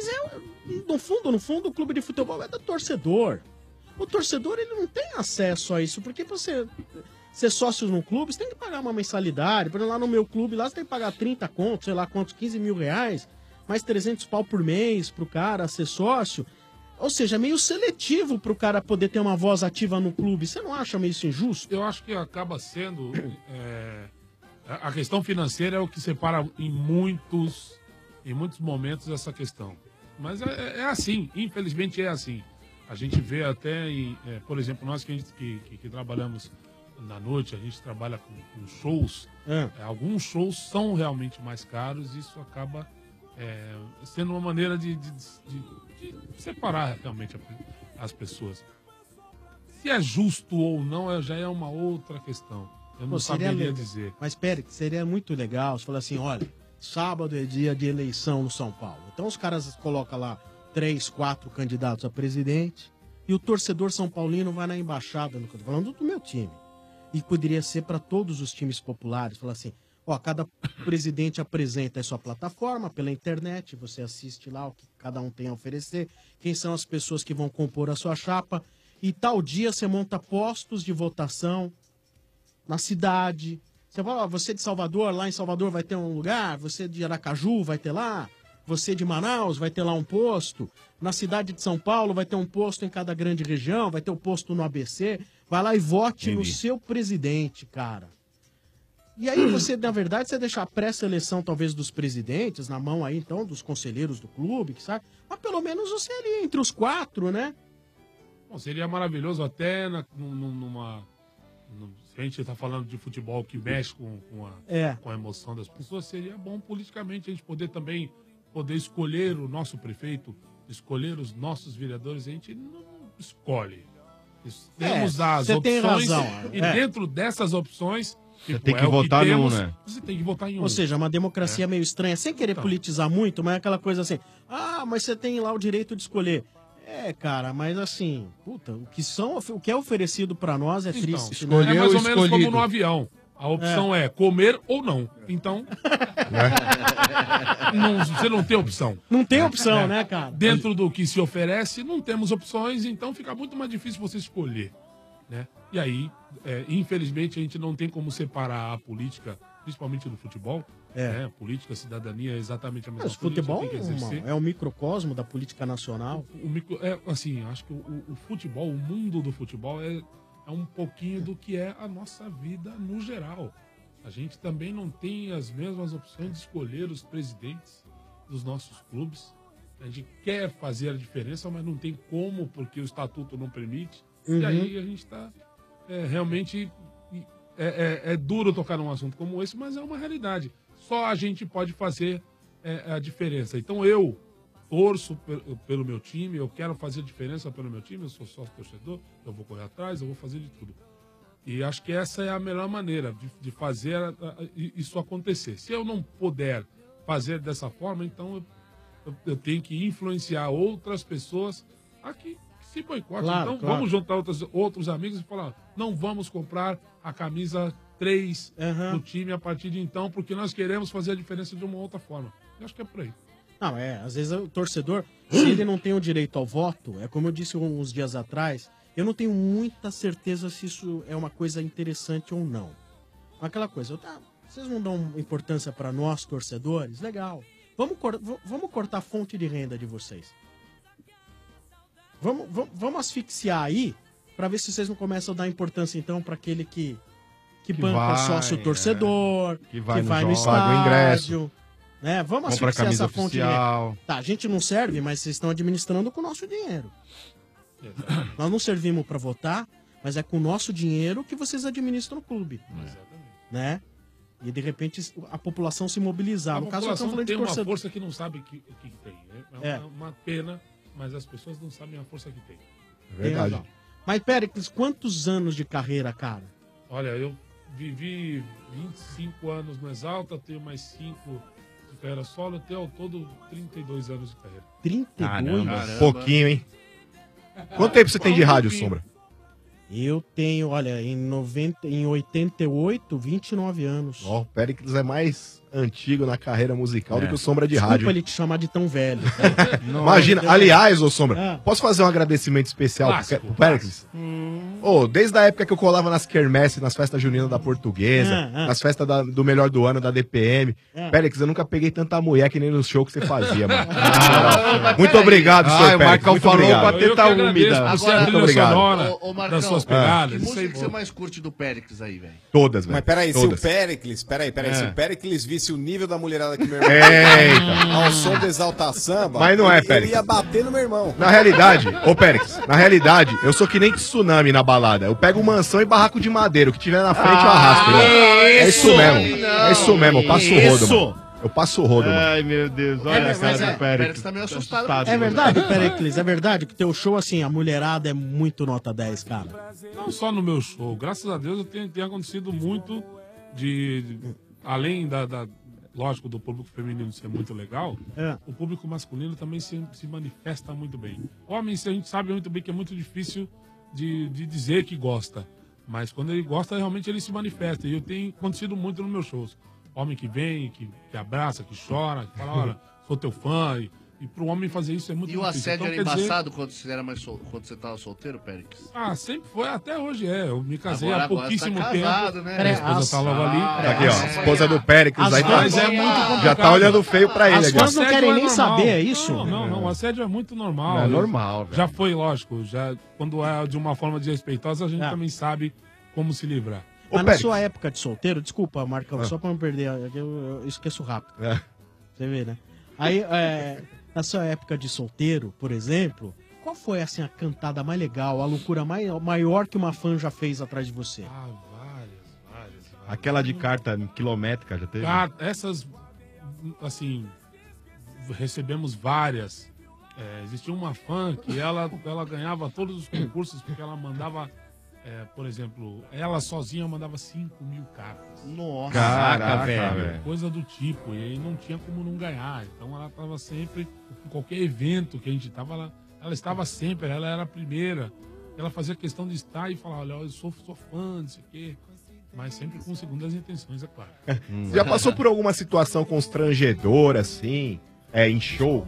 no fundo, o clube de futebol é do torcedor. O torcedor, ele não tem acesso a isso, porque você ser sócio num clube, você tem que pagar uma mensalidade. Por exemplo, lá no meu clube, lá você tem que pagar 30 contos, sei lá quantos, 15 mil reais, mais 300 pau por mês pro cara ser sócio. Ou seja, é meio seletivo pro cara poder ter uma voz ativa no clube. Você não acha meio isso injusto? Eu acho que acaba sendo... a questão financeira é o que separa em muitos momentos essa questão. Mas é assim, infelizmente é assim. A gente vê até, por exemplo, nós que trabalhamos na noite, a gente trabalha com shows. Alguns shows são realmente mais caros e isso acaba sendo uma maneira de separar realmente as pessoas. Se é justo ou não, já é uma outra questão. Eu não saberia dizer. Mas espere, que seria muito legal se falar assim, olha, sábado é dia de eleição no São Paulo. Então os caras colocam lá 3, 4 candidatos a presidente e o torcedor são paulino vai na embaixada, tô falando do meu time. E poderia ser para todos os times populares, falar assim, ó, cada presidente apresenta a sua plataforma pela internet, você assiste lá o que cada um tem a oferecer, quem são as pessoas que vão compor a sua chapa, e tal dia você monta postos de votação na cidade. Você fala, ó, você de Salvador, lá em Salvador vai ter um lugar, você de Aracaju vai ter lá, você de Manaus vai ter lá um posto, na cidade de São Paulo vai ter um posto em cada grande região, vai ter um posto no ABC, vai lá e vote no seu presidente, cara. E aí você, na verdade, você deixa a pré-seleção, talvez, dos presidentes, na mão aí, então, dos conselheiros do clube, que sabe? Mas pelo menos você ali, entre os 4, né? Bom, seria maravilhoso até se a gente tá falando de futebol que mexe com a emoção das pessoas, seria bom politicamente a gente poder também escolher o nosso prefeito, escolher os nossos vereadores. A gente não escolhe. Temos as você tem opções razão. e dentro dessas opções... Você tem que votar em um, né? Você tem que votar em um. Ou seja, uma democracia meio estranha, sem querer politizar muito, mas é aquela coisa assim, mas você tem lá o direito de escolher. Cara, mas assim, puta, o que é oferecido pra nós é triste. É mais ou menos como no avião. A opção é comer ou não. Então, você não tem opção. Não tem opção, né, cara? Dentro do que se oferece, não temos opções, então fica muito mais difícil você escolher, né? E aí, infelizmente, a gente não tem como separar a política, principalmente do futebol. Né? Política, cidadania é exatamente a mesma Mas coisa. o futebol Tem que exercer. é um microcosmo da política nacional. Acho que o futebol, o mundo do futebol é um pouquinho do que é a nossa vida no geral. A gente também não tem as mesmas opções de escolher os presidentes dos nossos clubes. A gente quer fazer a diferença, mas não tem como, porque o estatuto não permite. E aí a gente está realmente... É duro tocar num assunto como esse, mas é uma realidade. Só a gente pode fazer a diferença. Então eu torço pelo meu time, eu quero fazer a diferença pelo meu time, eu sou sócio torcedor, eu vou correr atrás, eu vou fazer de tudo. E acho que essa é a melhor maneira de fazer isso acontecer. Se eu não puder fazer dessa forma, então eu tenho que influenciar outras pessoas a que se boicotem. Claro, Então claro. vamos juntar outros amigos e falar, não vamos comprar a camisa 3 do time a partir de então, porque nós queremos fazer a diferença de uma outra forma. Eu acho que é por aí. Não, às vezes o torcedor, se ele não tem o direito ao voto, como eu disse uns dias atrás, eu não tenho muita certeza se isso é uma coisa interessante ou não. Aquela coisa, vocês não dão importância para nós, torcedores? Legal. Vamos cortar a fonte de renda de vocês. Vamos asfixiar aí, para ver se vocês não começam a dar importância, então, para aquele que banca sócio torcedor, que vai no estádio. Né? Vamos asfixiar essa fonte de renda. Tá, a gente não serve, mas vocês estão administrando com o nosso dinheiro. Nós não servimos para votar, mas é com o nosso dinheiro que vocês administram o clube. Né? E de repente a população se mobilizar. No caso, nós estamos falando de torcedor. Tem uma força que não sabe o que tem. É uma pena, mas as pessoas não sabem a força que tem. É verdade. Mas, Péricles, quantos anos de carreira, cara? Olha, eu vivi 25 anos no Exalta, tenho mais 5 de carreira solo, eu tenho ao todo 32 anos de carreira. 32? Caramba. Pouquinho, hein? Quanto tempo você tem de rádio, Sombra? Eu tenho, olha, em 88, 29 anos. Ó, o Péricles é mais antigo na carreira musical do que o Sombra de rádio. Desculpa ele te chamar de tão velho. Imagina, aliás, ô Sombra, posso fazer um agradecimento especial pro Péricles? Desde a época que eu colava nas quermesses, nas festas juninas da Portuguesa, nas festas do Melhor do Ano, da DPM. Péricles, eu nunca peguei tanta mulher que nem no show que você fazia, mano. Muito obrigado, senhor Péricles. O Marcão falou com a teta úmida. Muito obrigado. Ô, Marcão, que música que você mais curte do Péricles aí, velho? Todas, velho. Mas peraí, se Todas. o Péricles, se o Péricles visse o nível da mulherada que meu irmão Eita. ao som do Exalta Samba, Mas não é, ele Péricles. ia bater no meu irmão. Na realidade, ô Péricles, eu sou que nem tsunami na balada. Eu pego mansão e barraco de madeira. O que tiver na frente eu arrasto. Irmão. É isso mesmo. É isso mesmo. Eu passo o rodo, mano. Eu passo o rodo, mano. Ai, meu Deus. Olha a cara do Péricles. Tá meio assustado. É verdade, Péricles, é verdade que teu show, assim, a mulherada é muito nota 10, cara. Não só no meu show. Graças a Deus tem acontecido muito além lógico, do público feminino ser muito legal, o público masculino também se manifesta muito bem. Homens, a gente sabe muito bem que é muito difícil de dizer que gosta. Mas quando ele gosta, realmente ele se manifesta. E eu tenho acontecido muito nos meus shows. Homem que vem, que abraça, que chora, que fala, olha, sou teu fã. E pro homem fazer isso é muito difícil. E o assédio Então, era embaçado quando você tava solteiro, Péricles? Sempre foi, até hoje é. Eu me casei Agora há pouquíssimo tá tempo. casado, né? Minha esposa tá logo ali. Aqui, ó, a esposa do Péricles aí Mas é muito complicado. já tá olhando feio pra ele. As aqui. fãs não querem nem saber, é isso? Não, o assédio é muito normal. É normal, velho. Já foi, lógico. Quando é de uma forma desrespeitosa, a gente também sabe como se livrar. Mas na Pérez. sua época de solteiro, desculpa, Marcão, só pra não perder, eu esqueço rápido. Você vê, né? Aí, na sua época de solteiro, por exemplo, qual foi assim a cantada mais legal, a loucura maior que uma fã já fez atrás de você? Várias. Aquela de carta quilométrica já teve? Essas, assim, recebemos várias. Existia uma fã que ela ganhava todos os concursos porque ela mandava, por exemplo, ela sozinha mandava 5.000 cartas. Nossa. Caraca, velho. Coisa do tipo. E aí não tinha como não ganhar. Então ela estava sempre, em qualquer evento que a gente estava, ela estava sempre, ela era a primeira. Ela fazia questão de estar e falar, olha, eu sou fã, não sei o quê. Mas sempre com segundas intenções, é claro. Já passou por alguma situação constrangedora, assim, em show?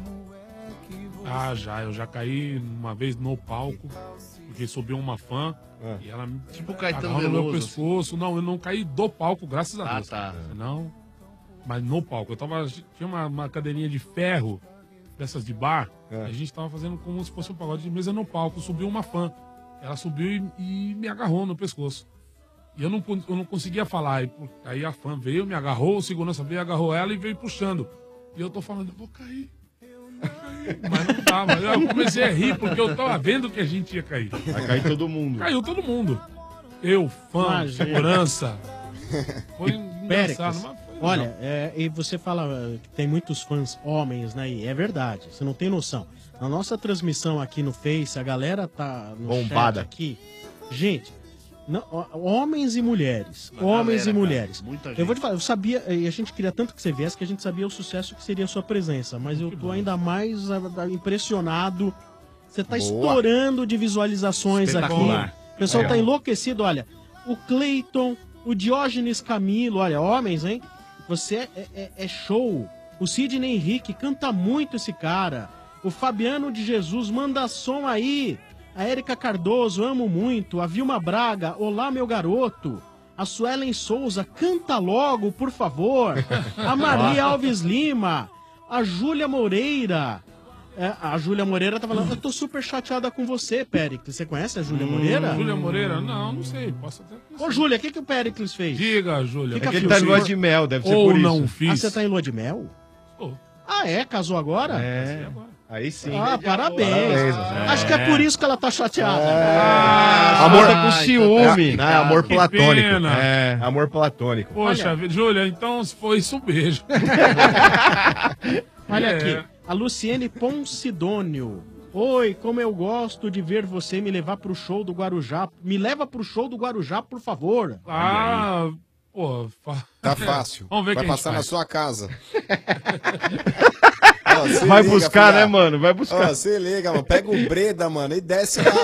Eu já caí uma vez no palco, porque subiu uma fã e ela me Tipo Caetano agarrou no meu Veloso, pescoço. Não, eu não caí do palco, graças a Deus. tá. Não, mas no palco. Tinha uma cadeirinha de ferro, dessas de bar, e a gente tava fazendo como se fosse um pagode de mesa no palco. Subiu uma fã. Ela subiu e me agarrou no pescoço. E eu não conseguia falar. Aí a fã veio, me agarrou, o segurança veio, agarrou ela e veio puxando. E eu tô falando, eu vou cair. Mas não tava. Eu comecei a rir porque eu tava vendo que a gente ia cair. Vai cair todo mundo. Caiu todo mundo. Eu, fã, segurança. Foi engraçado. Mas foi olha, e você fala que tem muitos fãs homens, né? E é verdade, você não tem noção. Na nossa transmissão aqui no Face, a galera tá no Bombada chat aqui. Gente, homens e mulheres. Homens e mulheres. Eu vou te falar, eu sabia, e a gente queria tanto que você viesse que a gente sabia o sucesso que seria a sua presença. Mas eu tô ainda mais impressionado. Você tá estourando de visualizações aqui. O pessoal tá enlouquecido. Olha, o Cleiton, o Diógenes Camilo, olha, homens, hein? Você é show. O Sidney Henrique canta muito esse cara. O Fabiano de Jesus manda som aí. A Érica Cardoso, amo muito. A Vilma Braga, olá meu garoto. A Suelen Souza, canta logo, por favor. A Maria Alves Lima. A Júlia Moreira. A Júlia Moreira tá falando, eu tô super chateada com você, Péricles. Você conhece a Júlia Moreira? Júlia Moreira? Não sei. Posso até conhecer. Ô, Júlia, o que o Péricles fez? Diga, Júlia. É que ele tá em lua de mel, deve ser Ou por isso. não fiz. Ah, você tá em lua de mel? Sou. Casou agora? Aí sim. Parabéns. Acho que é por isso que ela tá chateada. Amor tá com ciúme. Não, é amor Que platônico. pena. Amor platônico. Poxa, Júlia, então se foi isso, um beijo. Olha aqui, a Luciene Poncidônio. Oi, como eu gosto de ver você me levar pro show do Guarujá. Me leva pro show do Guarujá, por favor. Tá fácil. Vamos ver Vai quem passar na faz. sua casa. Vai buscar, né, mano? Vai buscar. Você liga, mano. Pega o Breda, mano, e desce lá.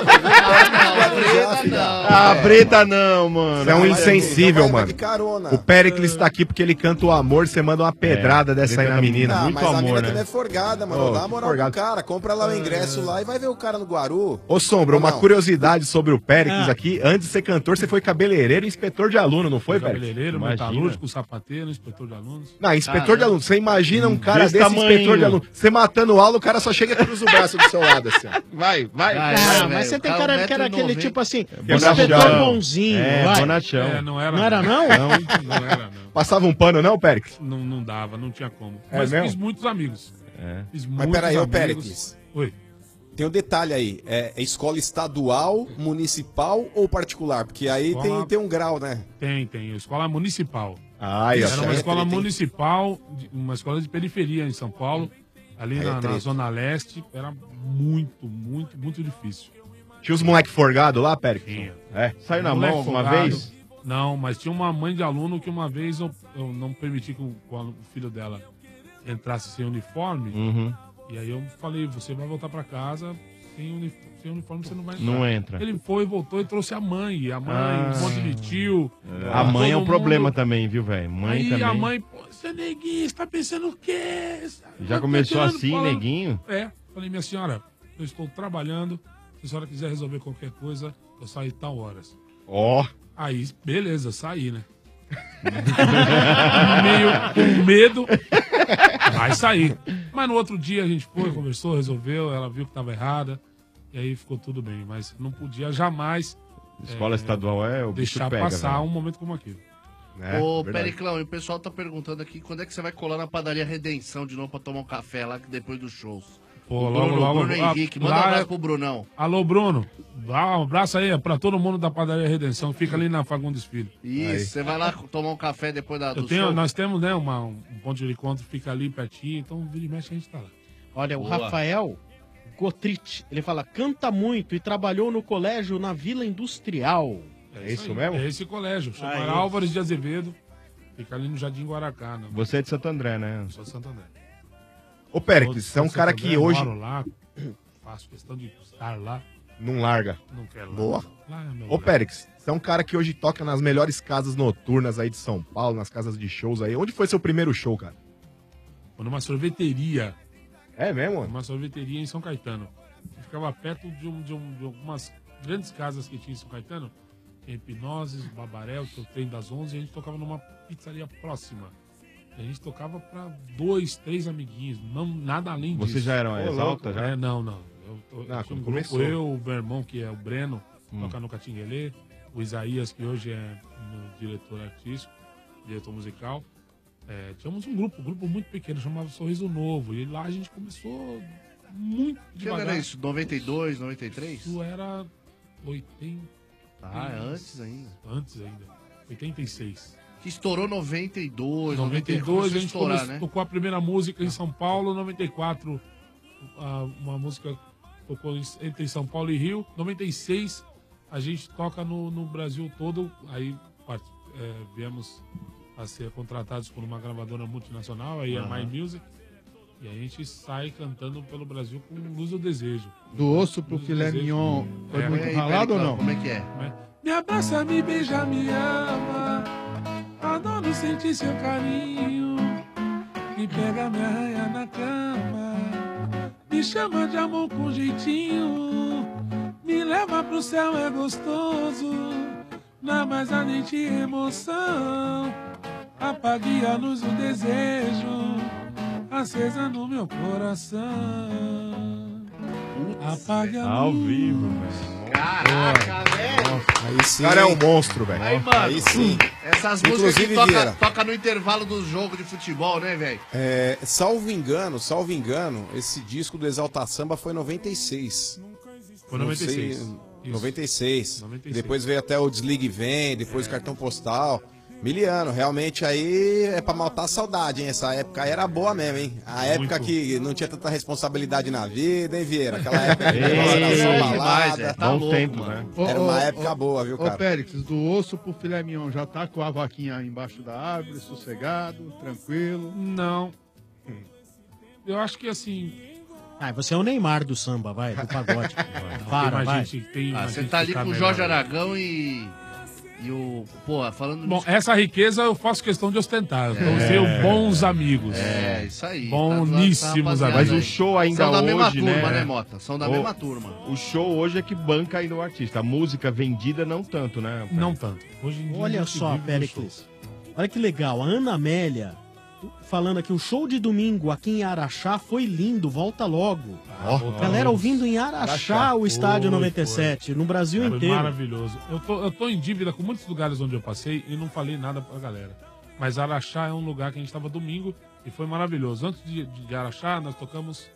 Breda não, mano. Você é um insensível, vai mano. de carona. O Péricles tá aqui porque ele canta o amor, você manda uma pedrada dessa aí na menina. Muito mas a menina também é forgada, mano. Dá uma moral forgado. pro cara. Compra lá o ingresso lá e vai ver o cara no Guaru. Ô, Sombra, Ou uma não? curiosidade sobre o Péricles aqui. Antes de ser cantor, você foi cabeleireiro e inspetor de aluno, não foi, Péricles? Cabeleireiro, Imagina. metalúrgico, sapateiro, inspetor de alunos. Não, inspetor de aluno. Você imagina um cara Desse desse tamanho. inspetor de aluno. Você matando aula, o cara só chega e cruza o braço do seu lado, assim. ó. Vai. Mas você tem cara que era aquele tipo assim, Bonachão. inspetor bonzinho. vai. Bonachão. Não era. Não era não? Não era, não. Passava um pano, não, Péricles? Não dava, não tinha como. É Mas mesmo? fiz muitos amigos. Fiz Mas muitos peraí, ô amigos. Péricles. Oi. Tem um detalhe aí. É escola estadual, municipal ou particular? Porque aí Escola- tem um grau, né? Tem. Escola municipal. Ai, Era uma é escola treta, hein? municipal, uma escola de periferia em São Paulo, ali Aí é na treta. Zona Leste. Era muito difícil. Tinha os moleque forgado lá, Péricles? Tinha. Saiu na Moleque mão alguma folgado. vez? Não, mas tinha uma mãe de aluno que uma vez eu não permiti que o filho dela entrasse sem uniforme. Uhum. E aí eu falei, você vai voltar pra casa sem uniforme, você não vai entrar. Não entra. Ele foi, voltou e trouxe a mãe. E a mãe, um monte de tio. A mãe é um todo problema mundo. também, viu, velho? Mãe Aí também. a mãe, pô, você é neguinho, você tá pensando o quê? Já Tá começou tirando assim, fala- neguinho? Falei, minha senhora, eu estou trabalhando. Se a senhora quiser resolver qualquer coisa, eu saio tal horas. Ó. Aí, beleza, saí, né? Meio com medo, vai sair. Mas no outro dia a gente foi, conversou, resolveu, ela viu que tava errada, e aí ficou tudo bem. Mas não podia jamais Escola estadual o bicho deixar pega, passar velho. um momento como aquele. Ô, verdade. Periclão, e o pessoal tá perguntando aqui quando é que você vai colar na padaria Redenção de novo pra tomar um café lá depois dos shows. Pô, O logo, Bruno Henrique, manda um abraço pro Brunão. Alô, Bruno. Dá um abraço aí pra todo mundo da Padaria Redenção. Fica ali na Fagundes Filho. Isso, você vai lá tomar um café depois do show? Nós temos, né, um ponto de encontro, fica ali pertinho. Então, vira e mexe, a gente tá lá. Olha, o Boa. Rafael Gotrich, ele fala, canta muito e trabalhou no colégio na Vila Industrial. É isso mesmo? É esse colégio. Chama Ah, é Álvares de Azevedo. Fica ali no Jardim Guaracá. Você é de Santo André, né? Sou de Santo André. Ô, Péricles, você é um cara que hoje Moro lá, faço questão de estar lá. não larga. Não quero lá. Boa. Lá é meu Ô, lugar. Péricles, você é um cara que hoje toca nas melhores casas noturnas aí de São Paulo, nas casas de shows aí. Onde foi seu primeiro show, cara? Foi numa sorveteria. É mesmo? Uma sorveteria em São Caetano. Ficava perto de algumas grandes casas que tinha em São Caetano. Tinha Hipnoses, Babarel, que eu tenho das 11, e a gente tocava numa pizzaria próxima. E a gente tocava pra 2, 3 amiguinhos, não, nada além disso. Você já era mais alta, já? É, não. Eu tinha um quando grupo, começou. eu, o meu irmão, que é o Breno, toca no Catinguelê, o Isaías, que hoje é meu diretor artístico, diretor musical. Tínhamos um grupo muito pequeno, chamava Sorriso Novo. E lá a gente começou muito Que ano devagar. era isso? 92, 93? Isso era 80. Antes ainda. Antes ainda. 86. Que estourou 92, 92 a gente estourar, né? tocou a primeira música em São Paulo, 94 uma música tocou entre São Paulo e Rio, 96 a gente toca no Brasil todo, aí viemos a ser contratados por uma gravadora multinacional, aí a My Music, e a gente sai cantando pelo Brasil com Luz do Desejo. Do osso pro filé mignon, foi muito ralado ou não? Como é que é? Me abraça, me beija, me ama. Adoro sentir seu carinho. Me pega, me arranha na cama. Me chama de amor com jeitinho. Me leva pro céu, é gostoso. Na mais ardente emoção. Apague a luz do desejo. Acesa no meu coração. Apague a luz. Ao vivo, velho. Caraca, velho. Aí sim. O cara é um monstro, velho. Aí, mano, Aí sim. essas músicas que Inclusive, Vieira. toca no intervalo do jogo de futebol, né, velho? Salvo engano, esse disco do Exalta Samba foi em 96. Foi Não 96. sei, Isso. 96. 96. Depois veio até o Desligue e Vem, depois o Cartão Postal. Miliano, realmente aí é pra matar a saudade, hein? Essa época aí era boa mesmo, hein? A época que não tinha tanta responsabilidade na vida, hein, Vieira? Aquela época que era só balada. Tá Bom louco, tempo, mano. né? Era uma época boa, viu, Ô, cara? Péricles, do osso pro filé mignon, já tá com a vaquinha embaixo da árvore, sossegado, tranquilo? Não. Eu acho que assim. Você é o Neymar do samba, vai, do pagode. Para, Tem vai. mais gente, tem mais Você gente tá que ali com o melhor. Jorge Aragão e o... Pô, falando... Bom, essa riqueza eu faço questão de ostentar. Então, ser bons amigos. Isso aí. Boníssimos Tá, amigos. Mas o show ainda São da hoje, mesma turma, né? né, Mota? São da mesma turma. O show hoje é que banca ainda o artista. A música vendida não tanto, né? Não tanto. Hoje em dia Olha não se só, vive do Péricles. Olha que legal. A Ana Amélia falando aqui, o show de domingo aqui em Araxá foi lindo, volta logo. Galera ouvindo em Araxá o estádio 97, no Brasil Foi inteiro. maravilhoso. Eu tô em dívida com muitos lugares onde eu passei e não falei nada pra galera. Mas Araxá é um lugar que a gente tava domingo e foi maravilhoso. Antes de Araxá, nós tocamos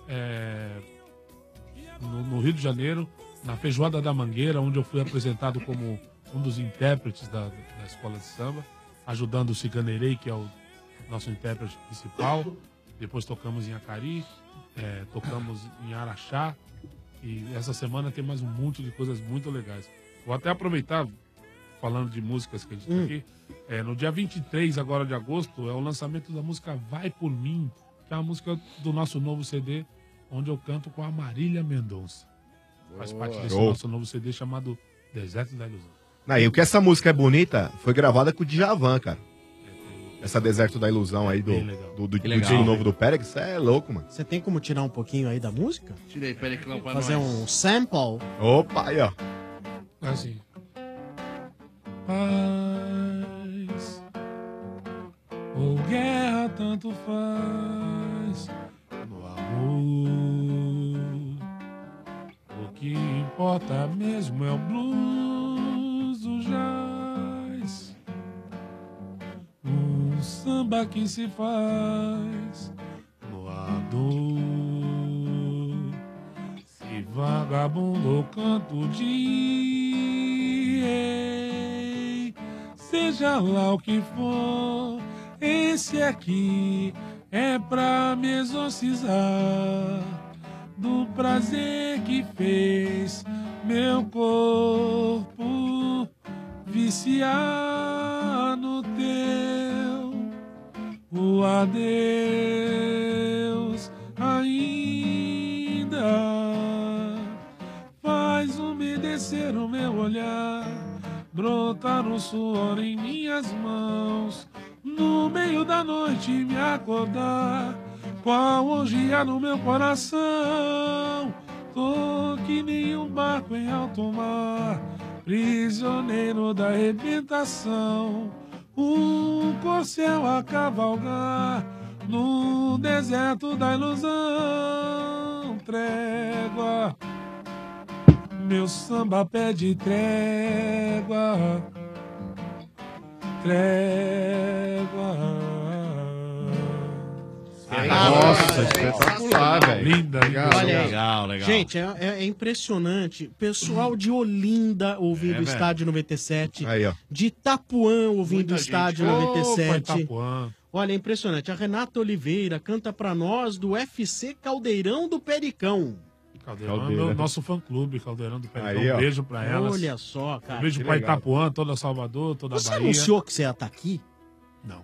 no Rio de Janeiro, na Feijoada da Mangueira, onde eu fui apresentado como um dos intérpretes da escola de samba, ajudando o Cicaneirei, que é o nosso intérprete principal. Depois tocamos em Acari, tocamos em Araxá. E essa semana tem mais um monte de coisas muito legais. Vou até aproveitar, falando de músicas que a gente tá aqui. No dia 23 agora de agosto é o lançamento da música Vai Por Mim, que é a música do nosso novo CD, onde eu canto com a Marília Mendonça. Faz parte desse nosso novo CD chamado Deserto da Ilusão. E o que essa música é bonita, foi gravada com o Djavan, cara. Essa Deserto da Ilusão aí do disco novo do Pérez, é louco, mano. Você tem como tirar um pouquinho aí da música? Tirei, Periclão, pra Fazer nós. um sample? Opa, aí, ó. Assim. Paz ou guerra, tanto faz. No amor, o que importa mesmo é o blues. jaz. Um samba que se faz no ador. Se vagabundo canto de rei, seja lá o que for, esse aqui é pra me exorcizar do prazer que fez meu corpo viciar no teu. O adeus ainda faz umedecer o meu olhar, brotar o suor em minhas mãos, no meio da noite me acordar, qual orgia no meu coração. Tô que nem um barco em alto mar, prisioneiro da arrebentação, um corcel a cavalgar no deserto da ilusão. Trégua, meu samba pede trégua, trégua. Nossa, espetacular, velho. Linda, Olha aí. Legal. Gente, é impressionante. Pessoal de Olinda ouvindo o velho. Estádio 97. Aí, ó. De Itapuã ouvindo o Estádio Opa, 97. Itapuã. Olha, é impressionante. A Renata Oliveira canta pra nós do UFC Caldeirão do Pericão. Caldeirão, é nosso fã-clube, Caldeirão do Pericão. Aí, ó. Um beijo pra elas. Olha só, cara. Um beijo Que pra legal. Itapuã, toda Salvador, toda a Você Bahia. anunciou que você ia estar aqui? Não.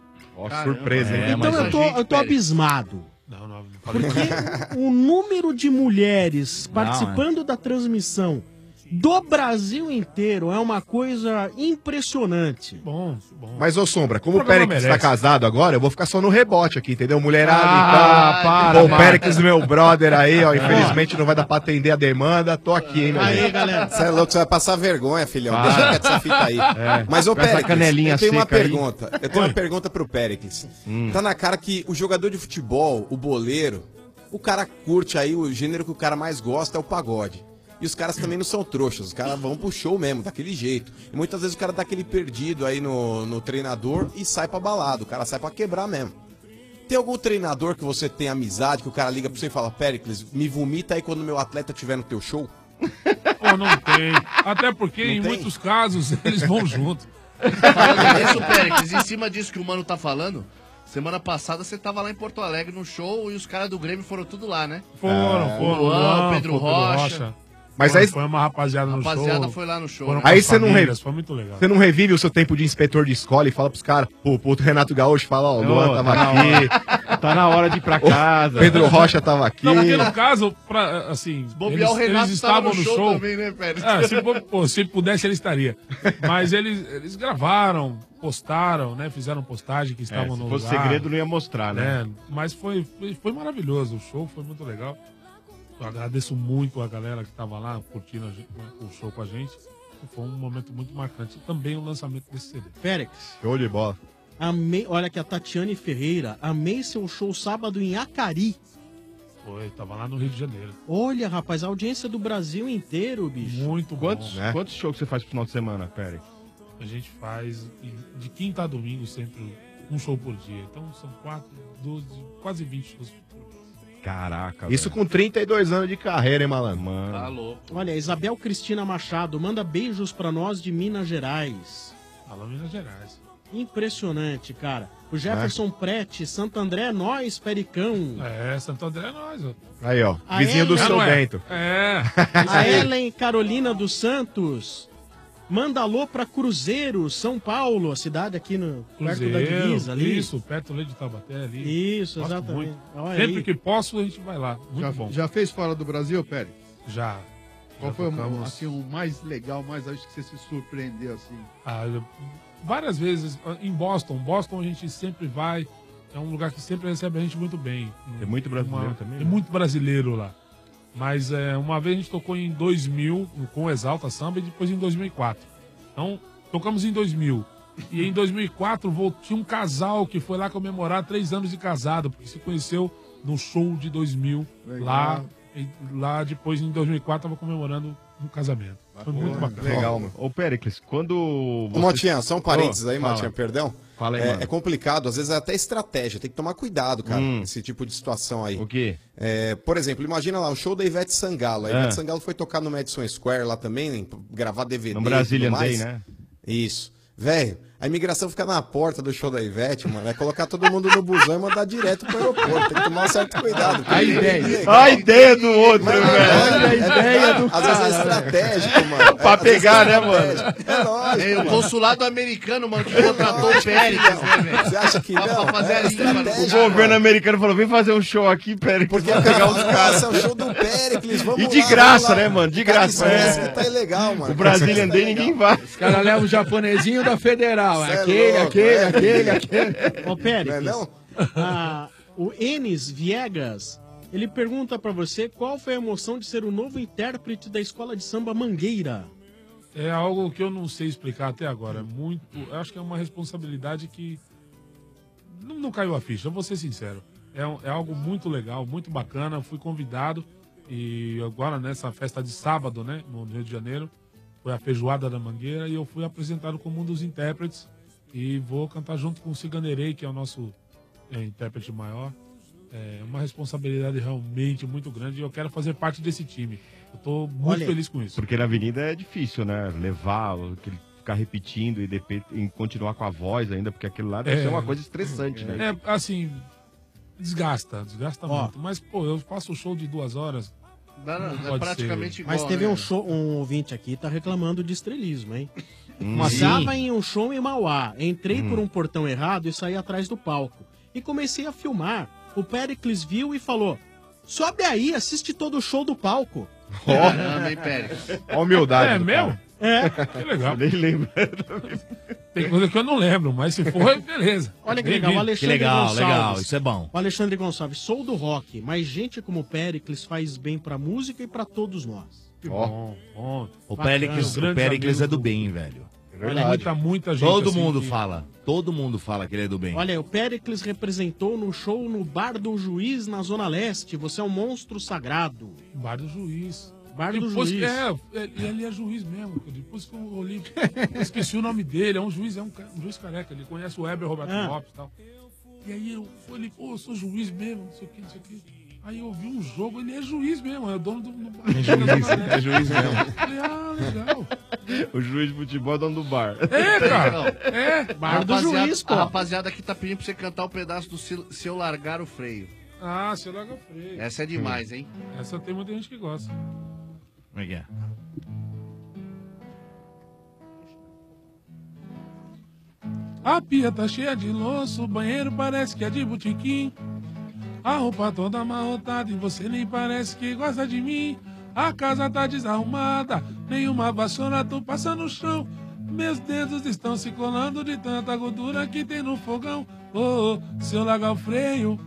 Ó, Caramba. surpresa, hein? Então eu tô abismado. Não falei. Porque o número de mulheres participando da transmissão do Brasil inteiro é uma coisa impressionante. Bom. Mas, ô Sombra, como O o programa Péricles merece. tá casado agora, eu vou ficar só no rebote aqui, entendeu? Mulherada Ah, e tal. para, O para. Péricles, meu brother aí, ó, infelizmente não vai dar pra atender a demanda. Tô aqui, hein, meu Aí, amigo. galera. Você é louco, você vai passar vergonha, filhão. Ah. Deixa quieto essa fita aí. É. Mas, ô Com essa Péricles, canelinha eu tenho uma seca aí. pergunta. Eu tenho uma pergunta pro Péricles. Tá na cara que o jogador de futebol, o boleiro, o cara curte aí, o gênero que o cara mais gosta é o pagode. E os caras também não são trouxas, os caras vão pro show mesmo, daquele jeito. E muitas vezes o cara dá aquele perdido aí no treinador e sai pra balada, o cara sai pra quebrar mesmo. Tem algum treinador que você tem amizade, que o cara liga pra você e fala, Péricles, me vomita aí quando meu atleta estiver no teu show? Pô, não tem. Até porque Não em tem? muitos casos eles vão junto. Falando nisso, Péricles, em cima disso que o Mano tá falando, semana passada você tava lá em Porto Alegre no show e os caras do Grêmio foram tudo lá, né? Foram. O Luan, Pedro Rocha. Mas foi, aí- foi uma rapaziada no show. Rapaziada foi lá no show. Foram Aí com você as não, famílias, foi muito legal. você não revive o seu tempo de inspetor de escola e fala pros caras, pro Renato Gaúcho, fala, ó, o Luan tava tá na aqui. Tá na hora de ir pra casa. O Pedro Rocha tava aqui. Não, porque no caso, assim, bobear, o Renato eles tava estavam no no show show. também, né, Pérez? Se pudesse, ele estaria. Mas eles gravaram, postaram, né? Fizeram postagem que estavam se no fosse lugar. segredo, não ia mostrar, né? Mas foi maravilhoso. O show foi muito legal. Eu agradeço muito a galera que estava lá curtindo o show com a gente. Foi um momento muito marcante. Também o lançamento desse CD. Félix. Show de bola. Amei, olha aqui, a Tatiane Ferreira. Amei seu show sábado em Acari. Foi, tava lá no Rio de Janeiro. Olha, rapaz, a audiência do Brasil inteiro, bicho. Muito Quantos, bom. quantos shows que você faz pro final de semana, Pérez? A gente faz de quinta a domingo sempre um show por dia. Então são 4, 12, quase 20 shows por dia. Caraca, Isso com 32 anos de carreira, hein, malandro? Mano. Tá louco. Olha, Isabel Cristina Machado manda beijos pra nós de Minas Gerais. Alô, Minas Gerais. Impressionante, cara. O Jefferson Prete, Santo André, nós, Pericão. Santo André é nós, ó. Aí, ó. A Vizinho do Ellen- seu Não é? Bento. É. A Ellen Carolina dos Santos manda alô pra Cruzeiro, São Paulo, a cidade aqui no perto da divisa ali. Isso, perto ali de Taubaté ali. Isso, Gosto exatamente. muito. Olha Sempre aí. que posso, a gente vai lá. Muito bom. Já fez fora do Brasil, Pérez? Já. Qual Já foi tocamos. assim, o mais legal, mais acho que você se surpreendeu assim? Várias vezes em Boston. Boston a gente sempre vai. É um lugar que sempre recebe a gente muito bem. Tem muito brasileiro também, Tem né? muito brasileiro lá. Mas uma vez a gente tocou em 2000 com o Exalta Samba e depois em 2004. Então, tocamos em 2000. E em 2004 tinha um casal que foi lá comemorar 3 anos de casado, porque se conheceu no show de 2000. Legal. Lá, e lá depois em 2004 estava comemorando um casamento. Foi muito bacana. Legal, mano. Ô, Péricles, quando... Ô, Motinha, só um parênteses aí, Fala. Motinha, perdão. Fala aí, mano. É complicado, às vezes é até estratégia, tem que tomar cuidado, cara, esse tipo de situação aí. O quê? Por exemplo, imagina lá o show da Ivete Sangalo. A Ivete Sangalo foi tocar no Madison Square lá também, gravar DVD. No Brazilian e tudo mais. Day, né? Isso. Velho, a imigração fica na porta do show da Ivete, mano. É colocar todo mundo no busão e mandar direto pro aeroporto. Tem que tomar um certo cuidado. A ideia do outro, velho. Olha a ideia do cara. Às vezes é estratégico, mano. Pra pegar, né, mano? É lógico. O consulado americano, mano, que contratou o Péricles, né, velho? Você acha que não? Pra fazer a língua, mano. O governo americano falou, vem fazer um show aqui, Péricles. Porque pra pegar os caras. É o show do Péricles, vamos E de lá, graça, vamos lá. né, mano? De O cara graça. esquece que tá ilegal, mano. O Brazilian Day ninguém vai. Os caras levam o japonesinho da Federal. Cê é Aquele. Ô, Péricles, Não é o Enes Viegas, ele pergunta pra você qual foi a emoção de ser o novo intérprete da escola de samba Mangueira. É algo que eu não sei explicar até agora. Eu acho que é uma responsabilidade que não caiu a ficha, eu vou ser sincero. É algo muito legal, muito bacana. Fui convidado e agora nessa festa de sábado, né, no Rio de Janeiro, foi a Feijoada da Mangueira e eu fui apresentado como um dos intérpretes e vou cantar junto com o Ciganerei, que é o nosso intérprete maior. É uma responsabilidade realmente muito grande e eu quero fazer parte desse time. Eu tô muito feliz com isso. Porque na avenida é difícil, né? Levar, ficar repetindo e continuar com a voz ainda, porque aquilo lá deve ser uma coisa estressante, né? É, assim, desgasta muito. Mas, pô, eu faço o show de 2 horas. É praticamente igual. Mas teve né? um ouvinte aqui tá reclamando de estrelismo, hein? Sim. Estava em um show em Mauá, entrei por um portão errado e saí atrás do palco. E comecei a filmar. O Péricles viu e falou: sobe aí, assiste todo o show do palco. Caramba, hein, Péricles? Ó a humildade. É do meu? cara. É. Que legal. Nem lembro. Tem coisa que eu não lembro, mas se for, beleza. Olha que legal, o Bem-vindo. Alexandre Gonçalves. isso é bom. O Alexandre Gonçalves, sou do rock, mas gente como o Péricles faz bem pra música e pra todos nós. Que bom. O Bacana, Péricles, um grande o Péricles amigo é do do- bem, velho. Muita gente. Todo assim, mundo que- fala. Todo mundo fala que ele é do bem. Olha, o Péricles representou no show no Bar do Juiz, na Zona Leste. Você é um monstro sagrado. Bar do Juiz. Bar do Depois Juiz. Ele é juiz mesmo. Depois que eu olhei, eu esqueci o nome dele. É um juiz, um juiz careca. Ele conhece o Weber Roberto Lopes e tal. E aí eu falei, pô, eu sou juiz mesmo, não sei o que, não sei o que. Aí eu vi um jogo, ele é juiz mesmo, é o dono do bar. É juiz mesmo. Eu falei, legal. O juiz de futebol é dono do bar. É, cara. Bar do Juiz, pô. A rapaziada aqui tá pedindo pra você cantar o pedaço do Se Eu Largar o Freio. Ah, se eu largar o freio. Essa é demais, hein? Essa tem muita gente que gosta. Como é que é? A pia tá cheia de louça, o banheiro parece que é de botequim. A roupa toda amarrotada e você nem parece que gosta de mim. A casa tá desarrumada, nenhuma vassoura tu passa no chão. Meus dedos estão se colando de tanta gordura que tem no fogão. Oh, se eu largar o freio,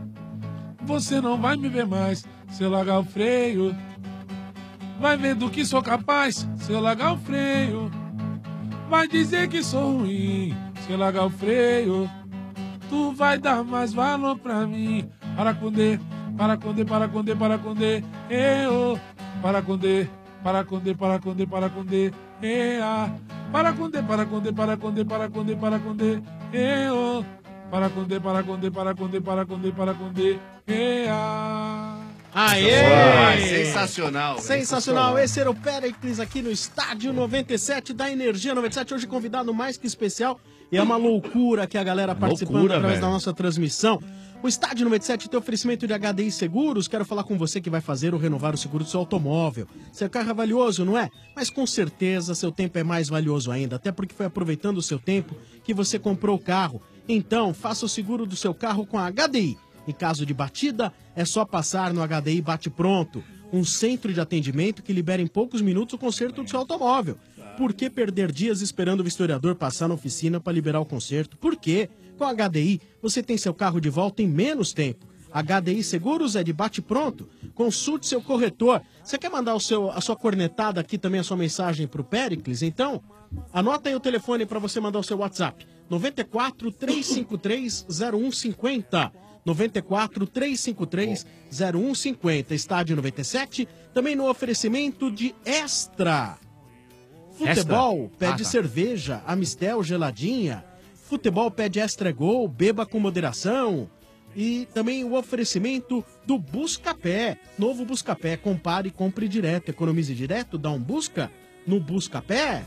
você não vai me ver mais. Se eu largar o freio, vai ver do que sou capaz. Se eu largar o freio, vai dizer que sou ruim. Se eu largar o freio, tu vai dar mais valor pra mim. Para com D, para com D, para com D, para com D, eu. Para com D, para com D, para com D, para com D, ea. Para com D, para com D, para com D, para com D, para com D, eu. Para com D, para com D, para com D, para com D, para com D, ea. Aê! Sensacional. Sensacional. Esse era o Péricles aqui no Estádio 97 da Energia 97. Hoje convidado mais que especial. E é uma loucura que a galera participando Loucura, através velho. da nossa transmissão. O Estádio 97 tem oferecimento de HDI Seguros. Quero falar com você que vai fazer ou renovar o seguro do seu automóvel. Seu carro é valioso, não é? Mas com certeza seu tempo é mais valioso ainda. Até porque foi aproveitando o seu tempo que você comprou o carro. Então, faça o seguro do seu carro com a HDI. Em caso de batida, é só passar no HDI Bate Pronto, um centro de atendimento que libera em poucos minutos o conserto do seu automóvel. Por que perder dias esperando o vistoriador passar na oficina para liberar o conserto? Por quê? Com a HDI, você tem seu carro de volta em menos tempo. HDI Seguros é de Bate Pronto. Consulte seu corretor. Você quer mandar a sua cornetada aqui também, a sua mensagem para o Péricles? Então, anota aí o telefone para você mandar o seu WhatsApp. 94 353 0150. 94 353 0150. Estádio 97, também no oferecimento de Extra. Futebol pede tá. cerveja, Amistel geladinha. Futebol pede Extra Gol, beba com moderação. E também o oferecimento do Buscapé. Novo Buscapé, compare e compre direto. Economize direto, dá um busca no Buscapé.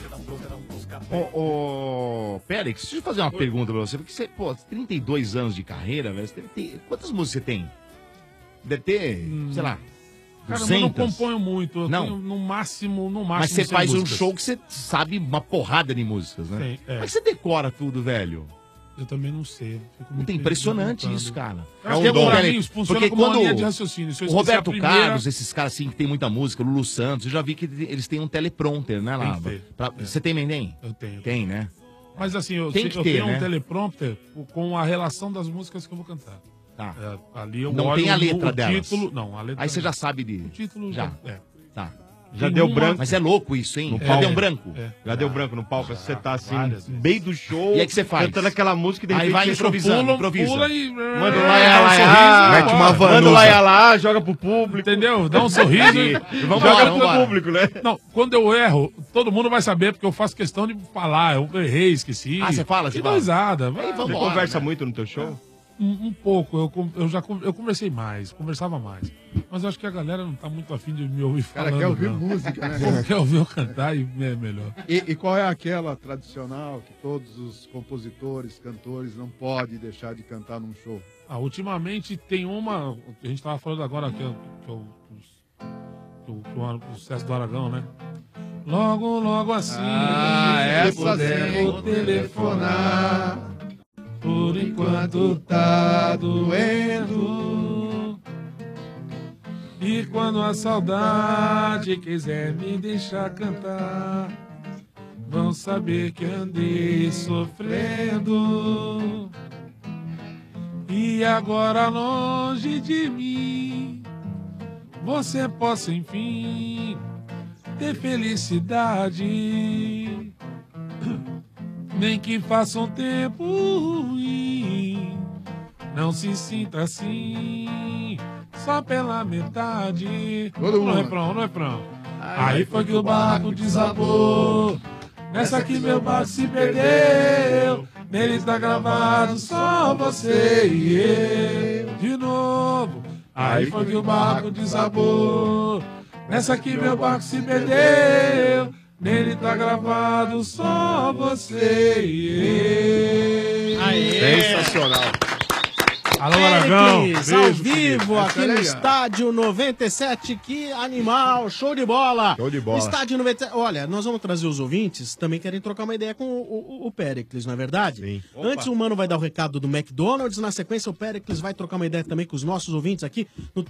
Ô, Périx, deixa eu fazer uma pergunta pra você. Porque você, 32 anos de carreira, velho. Você deve ter... Quantas músicas você tem? Deve ter, sei lá, Cara, 200. mas eu não componho muito. Eu Não. tenho no máximo Mas você 100 faz um músicas. show que você sabe uma porrada de músicas, né? Tem, é. Como é que você decora tudo, velho? Eu também não sei. Fico Muito impressionante isso, cara. É um dom. Pra mim, funciona Porque como uma quando linha de raciocínio. Se eu o esquecer Roberto a primeira- Carlos, esses caras assim que tem muita música, Lulu Santos, eu já vi que eles têm um teleprompter, né, lá? Tem que ter. Você tem, Mendem? Eu tenho. Tem, né? Mas assim, eu Tem que ter, tenho né? um teleprompter com a relação das músicas que eu vou cantar. Tá. Ali eu Não olho tem a o letra delas. título. Não, a letra Aí você não. já sabe de... O título já. Tá. Já Tem deu uma- branco. Mas é louco isso, hein? No Já palco. deu um branco? Já deu branco no palco. Você tá assim, várias no meio do show. E aí que você faz? Cantando aquela música e de Aí repente vai você improvisando, pula, improvisa. e... Manda É, lá, dá um sorriso e mete vai uma embora. manda lá, joga pro público. Entendeu? Dá um sorriso e vamos joga embora, pro vamos público, né? Não, quando eu erro, todo mundo vai saber, porque eu faço questão de falar. Eu errei, esqueci. Ah, você fala? Você E fala? dá risada. Aí, Você conversa muito no teu show? Um pouco, eu conversei mais, conversava mais. Mas eu acho que a galera não tá muito afim de me ouvir Cara, falando. quer ouvir não. música, né? O povo quer ouvir eu cantar e é melhor. E qual é aquela tradicional que todos os compositores, cantores não podem deixar de cantar num show? Ultimamente tem uma, que a gente tava falando agora, que é o sucesso do Aragão, né? Logo, logo assim, essa se puder, sim, vou telefonar. Por enquanto tá doendo. E quando a saudade quiser me deixar cantar, vão saber que andei sofrendo. E agora longe de mim, você possa enfim ter felicidade. Nem que faça um tempo ruim, não se sinta assim, só pela metade. No refrão. Aí foi que o barco desabou, nessa que meu barco se perdeu. Nele está gravado só você e eu. De novo. Aí foi que o barco desabou, nessa que meu barco se perdeu. Nele tá gravado só você e eu. Sensacional. Alô, Aragão. Péricles, ao Beijo, vivo querido. aqui Essa é no legal. Estádio 97. Que animal, show de bola. Show de bola. Estádio 97. Olha, nós vamos trazer os ouvintes, também querem trocar uma ideia com o Péricles, não é verdade? Sim. Antes o Mano vai dar o recado do McDonald's, na sequência o Péricles vai trocar uma ideia também com os nossos ouvintes aqui no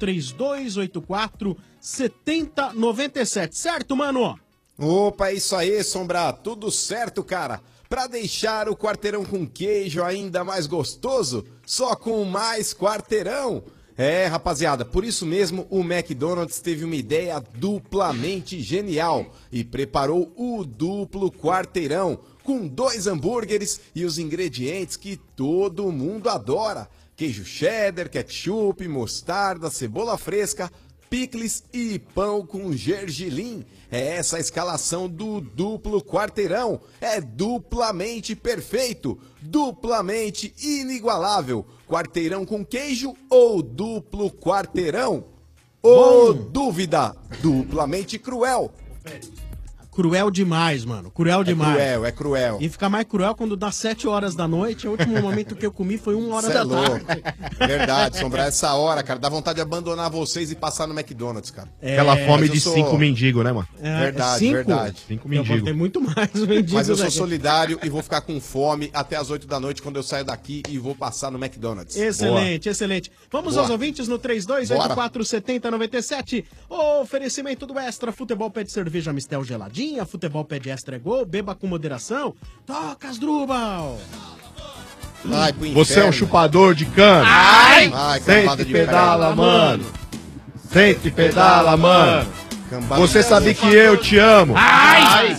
3284-7097. Certo, Mano? Opa, é isso aí, Sombra. Tudo certo, cara. Pra deixar o quarteirão com queijo ainda mais gostoso, só com mais quarteirão. É, rapaziada, por isso mesmo o McDonald's teve uma ideia duplamente genial e preparou o duplo quarteirão com 2 hambúrgueres e os ingredientes que todo mundo adora: queijo cheddar, ketchup, mostarda, cebola fresca, picles e pão com gergelim. É essa a escalação do duplo quarteirão. É duplamente perfeito, duplamente inigualável. Quarteirão com queijo ou duplo quarteirão? Ô, dúvida, duplamente cruel. Cruel demais, mano. Cruel demais. Cruel, é cruel. E fica mais cruel quando dá 7 horas da noite. O último momento que eu comi foi 1 hora Cê da é louco. tarde. Verdade, Sombra, essa hora, cara, dá vontade de abandonar vocês e passar no McDonald's, cara. Aquela fome Mas de eu sou- 5 mendigos, né, mano? Verdade, cinco? verdade. 5 Eu vou ter mendigos. muito mais mendigos Mas eu sou aqui. solidário e vou ficar com fome até as 8 da noite quando eu saio daqui e vou passar no McDonald's. Excelente, excelente. Vamos Boa. aos ouvintes no 3284-7097. Oferecimento do Extra. Futebol pede cerveja Mistel geladinha. Futebol pede Extra Gol. Beba com moderação. Toca, Asdrubal. Ai, pro Você é um inferno. chupador de cana. Ai, Sente cambada e de pedala, velho. mano. Sente e pedala, mano. Cambada Você de sabe velho. que eu te amo. Ai!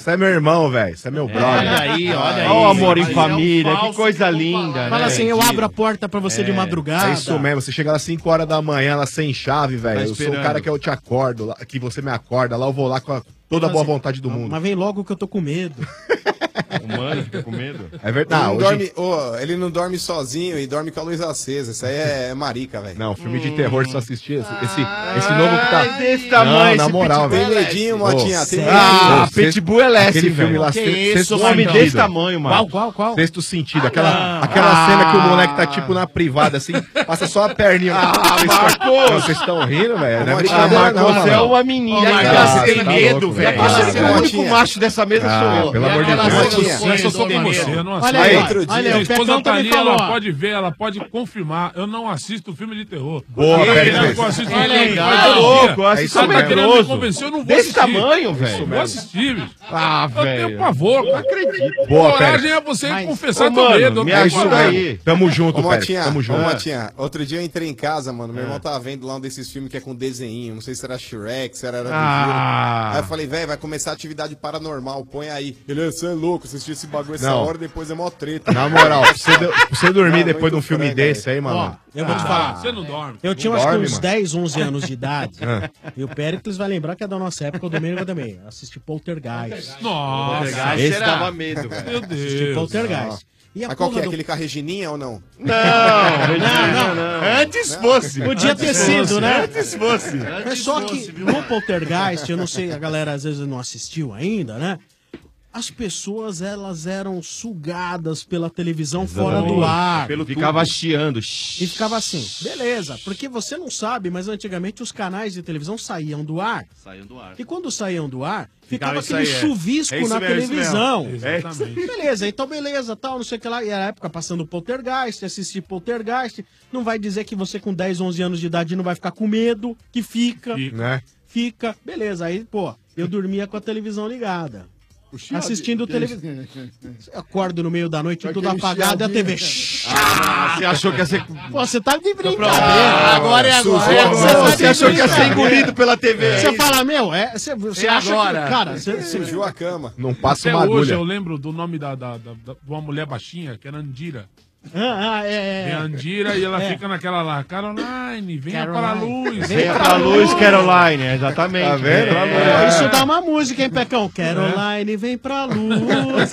Você é meu irmão, velho. Você é meu brother. Olha aí. Olha o amor em família, que coisa linda. Fala né? assim, eu abro a porta pra você de madrugada. É isso mesmo. Você chega às 5 horas da manhã, ela sem chave, velho. Eu sou o esperando. cara que eu te acordo, lá- que você me acorda. Lá eu vou lá com toda a boa vontade do mundo. Mas vem logo que eu tô com medo. O mano fica com medo? É verdade. Ele, Não, não hoje- dorme, ele não dorme sozinho e dorme com a luz acesa. Isso aí é marica, velho. Não, filme de terror só assistir esse novo que tá. Desse tamanho, Não, na moral, Tem velho. medinho, Motinha? Tem Ah, medinho. Pitbull é leste, Aquele filme filme lá, lá, Sexto um homem Sentido. desse tamanho, mano. Qual? Sexto Sentido, aquela cena que o moleque tá tipo na privada, assim, passa só a perninha. Vocês estão rindo, velho? Não é brincadeira, não, Você é mano. uma menina. Marcão, você tem tá medo, louco, velho. velho. Acho que o único Motinha. macho dessa mesa sou eu. Pelo amor de Deus. Motinha. Eu sou como você, eu não Olha assisto. aí, outro dia. olha aí, Minha o Pecão esposa tá também ali, falou. ela ó. pode ver, ela pode confirmar. Eu não assisto filme de terror. Boa, Quem Pérez. quiser que eu assisto Olha filme aí, de cara. terror, Tá louco, eu É assisto isso Tá mesmo. querendo me medroso. convencer, eu não vou Desse assistir. tamanho, velho. Eu vou assistir, bicho. Ah, Eu tenho velho. pavor. Não acredito. Boa, Coragem Pérez. é você Mas- confessar Ô, teu mano, medo. eu me tenho ajuda coragem. aí. Tamo Ô, junto, Pérez. Motinha, Tamo ô, junto. Motinha, outro dia eu entrei em casa, mano. Meu irmão tava vendo lá um desses filmes que é com desenho. Não sei se era Shrek, se era do Aí eu falei, velho, vai começar a atividade paranormal. Põe aí. Ele, você é louco, assistir esse bagulho essa Não. hora, depois é mó treta. Na moral, pra você dormir Não, depois de um muito filme frango, desse velho. aí, mano. Eu vou te falar. Você não dorme. Eu tinha Não acho que dorme, uns mano. 10, 11 anos de idade. E o Péricles vai lembrar que é da nossa época, o Domingo também. Eu assisti Poltergeist. Nossa, Esse dava medo, velho. meu Assisti Deus. Poltergeist. E a Mas qual que porra é? do- Aquele com a Regininha ou não? Não. Antes fosse. Podia ter sido, né? Antes fosse. Mas só que no Poltergeist, eu não sei, a galera às vezes não assistiu ainda, né? As pessoas, elas eram sugadas pela televisão fora do ar. Ficava chiando. E ficava assim, beleza, porque você não sabe, mas antigamente os canais de televisão saíam do ar. Saiam do ar. E quando saíam do ar, ficava isso aquele aí, é. chuvisco É isso na mesmo, isso televisão. mesmo. Exatamente. Beleza, então beleza, tal, não sei o que lá. E era a época passando Poltergeist, assistir Poltergeist. Não vai dizer que você com 10, 11 anos de idade não vai ficar com medo, que fica. Né? Fica. Beleza, aí, pô, eu dormia com a televisão ligada. Assistindo televisão. Eu acordo no meio da noite, tudo apagado e a TV. Você achou que ia ser... Pô, você tá de brincadeira. Agora é agora. Você achou que ia ser engolido pela TV. Você fala, meu, você acha agora? que. Cara, você. Surgiu a cama. Não passa Até uma hoje agulha. eu lembro do nome de uma mulher baixinha, que era Andira. É. É Andira e ela fica naquela lá. Caroline, venha para a luz. Venha pra luz, Caroline. Exatamente. Tá vendo? Venha pra luz. Isso dá uma música, hein, Pecão? Caroline, vem pra luz.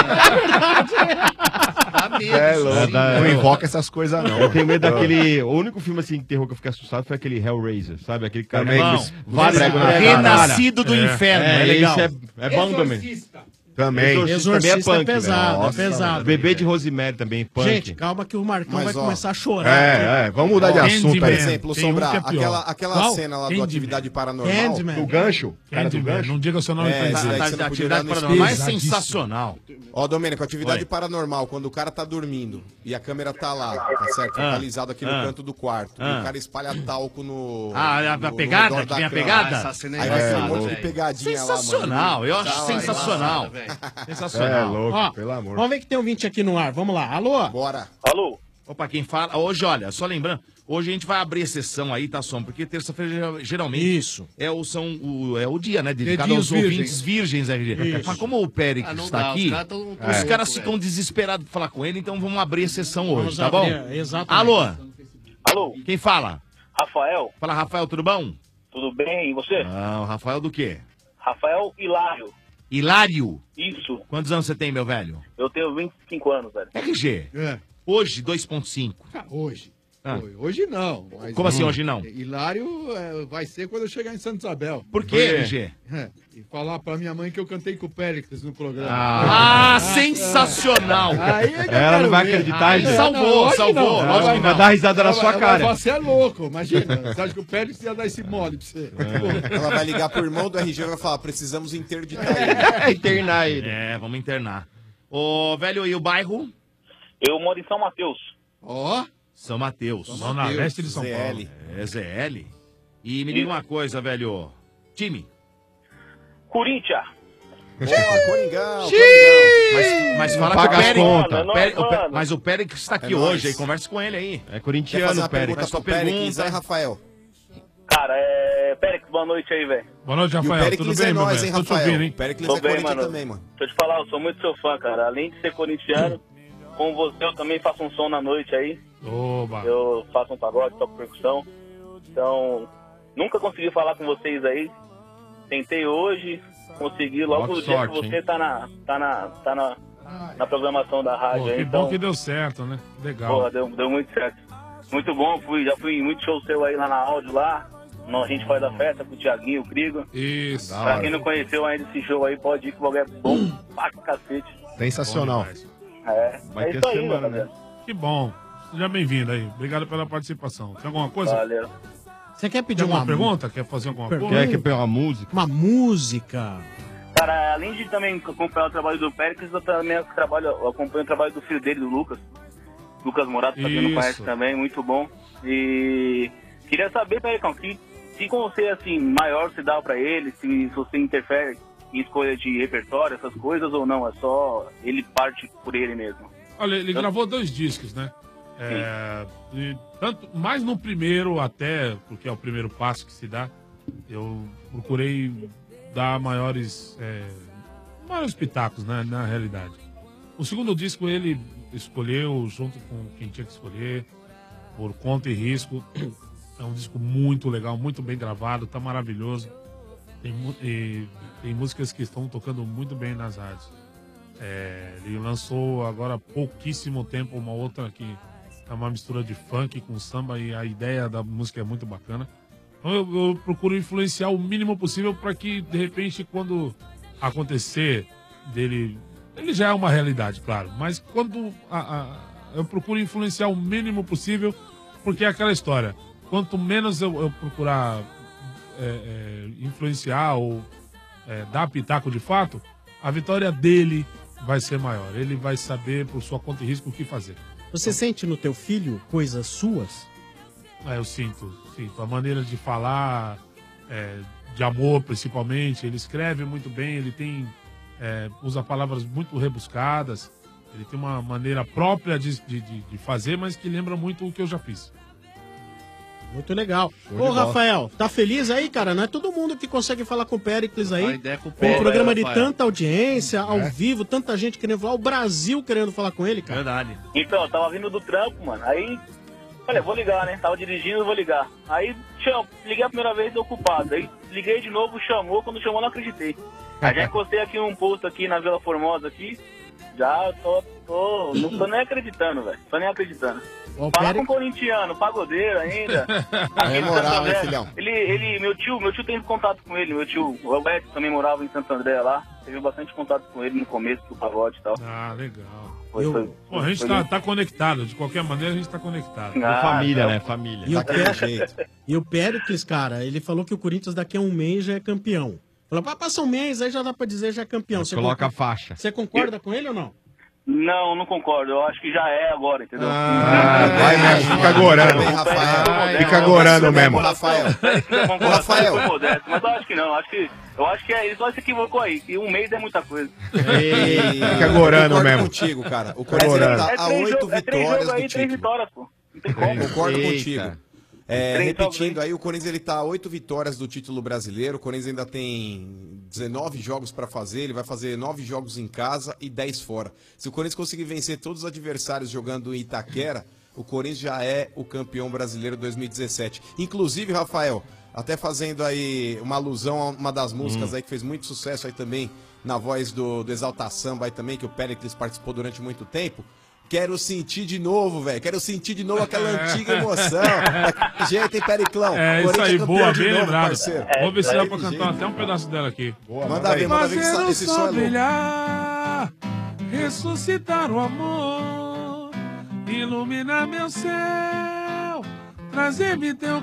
É louco. Não invoca essas coisas, não. Eu tenho medo daquele... O único filme assim de terror que eu fiquei assustado foi aquele Hellraiser, sabe? Aquele cara Também, que com vários prego na pregos cara. Renascido do inferno. É legal. Esse é bom também. Também. Exorcista também é pesado, Nossa, é pesado. Bebê de Rosemary também, punk. Gente, calma que o Marcão Mas, vai ó, começar a chorar. Vamos mudar de assunto Candyman. aí. Por exemplo, Tem um Sombra, que é pior. aquela Qual? cena lá do Candyman. Atividade Paranormal. Candyman. Do gancho? Cara do Candyman, gancho? não diga o seu nome É, pra esse ele. daí que você não podia Atividade dar no paranormal é Pesadíssimo. sensacional. Ó, Domênico, Atividade Oi. Paranormal, quando o cara tá dormindo e a câmera tá lá, tá certo? Focalizado aqui no canto do quarto. E o cara espalha talco no. A no pegada, redor que da vem a cama. pegada. Essa cena Aí é vai ser um engraçada, monte de velho. pegadinha Sensacional, lá, eu acho Tá, sensacional. É Sensacional. louco, Ó, pelo amor. vamos ver que tem um 20 aqui no ar. Vamos lá. Alô? Bora. Alô? Opa, quem fala? Hoje, olha, só lembrando, hoje a gente vai abrir exceção aí, tá, Som? Porque terça-feira, geralmente, Isso. é o dia, né? Dedicado aos Dedinhos ouvintes virgens, RG. Mas como o Péricles não está dá, aqui, os caras tão os louco, caras velho. ficam desesperados de falar com ele, então vamos abrir exceção hoje, Vamos tá bom? abrir, exatamente. Alô? Alô? Quem fala? Rafael? Fala, Rafael, tudo bom? Tudo bem? E você? Ah, o Rafael do quê? Rafael Hilário. Hilário. Isso. Quantos anos você tem, meu velho? Eu tenho 25 anos, velho. RG. É. Hoje, 2.5. Hoje. Ah. Hoje não. Mas Como assim hoje não? Hilário vai ser quando eu chegar em Santa Isabel. Por quê, RG? E falar pra minha mãe que eu cantei com o Péricles no programa. Ah, sensacional. Aí é que eu Ela quero não vai ver. acreditar, gente. Salvou, lógico que salvou. não. Lógico que Vai não. dar risada na sua cara. Você é louco, imagina. Você acha que o Péricles ia dar esse mole pra você? Ela vai ligar pro irmão do RG e vai falar: precisamos interditar ele. Internar ele. É, vamos internar. Ô, velho, e o bairro? Eu moro em São Mateus. Ó, São Mateus. Zona Leste de São Paulo. ZL. É, ZL. E me diga uma coisa, velho. Time. Corinthians. Boa, Coringão, Mas fala paga com o as Péricles. contas. Mas o Péricles está aqui É hoje nóis. aí, conversa com ele aí. É Quer fazer corintiano, uma Pérez. pergunta Só pro Péricles pergunta. aí, Rafael? Cara, Péricles, boa noite aí, velho. Boa noite, E o Rafael. Péricles Tudo bem, é meu nóis, velho? hein, Tô te Rafael? ouvindo, hein? O Péricles é Corinthians também, mano. Deixa eu te falar, eu sou muito seu fã, cara. Além de ser corintiano, com você eu também faço um som na noite aí. Oba. Eu faço um pagode, toco percussão. Então, nunca consegui falar com vocês aí. Tentei hoje, consegui logo Boa no dia sorte, que você hein? tá na programação da rádio Pô, aí. que Então, bom que deu certo, né? Legal. porra, deu muito certo. Muito bom, já fui em muito show seu aí lá na áudio lá. A gente faz a festa com o Thiaguinho, o Crigo. Isso. Pra quem não conheceu ainda esse show aí, pode ir que o bagulho é bom pra cacete. Sensacional. É isso aí, galera. Que bom. Seja bem-vindo aí. Obrigado pela participação. Tem alguma coisa? Valeu. Você quer pedir Tem alguma uma pergunta? Quer fazer alguma Pergunta? coisa? Quer pegar uma música? Uma música. Cara, além de também acompanhar o trabalho do Péricles, eu também acompanho o trabalho do filho dele, do Lucas. Lucas Morato, pra quem não Isso. conhece também, muito bom. E queria saber, Péricles, se conselho assim, maior você dá pra ele, se você interfere em escolha de repertório, essas coisas, ou não, é só ele parte por ele mesmo. Olha, ele gravou 2 discos, né? E tanto, mais no primeiro até, porque é o primeiro passo que se dá, eu procurei dar maiores pitacos, né, na realidade. O segundo disco ele escolheu junto com quem tinha que escolher, por conta e risco. É um disco muito legal, muito bem gravado, tá maravilhoso. Tem músicas que estão tocando muito bem nas rádios. Ele lançou agora há pouquíssimo tempo uma outra que é uma mistura de funk com samba e a ideia da música é muito bacana. Então eu procuro influenciar o mínimo possível para que, de repente, quando acontecer dele... Ele já é uma realidade, claro, mas quando eu procuro influenciar o mínimo possível, porque é aquela história. Quanto menos eu procurar influenciar ou dar pitaco de fato, a vitória dele vai ser maior. Ele vai saber, por sua conta e risco, o que fazer. Você sente no teu filho coisas suas? Eu sinto. A maneira de falar, de amor principalmente, ele escreve muito bem, ele tem usa palavras muito rebuscadas, ele tem uma maneira própria de fazer, mas que lembra muito o que eu já fiz. Muito legal. Show de Ô, bola. Rafael, tá feliz aí, cara? Não é todo mundo que consegue falar com o Péricles aí. Trocar ideia com o Um Péricles, programa de Rafael. tanta audiência, ao vivo, tanta gente querendo falar, o Brasil querendo falar com ele, cara. Verdade. Então, eu tava vindo do trampo, mano. Aí, falei, vou ligar, né? Tava dirigindo, vou ligar. Aí, liguei a primeira vez, ocupado. Aí, liguei de novo, chamou. Quando chamou, não acreditei. Aí, já encostei aqui um posto aqui na Vila Formosa aqui. Já não tô nem acreditando, velho. Tô nem acreditando. Falar com um corintiano, pagodeiro ainda. É moral, hein, filhão? Meu tio tem contato com ele. Meu tio, o Roberto, também morava em Santo André lá. Teve bastante contato com ele no começo do pagode e tal. Ah, legal. Pô, A gente tá conectado, de qualquer maneira a gente tá conectado. Família, não. né? Família. E o, e o Péricles, cara, ele falou que o Corinthians daqui a um mês já é campeão. Falou, passa um mês, aí já dá pra dizer já é campeão. Você Coloca a faixa. Você concorda com ele ou não? Não concordo. Eu acho que já é agora, entendeu? Vai mesmo, fica agorando. Fica agorando mesmo. Rafael. Rafael. Mas eu acho que não. Eu acho que ele só se equivocou aí. Que um mês é muita coisa. Fica agorando Concordo mesmo. contigo, cara. O Fica Corinthians agorando. tá a 8 É 3 vitórias jogos aí, do 3 título. vitórias, pô. Não tem como. Concordo Eita. contigo. Repetindo aí, o Corinthians ele tá a 8 vitórias do título brasileiro. O Corinthians ainda tem 19 jogos pra fazer. Ele vai fazer 9 jogos em casa e 10 fora. Se o Corinthians conseguir vencer todos os adversários jogando em Itaquera, o Corinthians já é o campeão brasileiro 2017. Inclusive, Rafael, até fazendo aí uma alusão a uma das músicas aí que fez muito sucesso aí também na voz do Exalta Samba aí também, que o Péricles participou durante muito tempo. Quero sentir de novo, velho. Quero sentir de novo aquela antiga emoção. Daquele jeito, hein, Periclão? Isso aí, Corinthians boa, campeão de bem novo, lembrado. parceiro. Vou ver se dá pra Daquele cantar jeito. até um pedaço dela aqui. Manda ver que esse som é louco. brilhar, ressuscitar o amor, iluminar meu céu, trazer-me teu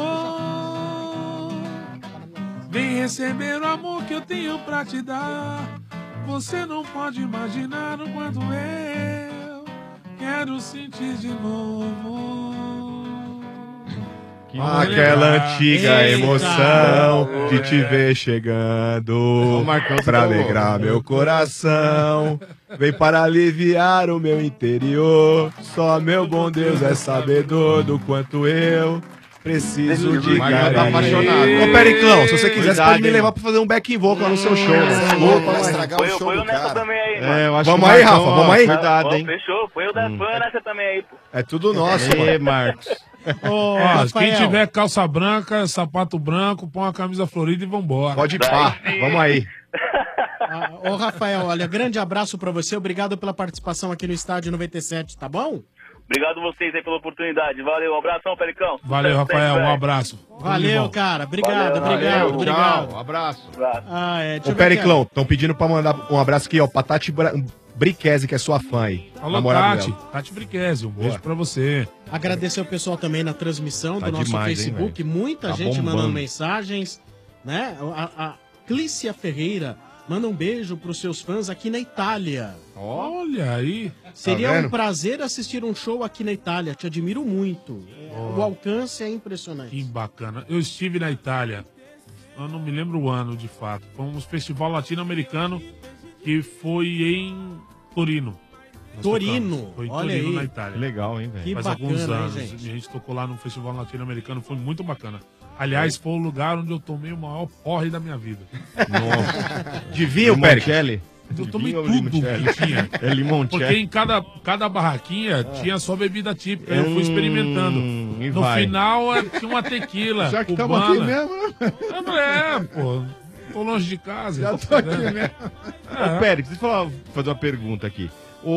calor. Vem receber o amor que eu tenho pra te dar. Você não pode imaginar o quanto eu quero sentir de novo. Aquela antiga Eita. emoção de te ver chegando pra alegrar meu coração. Vem para aliviar o meu interior. Só meu bom Deus é sabedor do quanto eu Preciso de Mas já tá carinho. apaixonado. Ô, Periclão, se você quiser, você Cuidado, pode me hein, levar pra fazer um back vocal no seu show. Desculpa, vai estragar o show Põe o do Neto cara. também aí, mano. É, eu acho Vamos que o aí, Marcão, Rafa, ó, vamos aí? Cuidado, Ó, hein? fechou. Põe o Defan nessa também aí, pô. É tudo nosso, Ê, mano. Marcos. Ô, Ó, Rafael, quem tiver calça branca, sapato branco, põe uma camisa florida e vambora. Pode ir pá. Vamos aí. Ô, Rafael, olha, grande abraço pra você. Obrigado pela participação aqui no Estádio 97, tá bom? Obrigado vocês aí pela oportunidade. Valeu, um abração, Pericão. Valeu, Sucesso Rafael. sempre, Um velho. abraço. Valeu, cara. Obrigado, Valeu, obrigado. Tchau, abraço. Ah, é, deixa Ô, eu ver aqui, Periclão, estão pedindo pra mandar um abraço aqui, ó, pra Tati Briquese, que é sua fã aí. Alô, namorada Tati. dela. Tati Briquese, um beijo pra você. Agradecer o pessoal também na transmissão Tá do nosso demais, hein, Facebook. velho? Muita Tá gente bombando. mandando mensagens, né? A Clícia Ferreira manda um beijo pros seus fãs aqui na Itália. Olha aí. Seria vendo? um prazer assistir um show aqui na Itália. Te admiro muito. O alcance é impressionante. Que bacana. Eu estive na Itália. Eu não me lembro o ano, de fato. Foi um festival latino-americano que foi em Torino. Nós Torino? tocamos. Foi em Olha Torino, aí. na Itália. Legal, hein, velho? Que Faz bacana, alguns hein, anos. gente? A gente tocou lá no festival latino-americano. Foi muito bacana. Aliás, foi o lugar onde eu tomei o maior porre da minha vida. Nossa. De vinho, Péricles? Limoncelli? Eu tomei Vinho ou tudo limoncelli? que tinha. É limoncelli. Porque em cada barraquinha tinha só bebida típica. Eu fui experimentando. e No vai. final tinha uma tequila. Já que estamos aqui cubana. mesmo, né? Eu falei, pô, tô longe de casa. Já tô aqui mesmo. Ô, Péricles, deixa eu fazer uma pergunta aqui.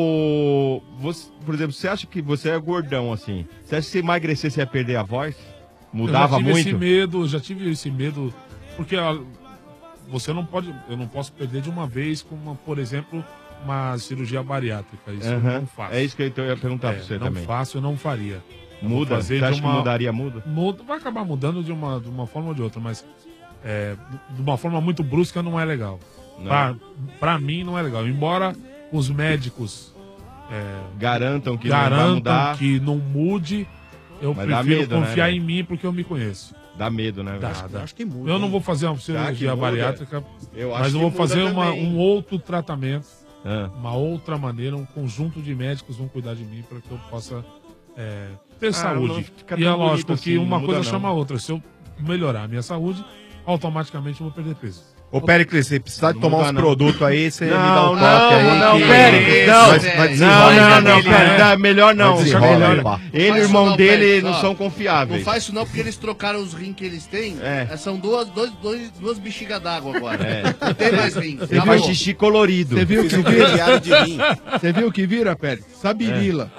Você, por exemplo, você acha que você é gordão assim? Você acha que se emagrecer você ia perder a voz? Mudava eu já tive muito? esse medo, já tive esse medo, porque você não pode, eu não posso perder de uma vez com por exemplo, uma cirurgia bariátrica. Isso eu Aham. não faço. É isso que eu ia perguntar pra você não também. faço, eu não faria. Eu vou Muda? fazer Você de acha que uma- mudaria? Muda? Vai acabar mudando de uma forma ou de outra, mas de uma forma muito brusca não é legal. Não. Pra mim não é legal. Embora os médicos Garantam que não vai garantam mudar. que não mude, eu Mas dá prefiro medo, né, confiar velho? em mim porque eu me conheço. Dá medo, né, Dá, velho? dá. Acho que muda. Eu não hein? vou fazer uma cirurgia muda? bariátrica, Eu acho mas eu que vou muda fazer também. um outro tratamento, Ah. uma outra maneira, um conjunto de médicos vão cuidar de mim para que eu possa ter saúde. não fica E é tão lógico bonito que assim, uma não muda coisa não. chama a outra. Se eu melhorar a minha saúde, automaticamente eu vou perder peso. Ô, Péricles, se precisar de Não tomar muda, uns não. produtos aí, você me dá Não, um toque aí. não, que- Péricles, não. Nós desenrola Não, dele, Péricles, né? não, melhor não. Nós desenrola Melhor aí, não. pá. Ele e o Faz irmão isso não, dele Péricles, não ó. são Não confiáveis. faz isso não, porque eles trocaram os rins que eles têm. São duas bexigas d'água agora. Não tem mais rim. Ele faz xixi colorido. Você viu que vira? Você viu que vira, Péricles? Sabirila.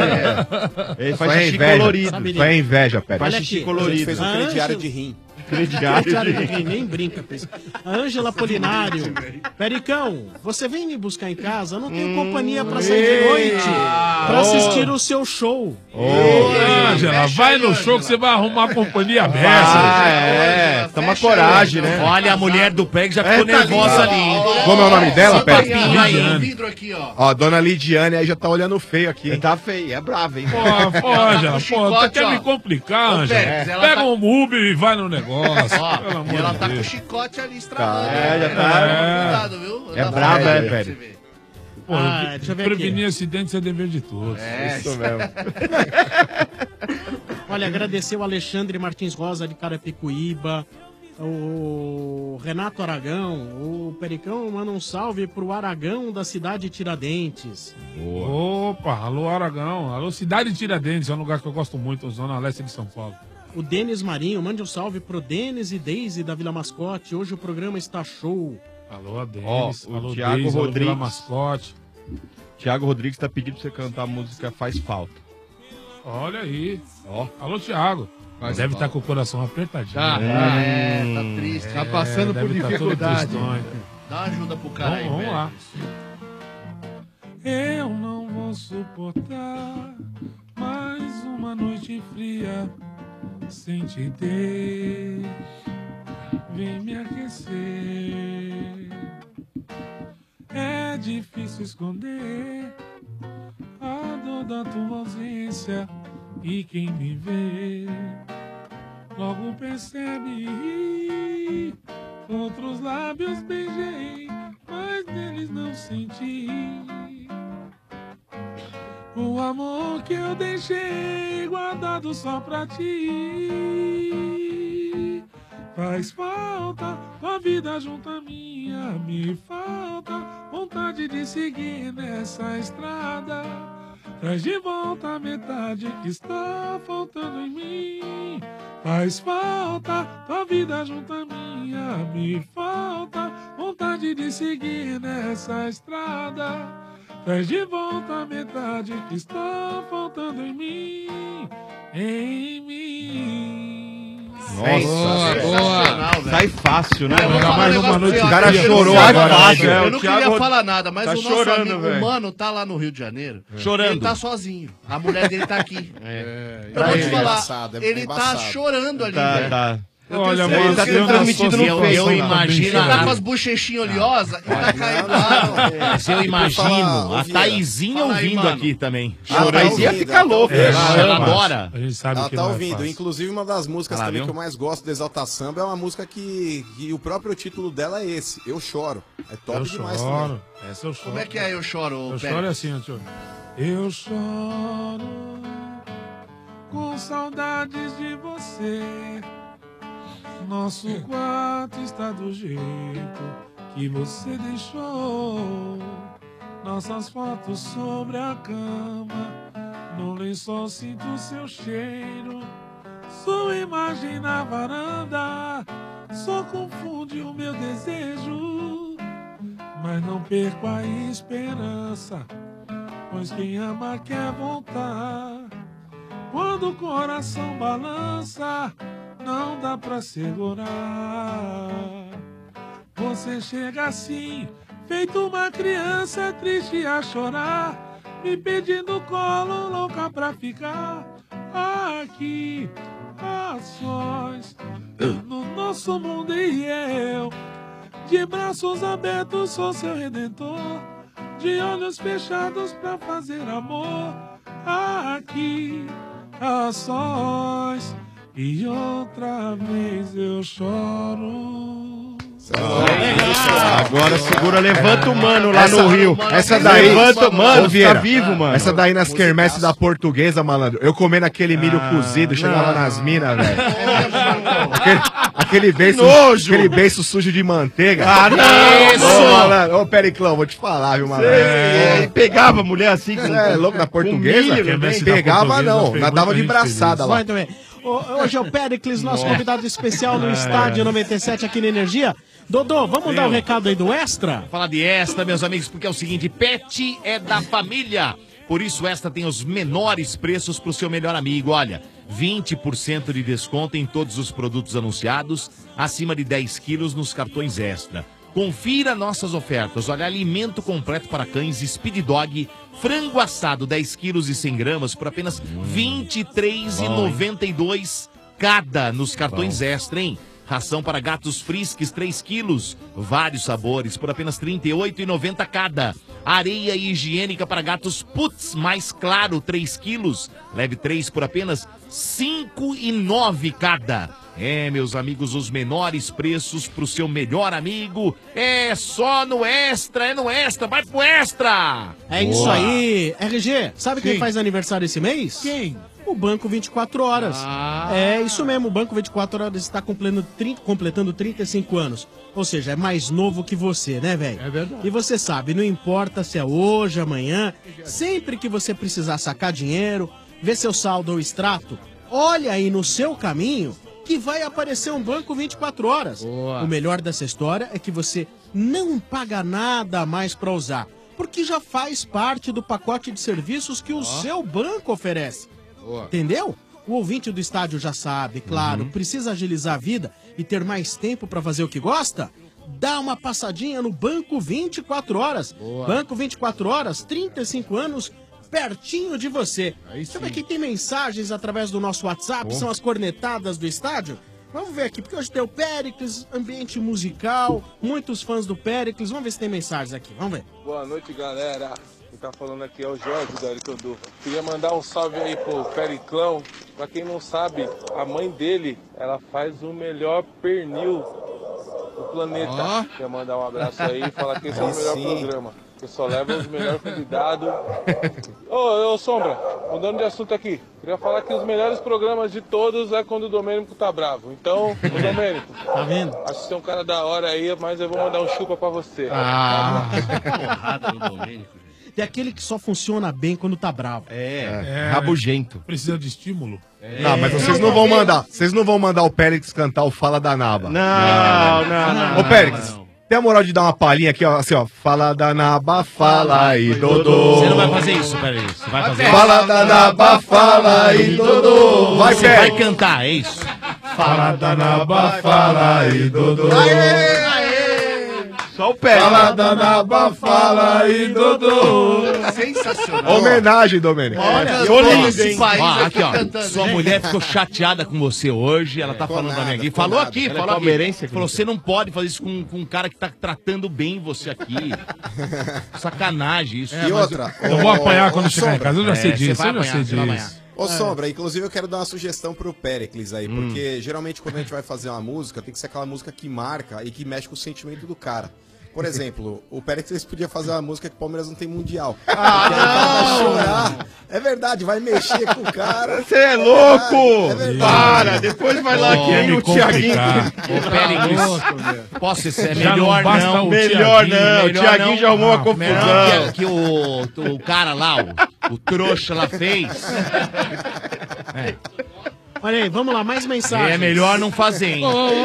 Ele Foi faz a xixi inveja. colorido. Foi a inveja, Péricles. Faz Olha xixi aqui. colorido. Fez um Ah, crediário Ângelo. de rim. Crediário de rim, nem brinca com isso. A Ângela Polinário. Pericão, você vem me buscar em casa? Eu não tenho companhia pra sair de noite pra assistir o seu show. Ângela, vai no show que você vai arrumar a companhia dessa. Toma coragem, né? Olha, a mulher do Peg já ficou tá nervosa ali. Como é o nome dela, Péricles? Papinho aí. Tem um vidro aqui, ó. Ó, dona Lidiane aí já tá olhando feio aqui. Tá feio, é bravo, hein? Pô, Ângela, pô, chicote, quer ó. me complicar, Ô, Ângela? Péricles, ela Pega tá- um Uber e vai no negócio. Ó, Pelo amor e ela de tá com o Deus. chicote ali estralando. já tá. Cuidado, viu? É Anda brava, fora, é, pra velho. você ver. Pô, Deixa eu ver aqui. prevenir acidentes é dever de todos. Isso mesmo. Olha, agradecer o Alexandre Martins Rosa de Carapicuíba, o Renato Aragão, o Pericão manda um salve pro Aragão da cidade de Tiradentes. Opa, alô Aragão, alô Cidade de Tiradentes, é um lugar que eu gosto muito, zona leste de São Paulo. O Denis Marinho, mande um salve pro Denis e Deise da Vila Mascote. Hoje o programa está show. Alô, Denis, Ó, o alô, Thiago Deise, alô, Rodrigues. Vila Mascote. Thiago Rodrigues tá pedindo pra você cantar a música Faz Falta. Olha aí. Ó. Alô, Thiago. Deve estar com o coração apertadinho. Tá, Tá triste. Tá passando por deve tá todo dificuldade. tristonho. Dá uma ajuda pro cara aí, Vamos lá. Péricles. Eu não vou suportar mais uma noite fria sem te ter. Vem me aquecer. É difícil esconder a dor da tua ausência e quem me vê logo percebe. Outros lábios beijei, mas neles não senti. O amor que eu deixei guardado só pra ti. Faz falta tua vida junto à minha. Me falta vontade de seguir nessa estrada. Traz de volta a metade que está faltando em mim. Faz falta tua vida junto à minha. Me falta vontade de seguir nessa estrada. Traz de volta a metade que está faltando em mim. Em mim. Nossa, boa. Sai fácil, né? Eu vou falar Mais um uma negócio noite. pra O cara você, chorou sai agora. fácil. né? Eu não queria falar nada, mas tá o nosso chorando, amigo, velho. o Mano, tá lá no Rio de Janeiro. Chorando. Ele tá sozinho. A mulher dele tá aqui. Eu É vou te falar, embaçado, é ele tá embaçado. chorando ali, Tá, velho. tá. Eu Olha, tenho mano, certeza tá que ele sendo tá transmitido no eu Face. imagino. Ele tá chorando. com as bochechinhas oleosas e tá caindo lá. Se eu imagino, a Thaisinha Fala aí, ouvindo mano. aqui também. A Thaisinha fica louca. Ela adora. A gente sabe Ela que tá não é ouvindo. fácil. Inclusive, uma das músicas Ela também viu? que eu mais gosto do Exalta Samba é uma música que o próprio título dela é esse, Eu Choro. É top Eu demais choro. também. Essa eu choro. Como é que é Eu Choro, Eu Pérez? choro assim, ó, tio. Eu choro com saudades de você. Nosso quarto está do jeito que você deixou. Nossas fotos sobre a cama. No lençol sinto seu cheiro. Sua imagem na varanda só confunde o meu desejo. Mas não perco a esperança, pois quem ama quer voltar. Quando o coração balança, não dá pra segurar. Você chega assim, feito uma criança triste a chorar, me pedindo colo, louca pra ficar aqui a sós, no nosso mundo e eu. De braços abertos sou seu redentor, de olhos fechados pra fazer amor aqui a sós. E outra vez eu choro. Agora segura, levanta o mano lá Essa- no Rio. Essa daí. Levanta o mano, Ô, Vieira, tá vivo, mano. Essa daí nas quermesses da Portuguesa, malandro. Eu comendo aquele milho cozido, chegava não. nas minas, velho. Aquele beiço, nojo. aquele beiço sujo de manteiga. Ah, não. Ô, malandro, ô, Periclão, vou te falar, viu, malandro. Ele pegava a mulher assim com... É louco da Portuguesa? milho, né? Pegava não, nadava de braçada lá. Muito bem. Hoje é o Péricles, nosso convidado especial no Estádio 97 aqui na Energia. Dodô, vamos dar o recado aí do Extra? Falar de Extra, meus amigos, porque é o seguinte, pet é da família. Por isso, Extra tem os menores preços para o seu melhor amigo. Olha, 20% de desconto em todos os produtos anunciados, acima de 10 quilos nos cartões Extra. Confira nossas ofertas. Olha, alimento completo para cães, Speed Dog, frango assado 10 quilos e 100 gramas por apenas R$ 23,92 cada nos cartões Extra, hein? Ração para gatos Friskies 3 quilos, vários sabores por apenas R$ 38,90 cada. Areia higiênica para gatos Putz mais claro 3 quilos, leve 3 por apenas R$ 5,09 cada. É, meus amigos, os menores preços pro seu melhor amigo é só no Extra, é no Extra, vai pro Extra! É isso aí. RG, sabe quem faz aniversário esse mês? Quem? O Banco 24 Horas. É isso mesmo, o Banco 24 Horas está completando 35 anos. Ou seja, é mais novo que você, né, velho? É verdade. E você sabe, não importa se é hoje, amanhã, sempre que você precisar sacar dinheiro, ver seu saldo ou extrato, olha aí no seu caminho que vai aparecer um Banco 24 Horas. Boa. O melhor dessa história é que você não paga nada a mais para usar, porque já faz parte do pacote de serviços que o seu banco oferece. Entendeu? O ouvinte do estádio já sabe, claro, precisa agilizar a vida e ter mais tempo para fazer o que gosta? Dá uma passadinha no Banco 24 Horas. Boa. Banco 24 Horas, 35 anos, pertinho de você. Sabe aqui tem mensagens através do nosso WhatsApp, são as cornetadas do estádio? Vamos ver aqui, porque hoje tem o Péricles, ambiente musical, muitos fãs do Péricles. Vamos ver se tem mensagens aqui, vamos ver. Boa noite, galera. Quem tá falando aqui é o Jorge da Aritodu. Queria mandar um salve aí pro Periclão. Pra quem não sabe, a mãe dele, ela faz o melhor pernil do planeta. Queria mandar um abraço aí e falar que esse é o melhor programa. Eu só levo os melhores convidados. Ô, Sombra, mudando de assunto aqui. Queria falar que os melhores programas de todos é quando o Domênico tá bravo. Então, ô Domênico, tá vendo? Acho que você é um cara da hora aí, mas eu vou mandar um chupa pra você. Porrada no Domênico. Tem aquele que só funciona bem quando tá bravo. Rabugento. Precisa de estímulo. Não, mas vocês não vão mandar. Vocês não vão mandar o Périx cantar o Fala da Naba. Não. Ô, Périx, tem a moral de dar uma palhinha aqui, ó, assim, ó. Fala da Naba, fala aí, Dodô. Você não vai fazer isso, Périx. Você vai fazer Fala da Naba, fala aí, Dodô. Vai, Você vai Périx. cantar, é isso? Fala da Naba, fala aí, Dodô. Só o Périx. Fala da Naba, fala aí, Dodô. Sensacional. Homenagem, Domênico. Esse país Ó, aqui, ó. cantando, Sua hein? mulher ficou chateada com você hoje. Ela tá falando pra mim aqui. Falou aqui, Ela é falou aqui. palmeirense aqui. Falou, você não pode fazer isso com um cara que tá tratando bem você aqui. Sacanagem isso. E outra, Eu vou apanhar quando chegar em Sombra. casa. Eu já sei É, disso. você vai Eu já sei apanhar, você vai disso. Ô, Sombra, inclusive eu quero dar uma sugestão pro Péricles aí, porque geralmente quando a gente vai fazer uma música, tem que ser aquela música que marca e que mexe com o sentimento do cara. Por exemplo, o Péricles podia fazer uma música que o Palmeiras não tem mundial. Porque aí o cara vai chorar. É verdade, vai mexer com o cara. Você é louco! É verdade. Para, depois vai lá que me o Thiaguinho. Ô, Péricles, posso ser Já melhor não basta não. o Melhor Thiaguinho, não, o melhor Thiaguinho não. já arrumou uma Melhor confusão. que o cara lá, o trouxa lá fez. Olha aí, vamos lá, mais mensagens. É melhor não fazer, hein?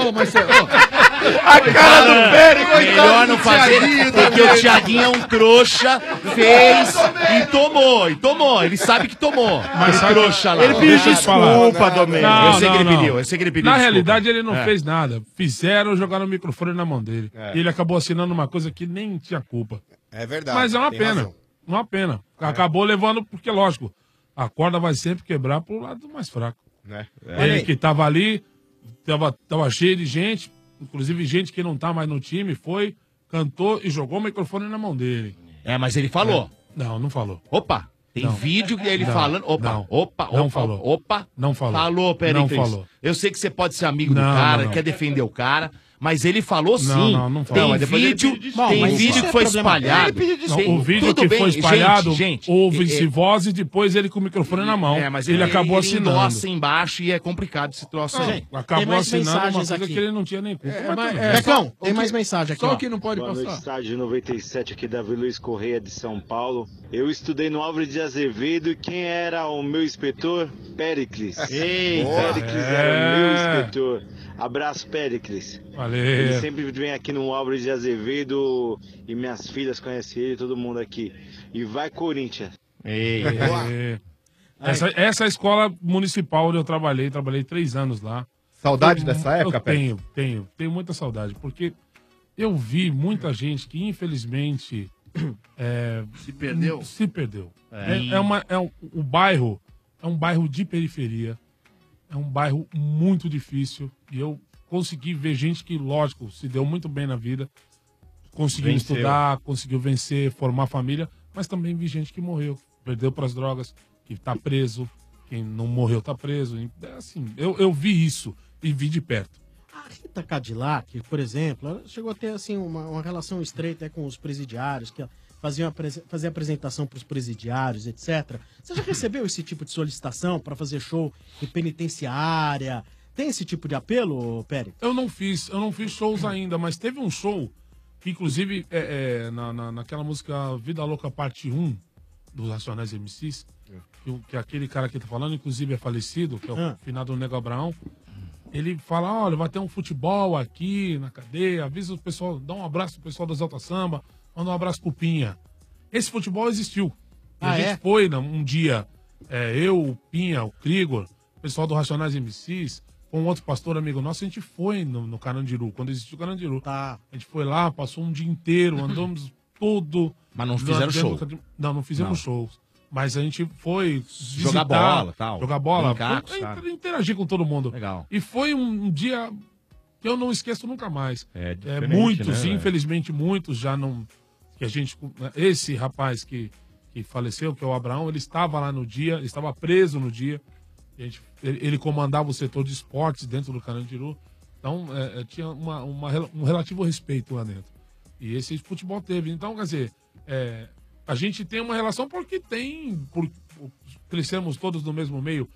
A cara do Pérez, Melhor não fazer, porque o Thiaguinho é um trouxa, fez e tomou. Ele sabe que tomou. Mas Esse trouxa lá. Ele pediu desculpa, Domênico. Eu sei que ele pediu, eu sei que ele pediu Na desculpa. realidade, ele não É. fez nada. Fizeram jogar o microfone na mão dele. E ele acabou assinando uma coisa que nem tinha culpa. É verdade. Mas é uma tem pena. razão. Uma pena. Acabou levando, porque, lógico, a corda vai sempre quebrar pro lado mais fraco. Ele que tava ali, tava cheio de gente, inclusive gente que não tá mais no time, foi, cantou e jogou o microfone na mão dele. É, mas ele falou. Não, não falou. Opa, tem Não. vídeo dele Não, falando. Opa, não. opa, Não opa, falou. opa. Não falou. Falou, Péricles. Não falou. Eu sei que você pode ser amigo do Não, cara, não. quer defender o cara, mas ele falou sim. não falou. Tem Mas depois ele vídeo, pediu desculpa. tem Bom, mas vídeo isso que é foi problema espalhado. dele. Não, Tem- o vídeo tudo que bem, foi espalhado, gente, ouve-se vozes, depois ele com o microfone na mão. mas ele acabou assinando. endossa embaixo e é complicado esse troço aí. Tem Acabou mais assinando uma mensagens coisa aqui. que ele não tinha nem culpa. Becão, tem mais mensagem aqui, Só ó. o que não pode Boa noite, passar. estádio 97 aqui, Davi Luiz Correia de São Paulo. Eu estudei no Álvares de Azevedo e quem era o meu inspetor? Péricles. Eita. Péricles era o meu inspetor. Abraço, Péricles. Valeu. Ele sempre vem aqui no Álvares de Azevedo e minhas filhas conhecem ele, todo mundo aqui. E vai, Corinthians. Essa é a escola municipal onde eu trabalhei 3 anos lá. Saudade Foi- dessa época, Eu Pérez? tenho muita saudade, porque eu vi muita gente que infelizmente Se perdeu? Se perdeu. O bairro é um bairro de periferia, é um bairro muito difícil e eu consegui ver gente que, lógico, se deu muito bem na vida, conseguiu Venceu. estudar, conseguiu vencer, formar família, mas também vi gente que morreu, perdeu para as drogas, que tá preso, quem não morreu tá preso. Assim, eu vi isso e vi de perto. A Rita Cadillac, por exemplo, ela chegou a ter assim, uma relação estreita com os presidiários, que ela fazia apresentação para os presidiários, etc. Você já recebeu esse tipo de solicitação para fazer show em penitenciária? Tem esse tipo de apelo, Pérez? Eu não fiz shows ainda, mas teve um show que, inclusive, naquela música Vida Louca Parte 1 dos Racionais MCs, que aquele cara que tá falando, inclusive, é falecido, que é o finado Nego Abraão. Ele fala, olha, vai ter um futebol aqui na cadeia, avisa o pessoal, dá um abraço pro pessoal do Exalta Samba, manda um abraço pro Pinha. Esse futebol existiu. E a gente foi um dia, eu, o Pinha, o Krigor, o pessoal do Racionais MCs, com um outro pastor amigo nosso, a gente foi no Carandiru, quando existiu o Carandiru. A gente foi lá, passou um dia inteiro, andamos tudo. Mas não fizeram show. Não fizemos shows. Mas a gente foi Jogar visitar, bola, tal. Jogar bola, Brincar com os foi caras. interagir com todo mundo. Legal. E foi um dia que eu não esqueço nunca mais. diferente, Muitos, né, velho? infelizmente muitos já não... Que a gente, esse rapaz que faleceu, que é o Abraão, ele estava lá no dia, ele estava preso no dia. Ele comandava o setor de esportes dentro do Carandiru. Então, tinha um relativo respeito lá dentro. E esse futebol teve. Então, quer dizer, a gente tem uma relação porque crescemos todos no mesmo meio.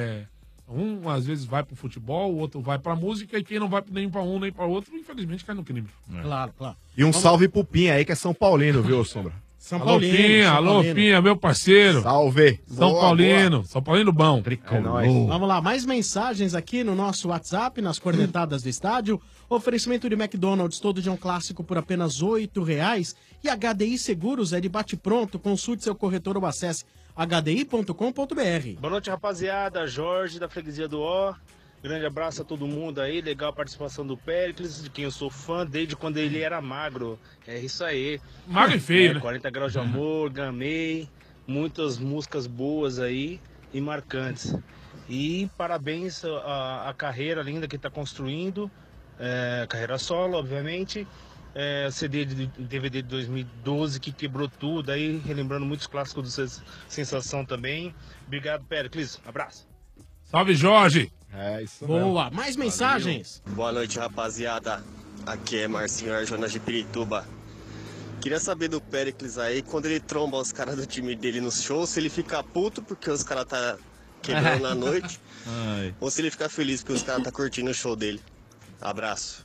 Um às vezes vai pro futebol, o outro vai pra música, e quem não vai nem pra um nem pra outro, infelizmente cai no crime. Claro. E um salve pro Pinha aí, que é São Paulino, viu, Sombra? Alô, Pinha, meu parceiro. Salve. São Paulino bom. Vamos lá, mais mensagens aqui no nosso WhatsApp, nas cornetadas do estádio. Oferecimento de McDonald's, todo dia um clássico por apenas R$8. E HDI Seguros é de bate-pronto. Consulte seu corretor ou acesse hdi.com.br. Boa noite, rapaziada. Jorge, da Freguesia do Ó. Grande abraço a todo mundo aí. Legal a participação do Péricles, de quem eu sou fã desde quando ele era magro. É isso aí. Magro e feio, né? 40 Graus de Amor, Gamei. Muitas músicas boas aí e marcantes. E parabéns à carreira linda que está construindo. Carreira solo, obviamente. CD de DVD de 2012 que quebrou tudo aí, relembrando muitos clássicos do Sensação também. Obrigado, Péricles. Abraço. Salve, Jorge. Isso Boa. mesmo. Mais mensagens. Boa noite, rapaziada. Aqui é Marcinho Arjonas de Pirituba. Queria saber do Péricles aí, quando ele tromba os caras do time dele nos shows, se ele fica puto porque os caras tá quebrando na noite, ou se ele fica feliz porque os caras tá curtindo o show dele. Abraço.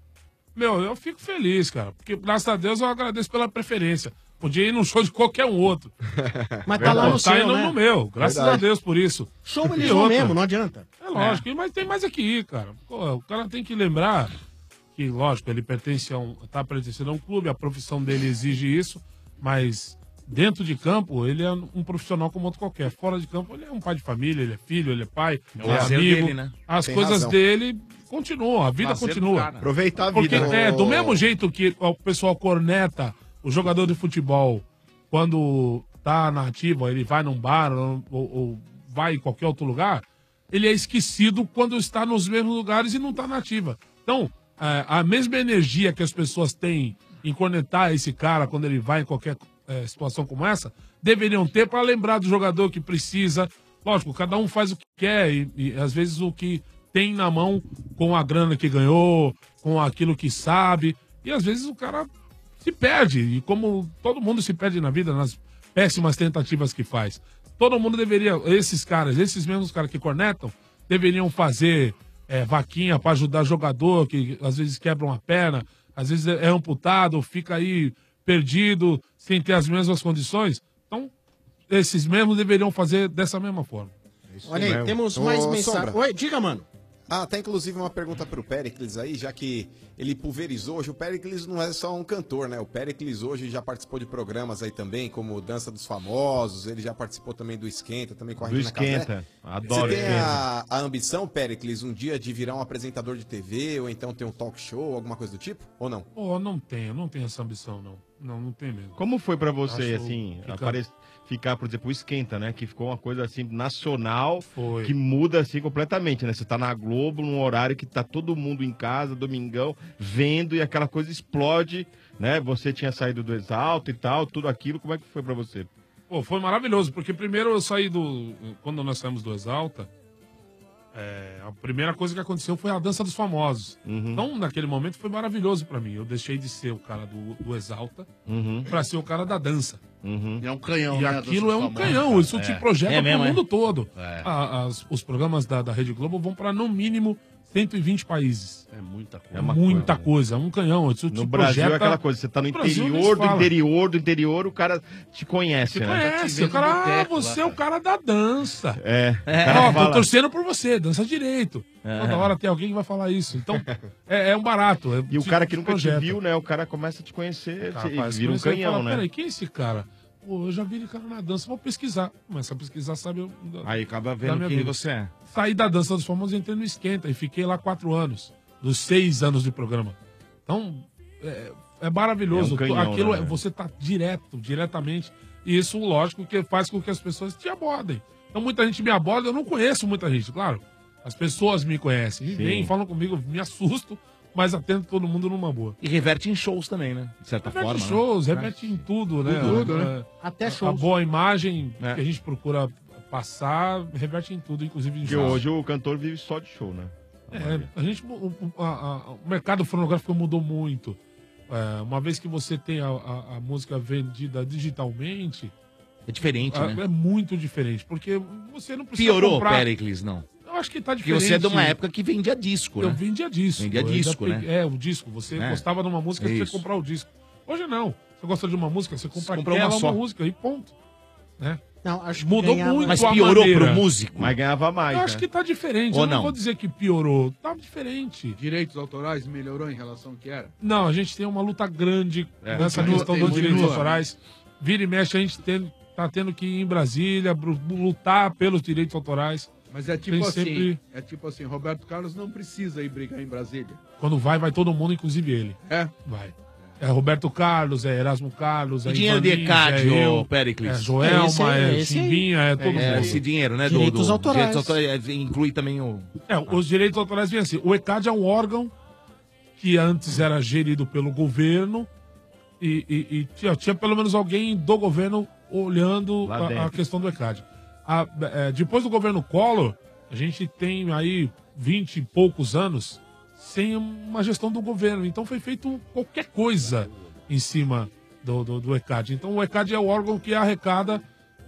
Eu fico feliz, cara, porque graças a Deus eu agradeço pela preferência. Podia ir num show de qualquer um outro. Mas tá lá no seu, indo né? no meu, graças a Deus por isso. Show eles vão mesmo, não adianta. É lógico, mas tem mais aqui ir, cara. Pô, o cara tem que lembrar que, lógico, ele tá pertencendo a um clube, a profissão dele exige isso, mas dentro de campo, ele é um profissional como outro qualquer. Fora de campo, ele é um pai de família, ele é filho, ele é pai, É o é lazer amigo. dele, né? As Tem coisas razão. dele continuam, a vida Lazer do continua. cara. Aproveitar a Porque, vida, né? do mesmo jeito que o pessoal corneta o jogador de futebol quando tá na ativa, ele vai num bar ou vai em qualquer outro lugar, ele é esquecido quando está nos mesmos lugares e não tá na ativa. Então, a mesma energia que as pessoas têm em cornetar esse cara quando ele vai em qualquer situação como essa, deveriam ter para lembrar do jogador que precisa. Lógico, cada um faz o que quer e às vezes o que tem na mão com a grana que ganhou, com aquilo que sabe, e às vezes o cara se perde, e como todo mundo se perde na vida, nas péssimas tentativas que faz. Todo mundo deveria, esses mesmos caras que cornetam, deveriam fazer vaquinha para ajudar jogador que às vezes quebra uma perna, às vezes é amputado, fica aí perdido, sem ter as mesmas condições. Então, esses mesmos deveriam fazer dessa mesma forma. Olha aí, temos mais mensagens. Oi, diga, mano. Tem inclusive uma pergunta pro Péricles aí, já que ele pulverizou hoje. O Péricles não é só um cantor, né? O Péricles hoje já participou de programas aí também, como Dança dos Famosos, ele já participou também do Esquenta, também com a Regina Casé. Adoro Você tem Esquenta. a ambição, Péricles, um dia de virar um apresentador de TV, ou então ter um talk show, alguma coisa do tipo, ou não? Não tenho essa ambição, não. Não tenho mesmo. Como foi pra você, Acho assim, fica- ficar, por exemplo, o Esquenta, né? Que ficou uma coisa, assim, nacional, Foi. que muda, assim, completamente, né? Você tá na Globo, num horário que tá todo mundo em casa, domingão, vendo, e aquela coisa explode, né? Você tinha saído do Exalta e tal, tudo aquilo, como é que foi pra você? Pô, foi maravilhoso, porque primeiro eu saí quando nós saímos do Exalta, a primeira coisa que aconteceu foi a Dança dos Famosos. Então, naquele momento, foi maravilhoso pra mim. Eu deixei de ser o cara do Exalta pra ser o cara da dança. É um canhão, E né, a aquilo Dança é um dos Famosos. canhão, isso te projeta pro mesmo, mundo todo. É. Os programas da Rede Globo vão pra, no mínimo, 120 países. É muita coisa. É muita coisa, é um canhão. Isso te No Brasil projeta... é aquela coisa, você tá no Brasil nem interior se fala. do interior, o cara te conhece, Te né? conhece, o cara, você é o cara da dança. O cara Ó, tô fala- torcendo por você, dança direito. Toda hora tem alguém que vai falar isso. Então, é um barato. E o cara que nunca te projeta. viu, né? O cara começa a te conhecer, Cara, e faz vira um isso, aí canhão, fala, né? Peraí, quem é esse cara? Pô, eu já vi ele cara na dança, vou pesquisar. Começa a pesquisar, sabe? Aí acaba da vendo minha quem vida. você é. Saí da Dança dos Famosos e entrei no Esquenta e fiquei lá 4 anos, dos 6 anos de programa. Então, é maravilhoso. É um canhão, Aquilo né? você tá diretamente. E isso, lógico, que faz com que as pessoas te abordem. Então, muita gente me aborda, eu não conheço muita gente, claro. As pessoas me conhecem, vêm, falam comigo, me assusto, mas atendo todo mundo numa boa. E reverte em shows também, né? De certa Reverte forma. em shows, né? reverte em tudo, né? Tudo, né? Até A shows. boa imagem que a gente procura passar, reverte em tudo, inclusive em Porque shows. hoje o cantor vive só de show, né? A gente, o mercado fonográfico mudou muito. uma vez que você tem a música vendida digitalmente... É diferente, né? É muito diferente, porque você não precisa Piorou, comprar... Pericles, não? Eu acho que tá Porque diferente. você é de uma época que vendia disco, né? Eu vendia disco. Vendia Eu ainda disco, né? peguei- o disco. Você gostava de uma música, você tinha que Isso. comprar o disco. Hoje não. Você gosta de uma música, você compra comprou aquela uma só. música e ponto. Né? Não, acho que Mudou ganhava- muito Mas a piorou maneira. pro músico? Mas ganhava mais, Eu acho né? que tá diferente. Ou Eu não não? vou dizer que piorou. Tá diferente. Direitos autorais melhorou em relação ao que era? Não, a gente tem uma luta grande nessa Continua, questão tem dos muito direitos luta. autorais. Vira e mexe, a gente tá tendo que ir em Brasília lutar pelos direitos autorais. Mas é tipo Tem assim, sempre- Roberto Carlos não precisa ir brigar em Brasília. Quando vai todo mundo, inclusive ele. É? Vai. É Roberto Carlos, é Erasmo Carlos, é E dinheiro de Ivanins, ECAD, é ô eu, Pericles? é Joelma, é Chimbinha, é todo mundo. Esse dinheiro, né? Direitos autorais. Direitos autorais inclui também o... Os direitos autorais vêm assim. O ECAD é um órgão que antes era gerido pelo governo e tinha pelo menos alguém do governo olhando Lá a dentro. questão do ECAD. Depois do governo Collor, a gente tem aí 20 e poucos anos sem uma gestão do governo. Então foi feito qualquer coisa em cima do ECAD. Então o ECAD é o órgão que arrecada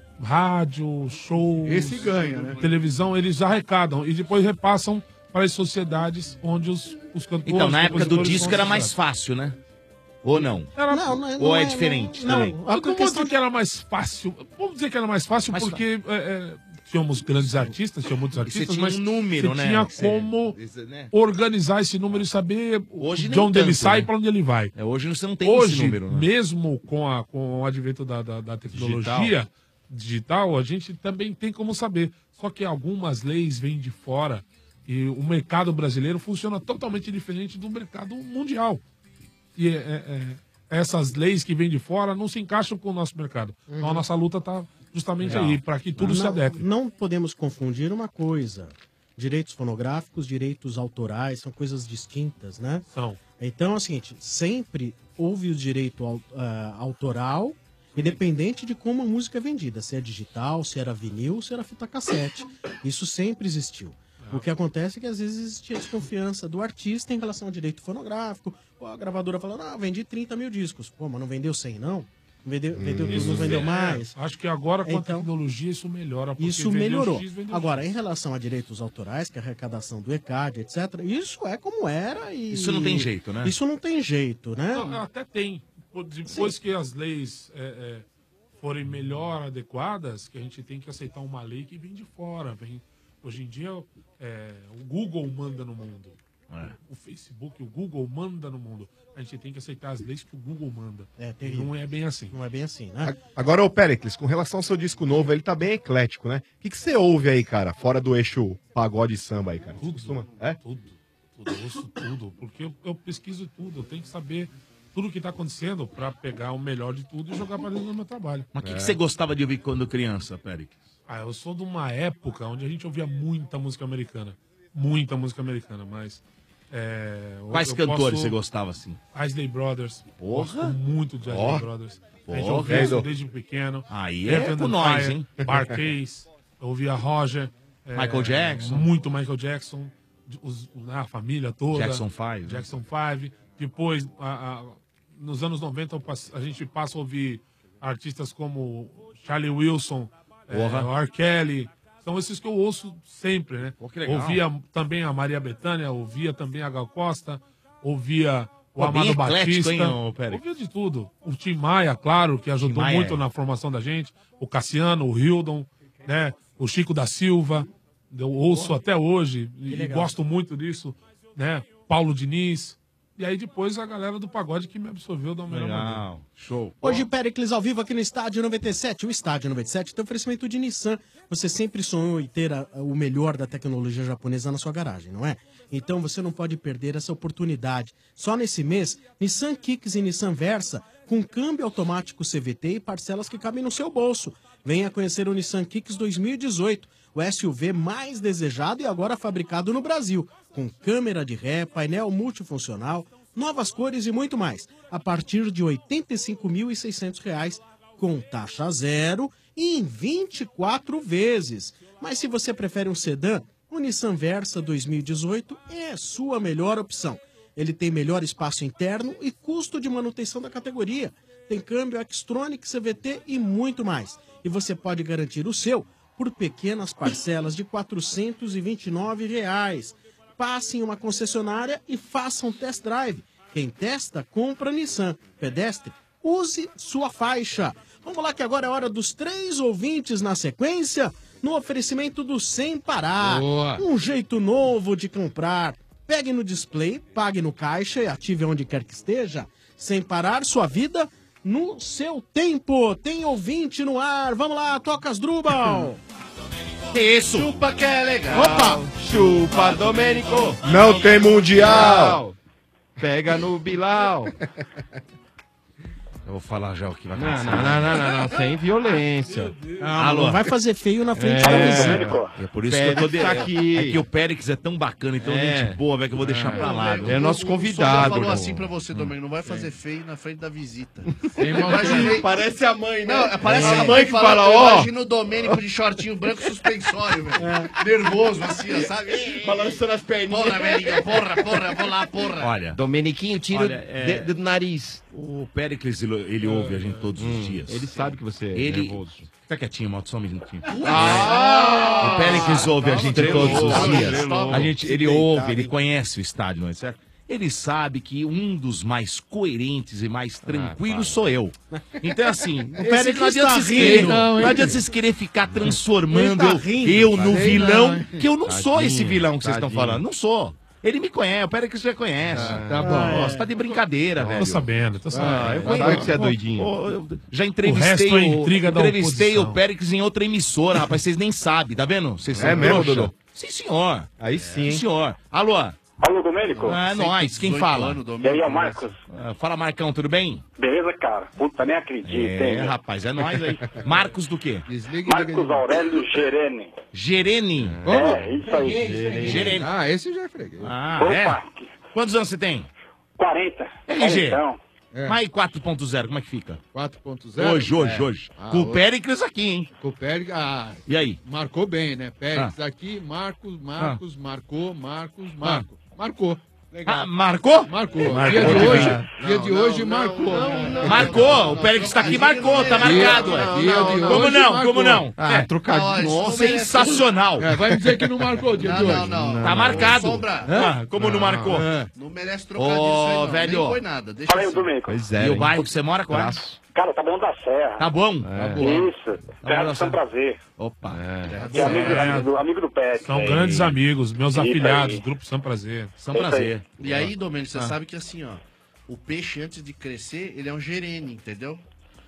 rádio, shows, Esse ganha, né? televisão, eles arrecadam e depois repassam para as sociedades onde os cantores... Então, na época do compositores disco são era mais associados. fácil, né? Ou não? Ou é diferente também? Eu não vou dizer que era mais fácil. Vamos dizer que era mais fácil porque tínhamos grandes artistas, tinha muitos artistas, tinha mas um número, você né? tinha Você- como né? organizar esse número e saber Hoje de nem onde ele tanto, sai né? e para onde ele vai. Hoje você não tem Hoje, esse número, né? mesmo com o advento da tecnologia digital, a gente também tem como saber. Só que algumas leis vêm de fora e o mercado brasileiro funciona totalmente diferente do mercado mundial. E essas leis que vêm de fora não se encaixam com o nosso mercado. Então a nossa luta está justamente Não. aí, para que tudo se adeque. Não podemos confundir uma coisa. Direitos fonográficos, direitos autorais, são coisas distintas, né? São. Então é o seguinte, sempre houve o direito autoral, independente de como a música é vendida, se é digital, se era vinil, se era fita cassete. Isso sempre existiu. O que acontece é que às vezes existia desconfiança do artista em relação ao direito fonográfico. Pô, a gravadora falando, vendi 30 mil discos. Pô, mas não vendeu 100 não? Não vendeu mais? Acho que agora com a Então, tecnologia isso melhora. Porque Isso vendeu melhorou. X, vendeu Agora, X. em relação a direitos autorais, que é a arrecadação do ECAD, etc., isso é como era e... Isso não tem jeito, né? Isso não tem jeito, né? Não, até tem. Depois que as leis forem melhor adequadas, que a gente tem que aceitar uma lei que vem de fora. Hoje em dia, o Google manda no mundo. O Facebook, o Google manda no mundo. A gente tem que aceitar as leis que o Google manda. E não é bem assim. Não é bem assim, né? Agora, ô Pericles, com relação ao seu disco novo, ele tá bem eclético, né? O que você ouve aí, cara, fora do eixo pagode e samba aí, cara? Você costuma- É? Tudo. Eu ouço tudo. Porque eu pesquiso tudo. Eu tenho que saber tudo o que está acontecendo para pegar o melhor de tudo e jogar para dentro do meu trabalho. Mas o que você gostava de ouvir quando criança, Pericles? Eu sou de uma época onde a gente ouvia muita música americana. Muita música americana, mas... Quais eu cantores posso- você gostava, assim? Isley Brothers. Porra! Gosto muito de Isley Ó. Brothers. A Porra, gente ouvia isso velho. desde pequeno. Aí é Earth, com and nós, Fire, hein? Barclays. Eu ouvia Roger. Michael Jackson. Muito Michael Jackson. A família toda. Jackson 5, né? Jackson 5. Depois, nos anos 90, a gente passa a ouvir artistas como Charlie Wilson, Porra. o R. Kelly. São esses que eu ouço sempre, né? que legal. Ouvia também a Maria Bethânia, ouvia também a Gal Costa, ouvia o Pô, bem Amado eclético, Batista. hein, ô, Pérez? Ouvia de tudo. O Tim Maia, claro, que ajudou Maia muito é. na formação da gente. O Cassiano, o Hildon, né? O Chico da Silva. Eu ouço até hoje e legal. gosto muito disso, né? Paulo Diniz. E aí depois a galera do pagode que me absorveu da melhor maneira. Show. Hoje, Pericles ao vivo aqui no Estádio 97. O Estádio 97 tem oferecimento de Nissan. Você sempre sonhou em ter o melhor da tecnologia japonesa na sua garagem, não é? Então você não pode perder essa oportunidade. Só nesse mês, Nissan Kicks e Nissan Versa com câmbio automático CVT e parcelas que cabem no seu bolso. Venha conhecer o Nissan Kicks 2018, o SUV mais desejado e agora fabricado no Brasil, com câmera de ré, painel multifuncional, novas cores e muito mais, a partir de R$ 85.600, com taxa zero e em 24 vezes. Mas se você prefere um sedã, o Nissan Versa 2018 é a sua melhor opção. Ele tem melhor espaço interno e custo de manutenção da categoria. Tem câmbio Xtronic, CVT e muito mais. E você pode garantir o seu por pequenas parcelas de R$ 429. Passe em uma concessionária e faça um test drive. Quem testa, compra Nissan. Pedestre, use sua faixa. Vamos lá que agora é hora dos 3 ouvintes na sequência, no oferecimento do Sem Parar. Boa. Um jeito novo de comprar. Pegue no display, pague no caixa e ative onde quer que esteja. Sem Parar, sua vida no seu tempo. Tem ouvinte no ar. Vamos lá, toca as Drubal. Isso. Chupa que é legal. Opa. Chupa, Domênico. Não tem mundial. Pega no Bilal. Eu vou falar já o que vai Não, acontecer. não, sem violência. Não vai fazer feio na frente da visão. É por isso que eu tô Périx tá aqui. É que o Périx é tão bacana, então gente boa, velho, que eu vou deixar pra lá. viu? É nosso O convidado. Sombra falou né? assim pra você, Domênico, não vai fazer feio na frente da visita. Parece a mãe, né? Não, parece a a mãe que fala, ó. Imagina o Domênico de shortinho branco suspensório, velho. Nervoso, assim, ó, sabe? Balançando as perninhas. Porra, velhinho, porra, vou lá, porra. Olha, Domeniquinho, tira Olha, do nariz. o Péricles, ele ouve a gente todos os dias. Ele sabe que você é Ele- nervoso. Fica quietinho, Malto, só um minutinho. Ah! O Péricles ouve a gente Estrelou, todos os dias. estrelou. Ele ouve, ele conhece o estádio, não é certo? Ele sabe que um dos mais coerentes e mais tranquilos sou eu. Então, assim, não Péricles adianta tá vocês querer, rindo, não hein? adianta vocês querer ficar transformando Ele tá rindo. eu no Falei vilão, não, hein? que eu não sou Tadinho, esse vilão que vocês estão tadinho. falando. Não sou. Ele me conhece, o Péricles já conhece. Tá bom. Você tá de brincadeira, velho. Tô sabendo, tô sabendo. eu Sabe que você é doidinho. eu já O entrevistei resto é intriga da entrevistei oposição. o Péricles em outra emissora, rapaz. Vocês nem sabem, tá vendo? Vocês são É mesmo, trouxa. Dodô? Sim, senhor. Aí sim, Sim, hein? senhor. Alô? Alô, Domênico? É nóis. Quem fala? E aí, é o Marcos? Fala, Marcão, tudo bem? Beleza, cara? Puta, nem acredito, hein? Rapaz, é nóis aí. Marcos do quê? Marcos Aurélio Gerene. Gerene. É, isso aí. Gerene. Ah, esse já é freguês. Ah, Opa, é? Quantos anos você tem? 40. RG. Então, Mas e 4.0, como é que fica? 4.0? Hoje. Ah, Com o hoje. Péricles aqui, hein? Com o Péricles, E aí? marcou bem, né? Péricles aqui, Marcos, marcou. Marcou. Legal. Ah, marcou? Marcou. Marcou Dia de de hoje marcou. Marcou, o Péricles tá aqui, marcou, tá marcado. Como não? Como não? Ah, trocadinho. Nossa, sensacional. Vai me dizer que não marcou o dia de hoje. Tá marcado. Sombra. Ah, como não marcou? Não merece trocadilho isso aí, não. velho. Nem foi nada. Deixa fala aí, assim. Domênico. Pois E é, o hein? bairro que você mora, qual é? Cara, tá bom da Serra. Tá bom? Isso. Terra do São Prazer. Opa. Que é amigo do Pet. São grandes amigos, meus Isso afiliados, aí. Grupo São Prazer. São prazer. E aí, Domênico, você sabe que assim, ó, o peixe antes de crescer, ele é um gerene, entendeu?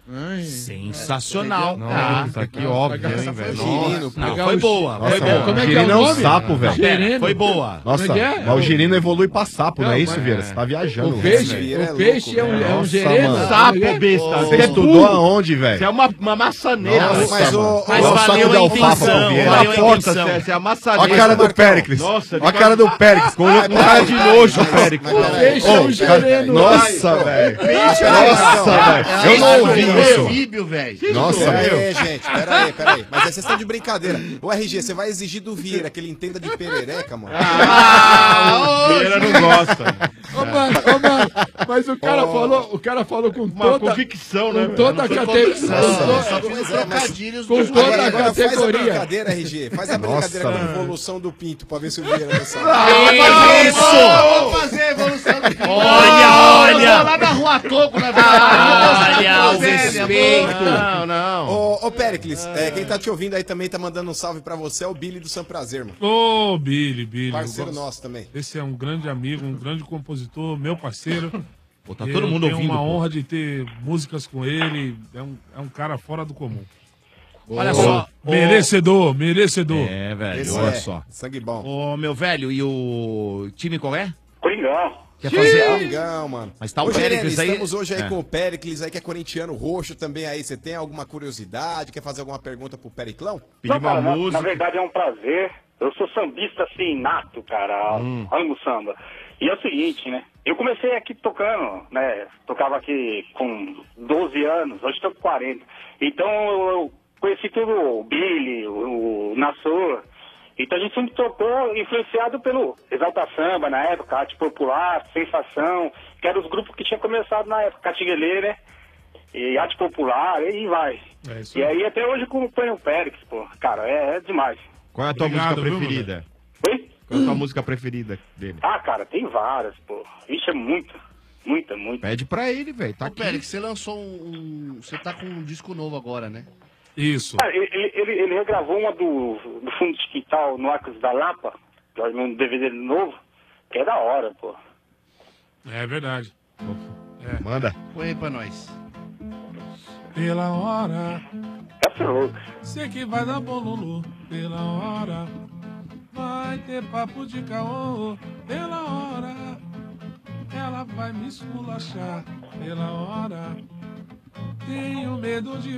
Sensacional. Nossa, que óbvio, hein, velho? Girino, Não, foi boa. Nossa, Foi boa. Como é que é o Girino é um nome? sapo, velho. Gereno. Foi boa. Nossa, Como é que é? mas o girino evolui pra sapo, não é Não, isso, mas- Vieira? Você tá viajando. O velho. peixe, Vieira é o peixe louco, é um Nossa, gereno. mano. Sapo, besta. Ô, Você é estudou burro. aonde, Você velho? é uma maçaneira. Nossa, mas mano. o- Mas Olha o saco valeu de a alfafa intenção, pro Vieira. valeu a Na porta, intenção. Você é a Olha maçaneira. a cara do Péricles. Nossa, Olha a cara do Péricles. Olhou com cara de nojo, Péricles. O peixe é um gereno. Nossa, velho. Nossa, Nossa, velho. Eu não ouvi isso. Anfíbio, velho. Nossa, Pera meu. aí, gente, pera aí. Mas é vocês estão de brincadeira. O RG, você vai exigir do Vieira que ele entenda de perereca, mano? o Vieira não gosta. Ô, mano, mas o cara falou com Uma toda... convicção, né? Com toda a categoria. Só fiz trocadilhos Com dos toda Agora, a agora faz a categoria. brincadeira, RG. Faz a brincadeira com a evolução do pinto pra ver se o Vieira vai saber. Vamos fazer a evolução do filho. Olha. Eu vou lá na Rua Toco, na Olha o respeito. Não. Ô, Péricles, quem tá te ouvindo aí também tá mandando um salve pra você, é o Billy do São Prazer, mano. Ô, Billy. Parceiro eu gosto. nosso também. Esse é um grande amigo, um grande compositor, meu parceiro. Pô, tá todo mundo Eu ouvindo. tenho uma pô. honra de ter músicas com ele. É um cara fora do comum. Olha só. Merecedor. É, velho, Esse olha é só. sangue bom. Ô, meu velho, e o time qual é? Coringão. Quer fazer? Legal, mano. Mas tá o Ô, Gerene, Péricles aí. estamos hoje aí É. com o Péricles aí, que é corintiano roxo também aí. Você tem alguma curiosidade? Quer fazer alguma pergunta pro Periclão? Pedir Não, cara, uma na música. verdade é um prazer. Eu sou sambista assim, nato, cara. Amo samba. E é o seguinte, né? Eu comecei aqui tocando, né? Tocava aqui com 12 anos, hoje tô com 40. Então eu conheci todo o Billy, o Nassor. Então a gente sempre tocou influenciado pelo Exalta Samba, na época, Arte Popular, Sensação, que eram os grupos que tinham começado na época, Catinguelê, né? E Arte Popular, e vai. E aí até hoje acompanho o Péricles, pô. Cara, é demais. Qual é a tua música preferida? Oi? Qual é a tua música preferida dele? Ah, cara, tem várias, pô. Isso é muita. Pede pra ele, velho. Tá Ô, aqui. Pérez, você lançou Você tá com um disco novo agora, né? Isso. Ah, ele regravou uma do Fundo de Quintal no Arcos da Lapa, num DVD novo, que é da hora, pô. É verdade. Manda. Põe aí pra nós. Pela hora. Essa é louco. Sei que vai dar bom, Lulu. Pela hora. Vai ter papo de caô. Pela hora. Ela vai me esculachar. Pela hora. Tenho medo de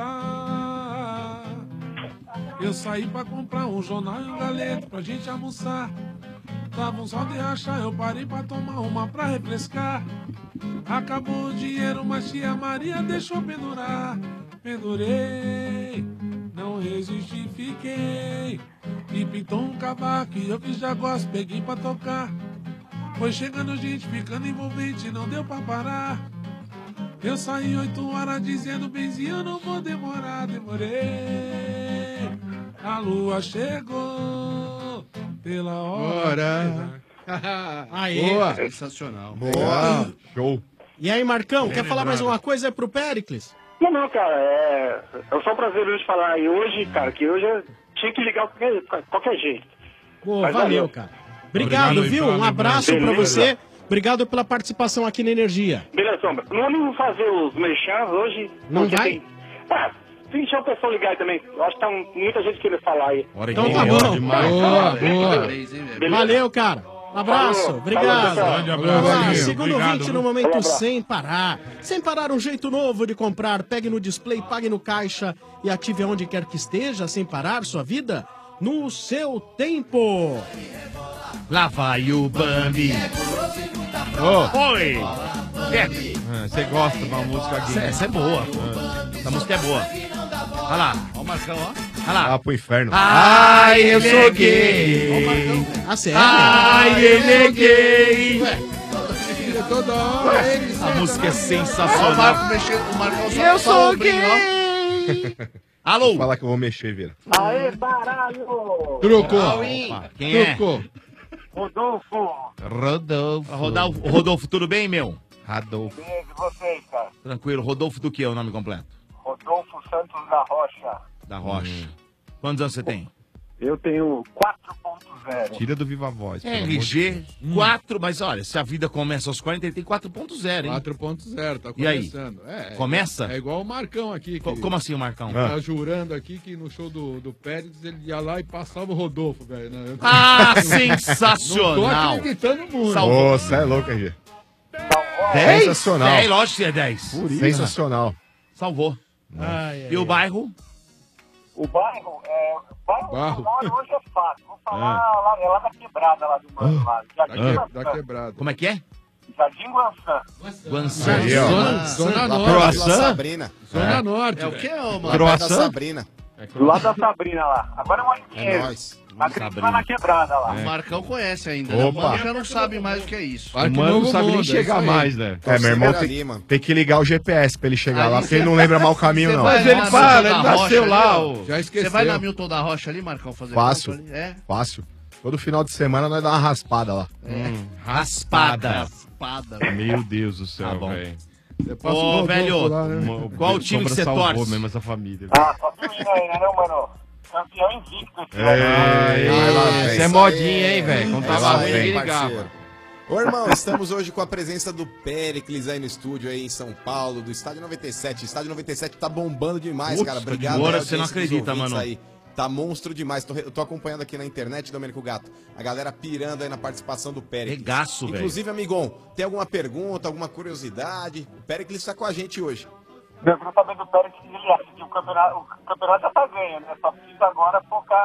voltar. Eu saí pra comprar um jornal e um galeto pra gente almoçar. Tava um sol de rachar, eu parei pra tomar uma pra refrescar. Acabou o dinheiro, mas tia Maria deixou pendurar. Pendurei, não resisti, fiquei. E pintou um cavaco e eu que já gosto, peguei pra tocar. Foi chegando gente, ficando envolvente, não deu pra parar. Eu saí 8 horas dizendo, benzinho, eu não vou demorar, demorei. A lua chegou pela hora. Aê. Boa. Sensacional. Boa. Show. E aí, Marcão, quer falar mais uma coisa pro Péricles? Não, cara, é só um prazer hoje falar. E hoje, cara, que hoje eu tinha que ligar qualquer jeito. Pô, Mas valeu, cara. Obrigado, viu? Um abraço pra você. Obrigado pela participação aqui na Energia. Beleza, Sombra. Não vamos fazer os merchans hoje. Não porque vai? Tem que deixar o pessoal ligar aí também. Eu acho que tá muita gente querendo falar aí. Então tá bom. Boa. Valeu, cara. Um abraço. Falou. Obrigado. Falou, grande Vamos abraço. lá, Valeu. segundo Obrigado, ouvinte viu? no momento Abraço. sem parar. Sem parar, um jeito novo de comprar. Pegue no display, pague no caixa e ative aonde quer que esteja, sem parar sua vida no seu tempo. Lá vai o Bambi. Oi! Você gosta de uma música aqui? Essa é boa. Essa música é boa. Olha lá. Olha o Marcão, ó. Olha lá. Ah, pro inferno. Ai, eu sou gay. Ah, sério? Ai, ele é gay. Toda hora ele A música é Ó, o sensacional. Marco mexendo, o Marcão só Eu só sou o ombrinho, ó. gay. Alô? Fala que eu vou mexer, Vira. Aê, baralho! Trocou. Opa, quem é? Trocou. Rodolfo! Rodolfo, tudo bem, meu? Rodolfo. Beijo, vocês, cara. Tranquilo. Rodolfo do que é o nome completo? Rodolfo Santos da Rocha. Da Rocha. Quantos anos você tem? Eu tenho 4.0. Tira do Viva Voz. pelo amor de RG Deus. 4, mas olha, se a vida começa aos 40, ele tem 4.0, hein? 4.0, tá E aí? começando. Começa? É igual o Marcão aqui. Que Como assim o Marcão? Tá jurando aqui que no show do Pérez ele ia lá e passava o Rodolfo, velho. Né? Ah, Não sensacional! tô acreditando muito. Ô, você é louco, RG. 10? Sensacional. 10, lógico que é 10. Sensacional. Salvou. E o bairro? O bairro, Bairro. hoje é fácil. Vou falar lá da quebrada lá do mano lá. Da quebrada. Como é que é? Jardim Guançã. Guançã. Aí, ó. Zona Lá Norte. perto da Sabrina. Zona Norte. É o que, ô, mano? Lá perto da Sabrina. Do lado da Sabrina lá. Agora eu moro em É Pinheiro. nóis. Acredito lá na quebrada lá. O Marcão conhece ainda, né? O Opa. Mano já não sabe mais o que é isso. Parque O mano não Novo sabe nem Mundo, é chegar isso aí. mais, né? É, meu irmão Considera tem, ali, mano. tem que ligar o GPS pra ele chegar Aí lá, porque ele não lembra mal o caminho, Você não. vai Mas ele na fala, Milton ele da nasceu Rocha lá, ali, ô. Já esqueceu. Você vai na Milton da Rocha ali, Marcão, fazer Fácil. compra ali? É. Fácil. Todo final de semana nós dá uma raspada lá. Raspada. Raspada. Meu Deus do céu, Tá bom. velho. Você passa o Ô, Rodolfo velho, lá, né? qual time que você salvou torce? mesmo essa família. Ah, só subindo aí, né, mano? Campeão invicto esse ano. Vai lá, Isso velho. é modinha, hein, velho? Quando É tava isso ruim, aí, ele parceiro. ligava. Ô, irmão, estamos hoje com a presença do Péricles aí no estúdio aí em São Paulo, do Estádio 97. O Estádio 97 tá bombando demais, Putz, cara. tá de Obrigado. boa, aí, você não audiência dos acredita, ouvintes mano. Aí. Tá monstro demais. Tô acompanhando aqui na internet, Domênico Gato. A galera pirando aí na participação do Péricles. Regaço, velho. Inclusive, amigão, tem alguma pergunta, alguma curiosidade? O Péricles tá com a gente hoje. Eu quero saber do Pérez que ele acha que o campeonato já tá ganho, né? Só precisa agora focar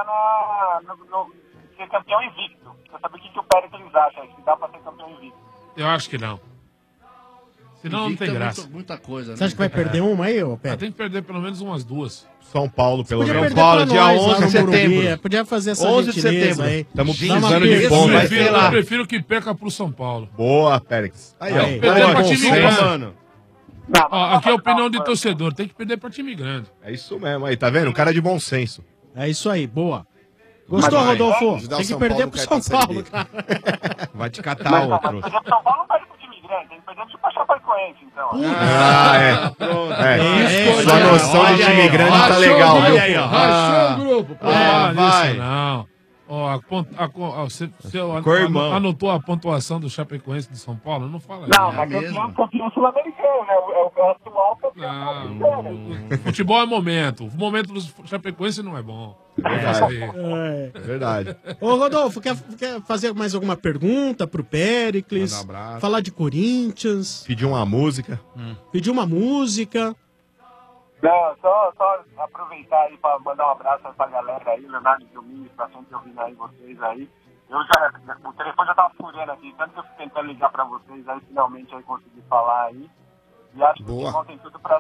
no ser campeão invicto. Quero saber o que o Pérez acha, se dá pra ser campeão invicto. Eu acho que não. Senão não tem graça. Muita coisa, né? Você acha que vai perder uma aí, ô Pé? Tem que perder pelo menos umas 2. São Paulo, pelo Podia menos. perder São Paulo, pra dia nós, 11 lá de no setembro. Morumbi. Podia fazer essa 11 de gentileza setembro. aí. Estamos Dá uma precisando de perda. bom, vai ser Eu lá. prefiro que perca pro São Paulo. Boa, Pérez. Aí, ó. Perder pra Bom time senso, grande. mano. Ó, aqui é a opinião de torcedor. Tem que perder pra time grande. É isso mesmo aí, tá vendo? Um cara de bom senso. É isso aí, boa. Gostou, Mas, Rodolfo? ajudar o Tem que São perder Paulo pro não São cai pra Paulo, Série cara. Vai te catar, outro. São Paulo não perde pro time grande, tem que perder pro Chapecoense, então. Ah, é. Pronto. Sua noção de time grande tá legal, viu? Olha aí, ó. Ah, o grupo. vai. Isso não. Ó, você Co-irmão. anotou a pontuação do Chapecoense de São Paulo? Não fala Não, isso. mas campeão sul-americano, né? É o atual campeão sul-americano. Futebol é momento. O momento do Chapecoense não é bom. É verdade. Ô, Rodolfo, quer fazer mais alguma pergunta pro Péricles? Manda um abraço. Falar de Corinthians? Pediu uma música. Pedir uma música? Não, só aproveitar aí para mandar um abraço pra galera aí, Leonardo e Domingos, tá sempre ouvindo aí vocês aí. O telefone já tava furando aqui, tanto que eu fui tentando ligar pra vocês aí, finalmente aí consegui falar aí. E acho que o Timão tem tudo pra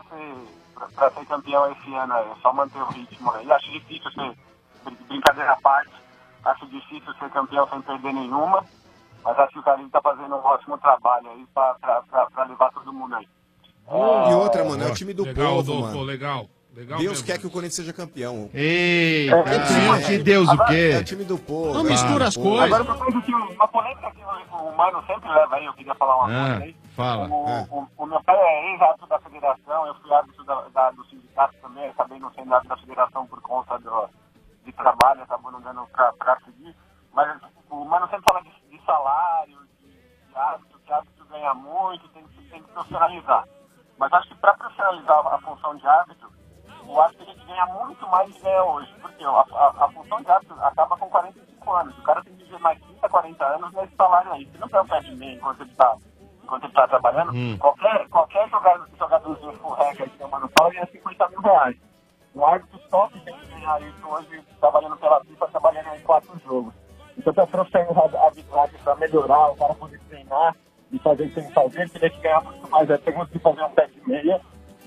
ser campeão esse ano aí, é só manter o ritmo aí. Acho difícil brincadeira à parte, acho difícil ser campeão sem perder nenhuma, mas acho que o Carinho tá fazendo um ótimo trabalho aí pra levar todo mundo aí. E outra, mano, é o time do Legal, povo, Adolfo, mano. legal Deus mesmo. quer que o Corinthians seja campeão. Eita, que Deus o quê? É o time do povo. Não mistura as coisas. Agora, uma polêmica que o Mano sempre leva aí, eu queria falar uma coisa aí. Fala. O meu pai é ex-árbitro da federação, eu fui árbitro do sindicato também, acabei não sendo árbitro da federação por conta de trabalho, acabou não dando pra seguir. Mas o Mano sempre fala de salário, de árbitro, que árbitro ganha muito, tem que profissionalizar. Mas acho que para profissionalizar a função de árbitro, o árbitro tem que ganhar muito mais do que ganha hoje. Porque a função de árbitro acaba com 45 anos. O cara tem que viver mais 30, 40 anos nesse salário aí. Se não tem um pé de meio enquanto ele tá trabalhando, qualquer jogadorzinho escorrega aí que tem uma no pau ganha R$50 mil. Um árbitro top tem que ganhar isso hoje, trabalhando pela FIFA, trabalhando em 4 jogos. Então, para profissionalizar a arbitragem, para melhorar, o cara poder treinar e fazer sem fazer, teria que ganhar muito mais. É pergunta de fazer um pé de meia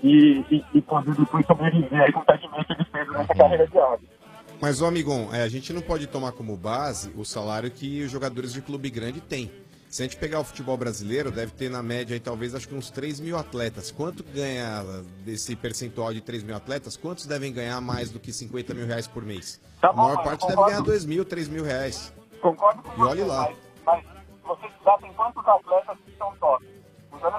e poder depois sobreviver aí com o pé de meia que ele fez nessa carreira de árbitro. Mas, ô amigão, a gente não pode tomar como base o salário que os jogadores de clube grande têm. Se a gente pegar o futebol brasileiro, deve ter na média aí talvez acho que uns 3 mil atletas. Quanto ganha desse percentual de 3 mil atletas? Quantos devem ganhar mais do que 50 mil reais por mês? Tá A bom, maior mas parte deve concordo. ganhar 2 mil, 3 mil reais. Concordo com E olhe você, lá. mas vocês sabem quantos atletas que são top? Usando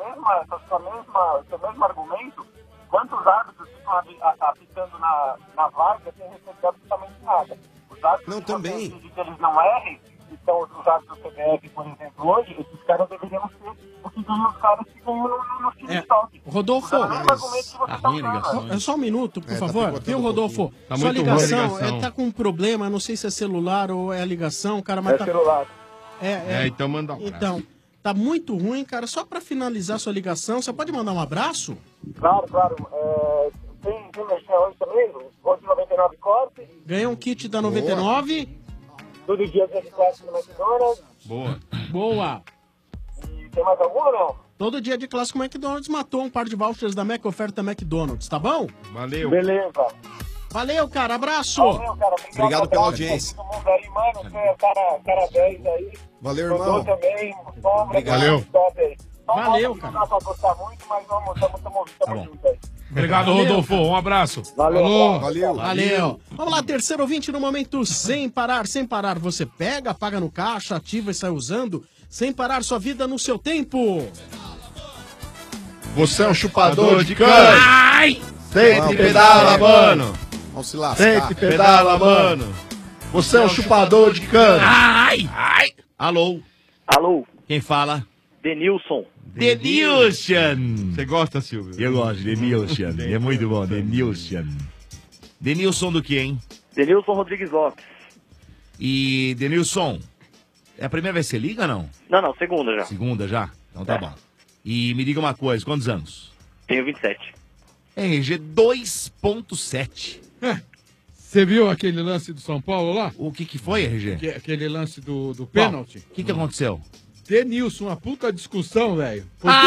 seu mesmo argumento, quantos árbitros ficam apitando na vaga sem receber absolutamente nada? Os árbitros Não, também. que eles não errem, que são os árbitros do CBF, por exemplo, hoje, esses caras deveriam ser o que ganham os caras que ganham no time top. Rodolfo, Usando o mesmo argumento que você tá usando. é só um minuto, por tá favor. picotando Viu, um Rodolfo? pouquinho. Tá Sua muito ruim a ligação, ligação. tá com um problema, não sei se é celular ou é a ligação, cara, mas É tá... celular. Então manda um abraço. Então, tá muito ruim, cara. Só pra finalizar sua ligação, você pode mandar um abraço? Claro. Tem mexer hoje também, hoje 99 corte, Ganhou um kit da 99. todo dia de classe no McDonald's. Boa. E tem mais alguma ou não? Todo dia de clássico McDonald's matou um par de vouchers da Mac Oferta McDonald's, tá bom? Valeu. Beleza. Valeu, cara. Abraço. Valeu, cara. Obrigado pela Abraço pra audiência. todo mundo aí, mano. Você é cara 10 aí. Valeu, Dodô irmão. também. Sombra, Obrigado. Valeu. top aí. Valeu, Não cara. dá pra gostar muito, mas tamo junto aí. Obrigado, Rodolfo. Um abraço. Valeu. Valeu. Vamos lá, terceiro ouvinte no momento sem parar. Sem parar, você pega, paga no caixa, ativa e sai usando. Sem parar sua vida no seu tempo. Você é um chupador de cana. Ai! Sente e pedala, mano. Vamos se lascar. Sente e pedala, mano. Você é um chupador de cana. Ai! Ai! Alô? Alô, Quem fala? Denilson. Denilson. Você gosta, Silvio? Eu gosto, Denilson. É muito bom, Denilson. Denilson do que, hein? Denilson Rodrigues Lopes. E, Denilson, é a primeira vez que você liga ou não? Não, segunda já. Segunda já? Então tá bom. E me diga uma coisa, quantos anos? Tenho 27. RG 2.7. Você viu aquele lance do São Paulo lá? O que foi, RG? Aquele lance do pênalti? O que aconteceu? Denilson, uma puta discussão, velho.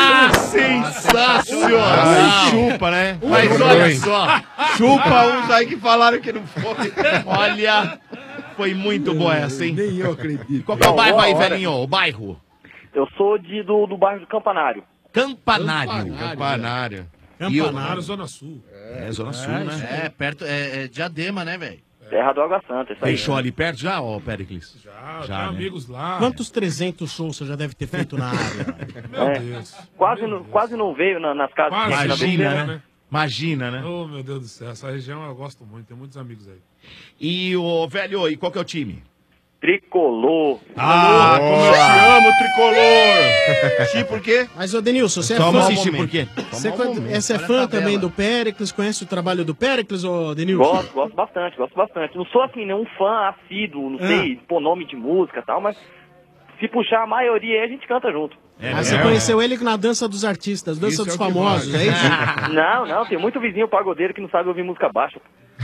Sensacional! Chupa, né? Mas olha só. Chupa uns aí que falaram que não foi. Olha, foi muito boa essa, hein? Nem eu acredito. Qual que é o bairro aí, velhinho? O bairro? Eu sou do bairro do Campanário. Campanário. Campanário. Campanário, Zona Sul. É, Zona Sul, né? É, perto, é Diadema, né, velho? Terra do Água Santa, isso aí. Deixou ali perto já, ó, Péricles? Já, Já, tem né? amigos lá. Quantos 300 shows você já deve ter feito na área? Meu Deus. Quase não veio nas casas. Imagina, né? Imagina, né? Oh, meu Deus do céu, essa região eu gosto muito, tem muitos amigos aí. E o velho, e qual que é o time? Tricolor. Ah, como eu te amo, tricolor! Xi, por quê? Mas, ô Denilson, você é Só fã... mau Xi, momento. por quê? Você Só mau momento. é Olha a fã tabela. também do Péricles? Conhece o trabalho do Péricles, ô Denilson? Gosto bastante. Não sou assim, nenhum fã assíduo, não sei por nome de música e tal, mas se puxar a maioria aí, a gente canta junto. Mas você conheceu ele na Dança dos Artistas, Dança dos Famosos, é isso? Não, tem muito vizinho pagodeiro que não sabe ouvir música baixa.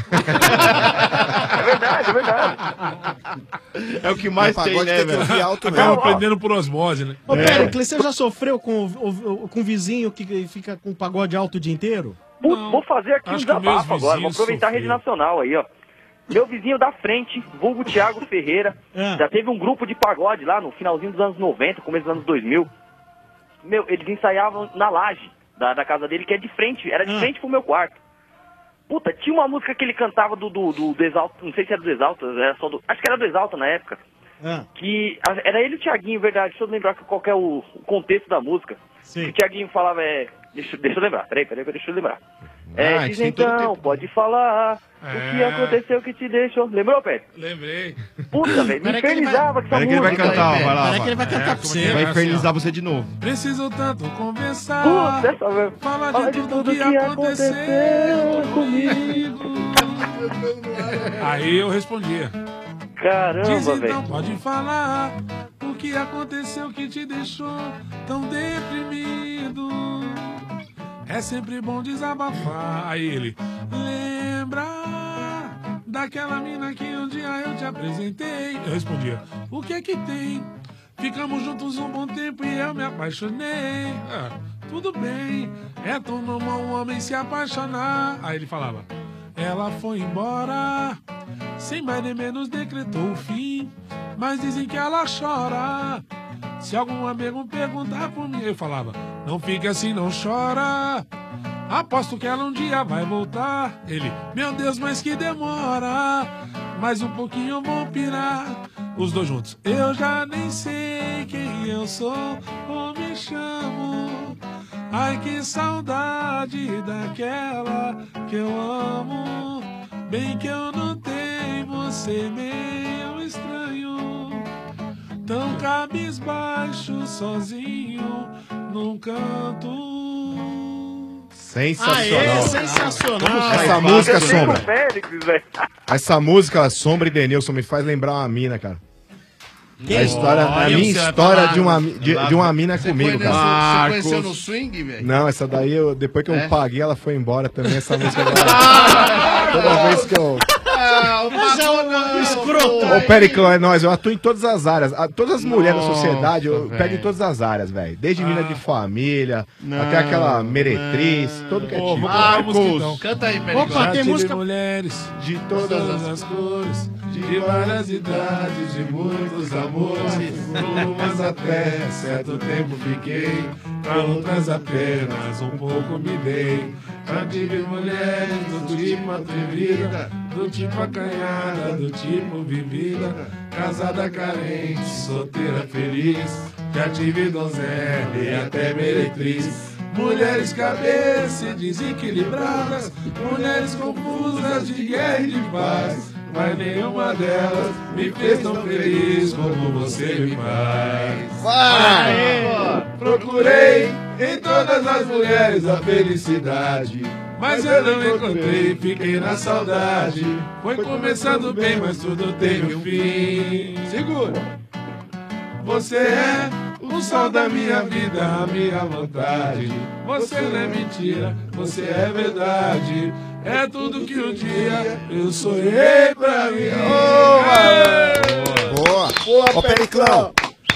É verdade. É o que mais tem, pagode né, tem que velho? ouvir alto Acaba mesmo. aprendendo por osmose, né? Ô, Péricles, você já sofreu com vizinho que fica com pagode alto o dia inteiro? Vou fazer aqui um acho que meus desabafo agora, vou vizinhos aproveitar a rede sofreram. nacional aí, ó. Meu vizinho da frente, vulgo Thiago Ferreira, já teve um grupo de pagode lá no finalzinho dos anos 90, começo dos anos 2000. Meu, eles ensaiavam na laje da casa dele, que é de frente, era de frente pro meu quarto. Puta, tinha uma música que ele cantava do Exalta, não sei se era do Exalta, era só do, acho que era do Exalta na época. Que era ele e o Thiaguinho, verdade, deixa eu lembrar qual que é o contexto da música. Que o Thiaguinho falava, deixa eu lembrar, peraí, deixa eu lembrar. Diz então, pode falar o que aconteceu que te deixou. Lembrou, Pé? Lembrei. Puta, velho, me infernizava com essa Peraí que ele vai música. cantar, ó, vai lá. Peraí que ele vai cantar pra você. Vai infernizar você de novo. Preciso tanto conversar. Puta, essa mesmo. Fala de tudo que aconteceu comigo. Aí eu respondia. Caramba, Diz então, velho. pode falar o que aconteceu que te deixou tão deprimido. É sempre bom desabafar. Aí ele, lembra daquela mina que um dia eu te apresentei? Eu respondia, o que é que tem? Ficamos juntos um bom tempo e eu me apaixonei. Tudo bem, é tão normal um homem se apaixonar. Aí ele falava, ela foi embora, sem mais nem menos decretou o fim, mas dizem que ela chora. Se algum amigo perguntar por mim, eu falava, não fique assim, não chora. Aposto que ela um dia vai voltar. Ele, meu Deus, mas que demora. Mais um pouquinho eu vou pirar. Os dois juntos. Eu já nem sei quem eu sou ou me chamo. Ai, que saudade daquela que eu amo. Bem que eu notei você meio estranho. Tão cabisbaixo, sozinho, num canto. Sensacional. Sensacional. Essa música, Eu sei com Sombra. o Félix, velho. Essa música, Sombra e Denilson, me faz lembrar uma mina, cara. A história, a minha história de uma mina comigo, cara. Você conheceu no swing, velho? Não, essa daí, depois que eu paguei, ela foi embora também, essa música. Toda vez que eu... Mas é um escroto. Ô, Periclão, é nóis, eu atuo em todas as áreas. Todas as mulheres da sociedade, eu pego em todas as áreas, velho. Desde mina de família, até aquela meretriz, todo que é tipo. Marcos, canta aí, Periclão. Opa, tem música... mulheres de todas as cores, de várias idades, de muitos amores. Umas até certo tempo fiquei, pra outras apenas um pouco me dei. Já tive mulheres do tipo atrevida, do tipo acanhada, do tipo vivida, casada carente, solteira feliz. Já tive donzela e até meretriz. Mulheres cabeça desequilibradas, mulheres confusas de guerra e de paz. Mas nenhuma delas me fez tão feliz como você me faz. Vai! Procurei em todas as mulheres a felicidade, mas eu não encontrei, fiquei na saudade. Foi começando bem, mas tudo teve um fim. Segura! Você é o sol da minha vida, a minha vontade. Você não é mentira, você é verdade. É tudo que um dia eu sonhei pra mim. Boa! Ô, Periclão!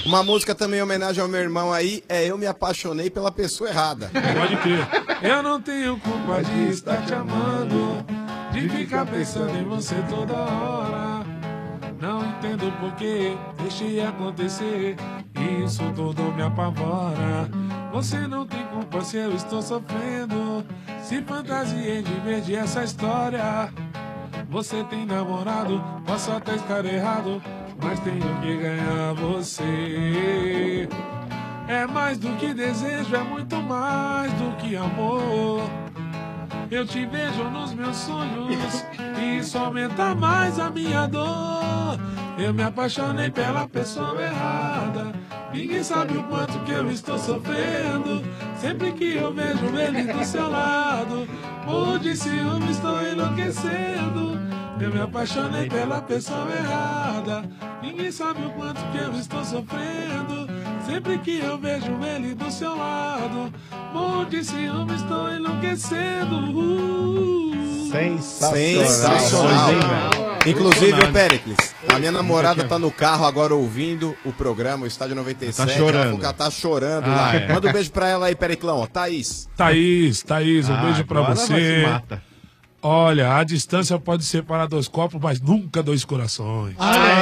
Uma música também em homenagem ao meu irmão aí é Eu Me Apaixonei pela Pessoa Errada. Pode crer. Eu não tenho culpa de estar te amando, de ficar pensando em você toda hora. Não entendo porquê, deixei acontecer, isso tudo me apavora. Você não tem culpa se eu estou sofrendo, se fantasiei de vez de essa história. Você tem namorado, posso até estar errado, mas tenho que ganhar você. É mais do que desejo, é muito mais do que amor. Eu te vejo nos meus sonhos e isso aumenta mais a minha dor. Eu me apaixonei pela pessoa errada, ninguém sabe o quanto que eu estou sofrendo. Sempre que eu vejo ele do seu lado, morro de ciúme, estou enlouquecendo. Eu me apaixonei pela pessoa errada, ninguém sabe o quanto que eu estou sofrendo. Sempre que eu vejo ele do seu lado, morro de ciúme, estou enlouquecendo. Sensacional. Inclusive, o Péricles, a minha namorada tá no carro agora ouvindo o programa, o Estádio 97. Tá chorando. Ela tá chorando Ah, lá. é. Manda um beijo pra ela aí, Periclão. Ó, Thaís. Thaís, um beijo pra agora você. vai se mata. Olha, a distância pode separar dois corpos, mas nunca dois corações.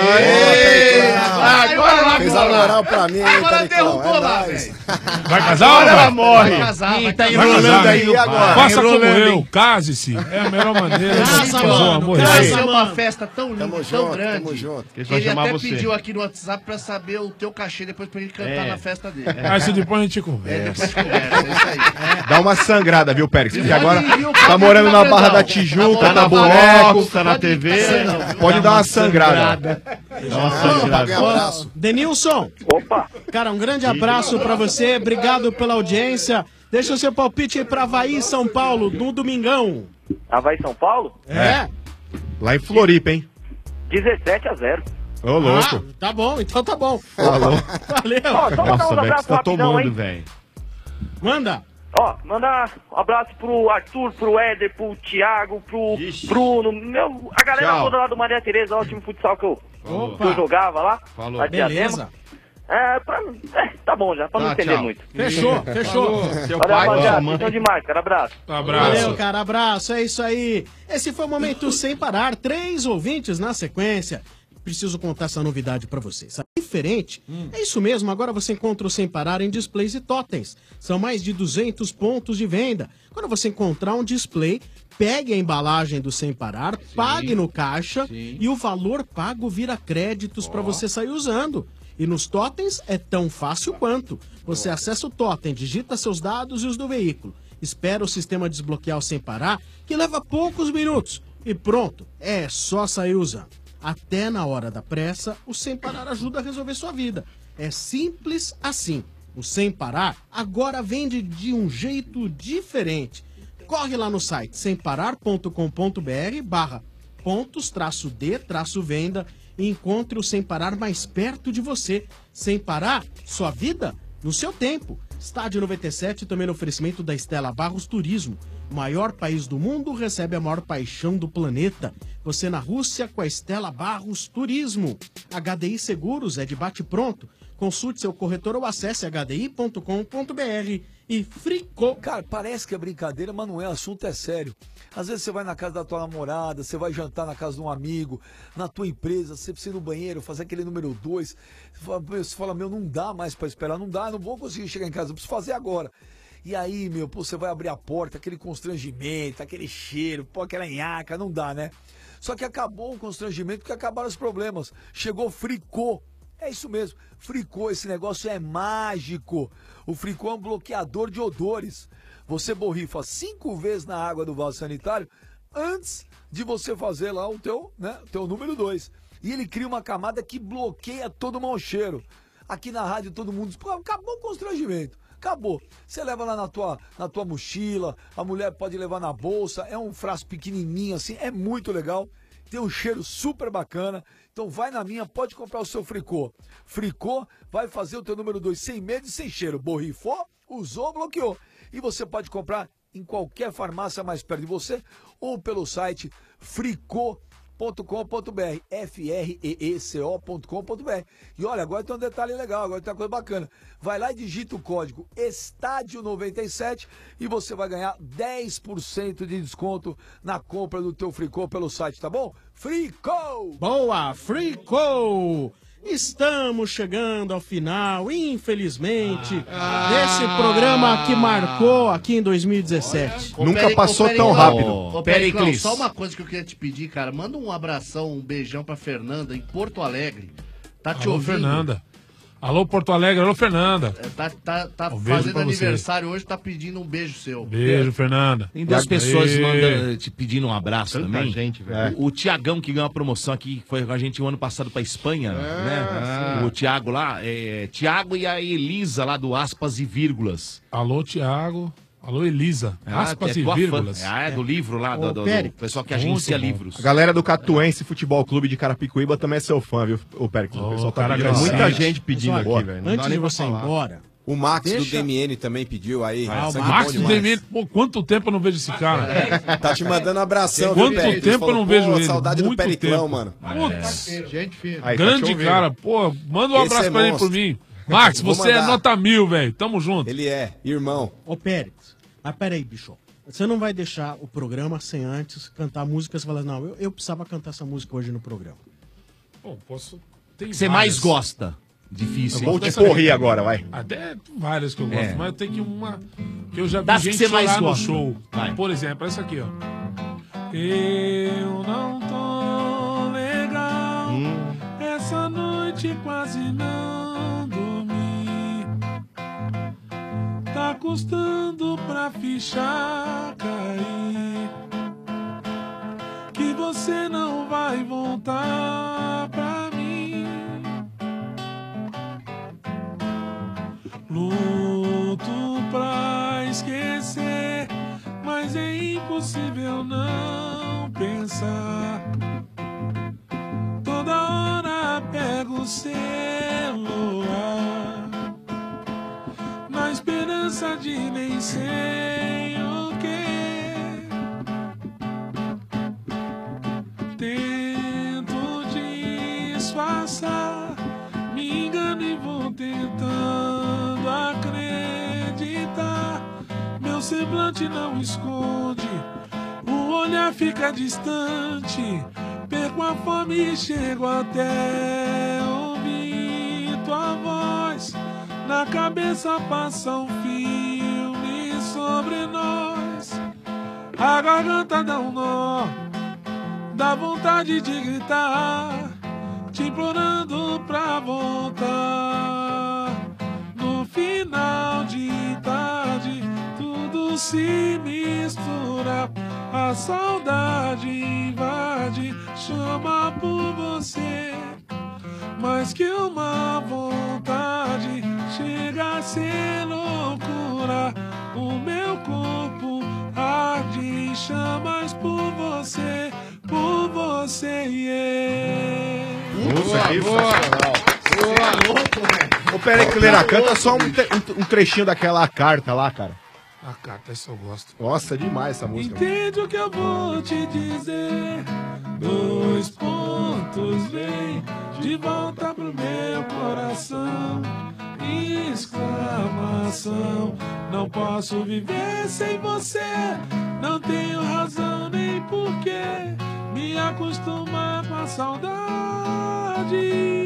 Agora fez a moral pra mim, hein, Agora Periclão. derrubou É lá, nóis. velho. Vai casar ou Agora não ela vai? morre. Vai casar, vai Tá casar. enrolando aí agora. Faça como Enrolando, eu, hein? case-se. É a melhor maneira de Casa, fazer um mano, amor. vai Aí. ser uma festa tão linda, Tamo tão junto, grande. tamo junto. Que eles vão Ele chamar até você. pediu aqui no WhatsApp pra saber o teu cachê depois pra ele cantar na festa dele. Aí se depois a gente É, conversa. depois conversa, é isso aí. Dá uma sangrada, viu, Pérez? Porque Pode agora ir, viu? tá Pode morando ir, na tá Barra da grandão. Tijuca, Tá tá bom, boneco. Tá na TV. Pode dar uma sangrada. Pra ganhar abraço. Denilson. Opa. Cara, um grande abraço pra você. Obrigado pela audiência. Deixa o seu palpite aí pra Havaí e São Paulo no domingão. Havaí São Paulo? É. Lá em Floripa, hein? 17-0. Ô, louco. Ah, tá bom, então tá bom. Falou. Valeu. Ó, só mandar Nossa, uns velho, que abraços você tá rapidão, tomando, hein? velho. Manda. Ó, mandar um abraço pro Arthur, pro Éder, pro Thiago, pro Bruno, a galera Tchau. toda lá do Maria Tereza, lá, o time de futsal que eu Opa. jogava lá. Falou. lá de Diadema. Beleza. Tá bom já, pra não Tá, entender tchau. muito. Fechou, fechou. Seu Valeu, pai, rapaziada, sua mãe. vocês são demais, cara, abraço. Abraço. Valeu, cara. Abraço. É isso aí. Esse foi o Momento Sem Parar. 3 ouvintes na sequência. Preciso contar essa novidade pra vocês. Sabe? Diferente? É isso mesmo. Agora você encontra o Sem Parar em displays e totens. São mais de 200 pontos de venda. Quando você encontrar um display, pegue a embalagem do Sem Parar, pague no caixa e o valor pago vira créditos pra você sair usando. E nos totens é tão fácil quanto. Você acessa o totem, digita seus dados e os do veículo. Espera o sistema desbloquear o Sem Parar, que leva poucos minutos. E pronto, é só sair usando. Até na hora da pressa, o Sem Parar ajuda a resolver sua vida. É simples assim. O Sem Parar agora vende de um jeito diferente. Corre lá no site semparar.com.br/pontos-d-venda e encontre o Sem Parar mais perto de você. Sem Parar, sua vida no seu tempo. Estádio 97 também no oferecimento da Stella Barros Turismo. O maior país do mundo recebe a maior paixão do planeta. Você na Rússia com a Stella Barros Turismo. HDI Seguros é de bate-pronto. Consulte seu corretor ou acesse hdi.com.br e Fricô. Cara, parece que é brincadeira, mas não é, o assunto é sério. Às vezes você vai na casa da tua namorada, você vai jantar na casa de um amigo, na tua empresa, você precisa ir no banheiro, fazer aquele número 2. Você fala, meu, não dá mais pra esperar, não dá, não vou conseguir chegar em casa, eu preciso fazer agora. E aí, meu, pô, você vai abrir a porta, aquele constrangimento, aquele cheiro, pô, aquela nhaca, não dá, né? Só que acabou o constrangimento porque acabaram os problemas. Chegou Fricô. É isso mesmo, Fricô, esse negócio é mágico. O Fricô é um bloqueador de odores. Você borrifa 5 vezes na água do vaso sanitário antes de você fazer lá o teu número 2. E ele cria uma camada que bloqueia todo o mau cheiro. Aqui na rádio todo mundo diz, pô, acabou o constrangimento. Acabou. Você leva lá na tua mochila, a mulher pode levar na bolsa, é um frasco pequenininho assim, é muito legal. Tem um cheiro super bacana. Então vai na minha, pode comprar o seu Fricô. Fricô vai fazer o teu número 2 sem medo e sem cheiro. Borrifou, usou, bloqueou. E você pode comprar em qualquer farmácia mais perto de você ou pelo site fricô.com.br. freeco.com.br, E olha, agora tem um detalhe legal, agora tem uma coisa bacana. Vai lá e digita o código Estádio97 e você vai ganhar 10% de desconto na compra do teu Freecô pelo site, tá bom? Freecô! Boa, Freecô! Estamos chegando ao final, infelizmente, desse programa que marcou aqui em 2017. Nunca passou tão rápido. Ô, Pericles, só uma coisa que eu queria te pedir, cara. Manda um abração, um beijão pra Fernanda em Porto Alegre. Tá te Alô, ouvindo? Fernanda. Alô, Porto Alegre. Alô, Fernanda. Tá Um beijo fazendo pra você. aniversário hoje, tá pedindo um beijo seu. Beijo, Fernanda. Tem duas pessoas Aê. te pedindo um abraço Tanta também. gente, velho. O Tiagão, que ganhou a promoção aqui, que foi com a gente o ano passado pra Espanha, né? sim. O Tiago lá, Tiago e a Elisa lá do Aspas e Vírgulas. Alô, Tiago. Alô, Elisa. Aspas e tua vírgulas. fã. É do livro lá, do pessoal que Muito agencia bom. livros. A galera do Catuense Futebol Clube de Carapicuíba também é seu fã, viu, o Péricles? O pessoal tá cara, pedindo muita bastante. gente pedindo Mas, aqui, olha, velho. Não dá Antes de nem pra você ir falar. embora, O Max Deixa- do DMN também pediu aí. O Sangue Max bom do demais. DMN, pô, quanto tempo eu não vejo esse cara? Tá te mandando um abração, Quanto viu, Péricles? tempo eu não vejo ele? Saudade Muito do Periclão, tempo. mano. Putz, Gente fina. Aí, tá te grande ouvindo. cara. Pô, manda um Esse abraço é pra ele monstro. por mim. Max, Vou você é mandar. nota 1000, velho. Tamo junto. Ele é, irmão. Ô, Pérez, mas peraí, bicho. Você não vai deixar o programa sem antes cantar músicas e falar, não, eu precisava cantar essa música hoje no programa. Bom, posso... Tem Você várias. mais gosta? Difícil. Vou hein? te porrir agora, vai. Até várias que eu gosto, É. mas eu tenho que uma que eu já vi Das que gente você mais chorar no gosta. show. Vai. Por exemplo, essa aqui, ó. Eu não tô legal, essa noite quase não dormi. Tá custando pra fichar cair, que você não vai voltar pra mim. Luto pra esquecer, mas é impossível não pensar. Toda hora pego o celular, na esperança de nem sei o que. Tento disfarçar, me engano e vou tentando acreditar. Meu semblante não esconde, o olhar fica distante. Perco a fome e chego até ouvir tua voz. Na cabeça passa um filme sobre nós. A garganta dá um nó, dá vontade de gritar, te implorando pra voltar. No final de tarde, tudo se mistura, a saudade invade, chama por você. Mais que uma vontade, chega a ser loucura. O meu corpo arde em chamas por você, yeah. Ô, Pericleira, canta só um trechinho daquela carta lá, cara. A carta, isso eu gosto. Nossa, demais essa música. Entende o que eu vou te dizer? 2 pontos, vem de volta pro meu coração. Exclamação, não posso viver sem você. Não tenho razão nem porquê me acostumar com a saudade.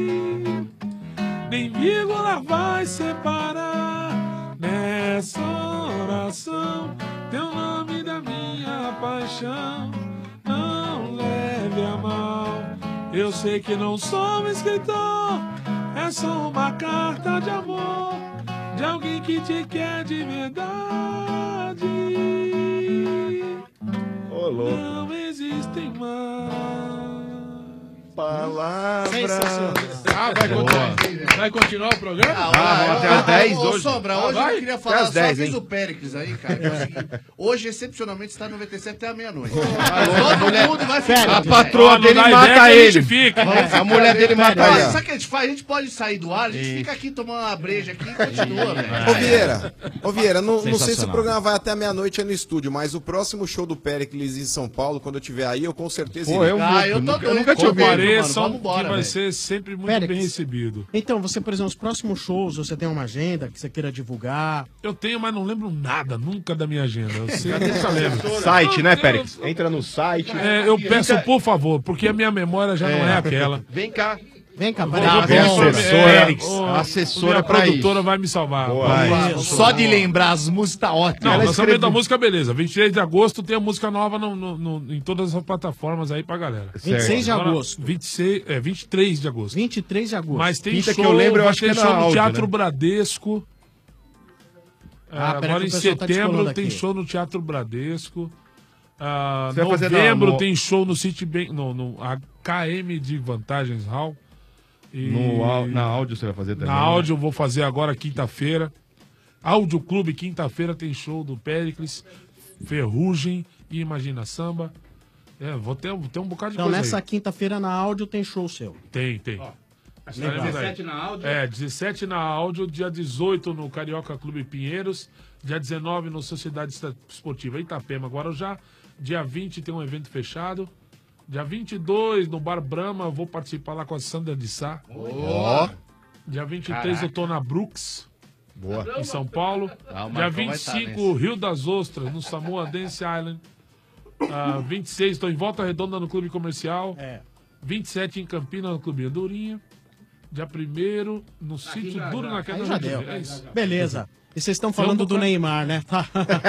Nem vírgula vai separar nessa oração teu nome da minha paixão. Não leve a mal, eu sei que não sou um escritor, é só uma carta de amor de alguém que te quer de verdade. Ô, louco. Não existem mais. palavra. Ah, vai continuar o programa? Até às 10 Ô, hoje. Sombra, hoje vai? eu queria Até falar às 10, só hein? do Péricles aí, cara. Que é o seguinte, hoje, excepcionalmente, está 97 até a meia-noite. A Todo mundo vai ficar. A patroa dele mata ele. A mulher dele mata Olha, ele. sabe o que a gente faz? A gente pode sair do ar, a gente fica aqui tomando uma breja aqui e continua, velho. Ô Vieira, não sei se o programa vai até a meia-noite aí no estúdio, mas o próximo show do Péricles em São Paulo, quando eu estiver aí, eu com certeza irei. Eu nunca te ouvi, mano. Que vai ser sempre muito Péricles. bem recebido. Então, você, por exemplo, os próximos shows, você tem uma agenda que você queira divulgar? Eu tenho, mas não lembro nada, nunca da minha agenda. Eu sei, Cadê nunca essa lembro. Site, né, Péricles? Entra no site. Eu peço, por favor, porque a minha memória já não é aquela. Vem cá. Vem cá, a assessora pra produtora vai me salvar. Só de lembrar as músicas tá ótimo. Não, lançamento da música, beleza. 23 de agosto tem a música nova em todas as plataformas aí pra galera. 26 de agosto. 23 de agosto. 23 de agosto. Mas tem Quinta show, que eu lembro, eu vai acho ter que é show na no áudio, Teatro né? Bradesco. Pera Agora que em o pessoal tá setembro descolando tem aqui. show no Teatro Bradesco. Você vai fazer Novembro na- tem show no Citibank, no HM de Vantagens Hall. Na áudio você vai fazer também? Na áudio eu vou fazer agora quinta-feira. Áudio Clube, quinta-feira tem show do Péricles, Ferrugem e Imagina Samba. Vou ter um bocado de Então, coisa nessa aí. quinta-feira na áudio tem show seu. Tem. Legal. 17 na áudio? 17 na áudio, dia 18 no Carioca Clube Pinheiros, dia 19 no Sociedade Esportiva Itapema, Guarujá, dia 20 tem um evento fechado, dia 22 no Bar Brahma, vou participar lá com a Sandra de Sá. Dia 23 eu tô na Brooks, em São Paulo. Dia 25 Rio das Ostras, no Samoa Dance Island. 26 estou em Volta Redonda no Clube Comercial. 27 em Campinas no Clube Andorinha. Dia 1º no sítio Duro na Queda. Aí já deu. É isso. Beleza. E vocês estão falando do Neymar, né? Tá.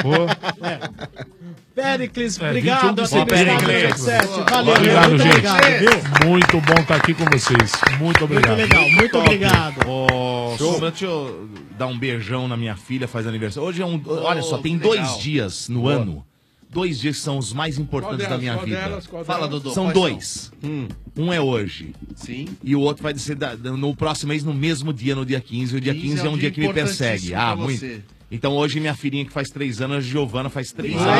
Péricles, obrigado. 21 de Atender setembro. Estado 97. Valeu, Obrigado, muito gente. obrigado, viu? Muito bom estar aqui com vocês. Muito obrigado. Muito legal, muito obrigado. Ô, Sombra, deixa eu dar um beijão na minha filha, faz aniversário. Hoje é olha só, tem 2 dias no ano. 2 dias que são os mais importantes da minha vida. Fala, Dodô. São quais 2. Um é hoje. Sim. E o outro vai ser no próximo mês, no mesmo dia, no dia 15. O dia 15 é um dia que me persegue. pra Muito. você. Então hoje minha filhinha que faz 3 anos, a Giovana faz 3 anos.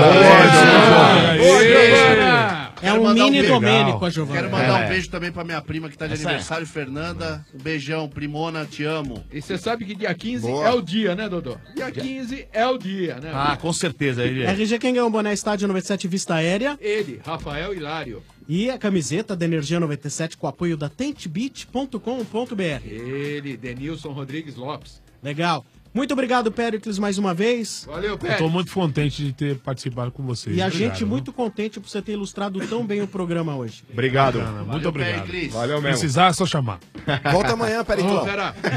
É um mini Domênico, a Giovana. Quero mandar um beijo também pra minha prima que tá de aniversário, Fernanda. Um beijão, primona, te amo. E você sabe que dia 15 Boa. é o dia, né, Dodô? Dia 15 é o dia, né? Ah, com certeza. RG, quem ganhou o boné Estádio 97 Vista Aérea? Ele, Rafael Hilário. E a camiseta da Energia 97 com apoio da tentbeat.com.br. Ele, Denilson Rodrigues Lopes. Legal. Muito obrigado, Péricles, mais uma vez. Valeu, Eu tô muito contente de ter participado com vocês. E a Obrigado, gente viu? muito contente por você ter ilustrado tão bem o programa hoje. Obrigado. Bacana, muito obrigado. Valeu mesmo. Precisar, é só chamar. Volta amanhã, Periclão.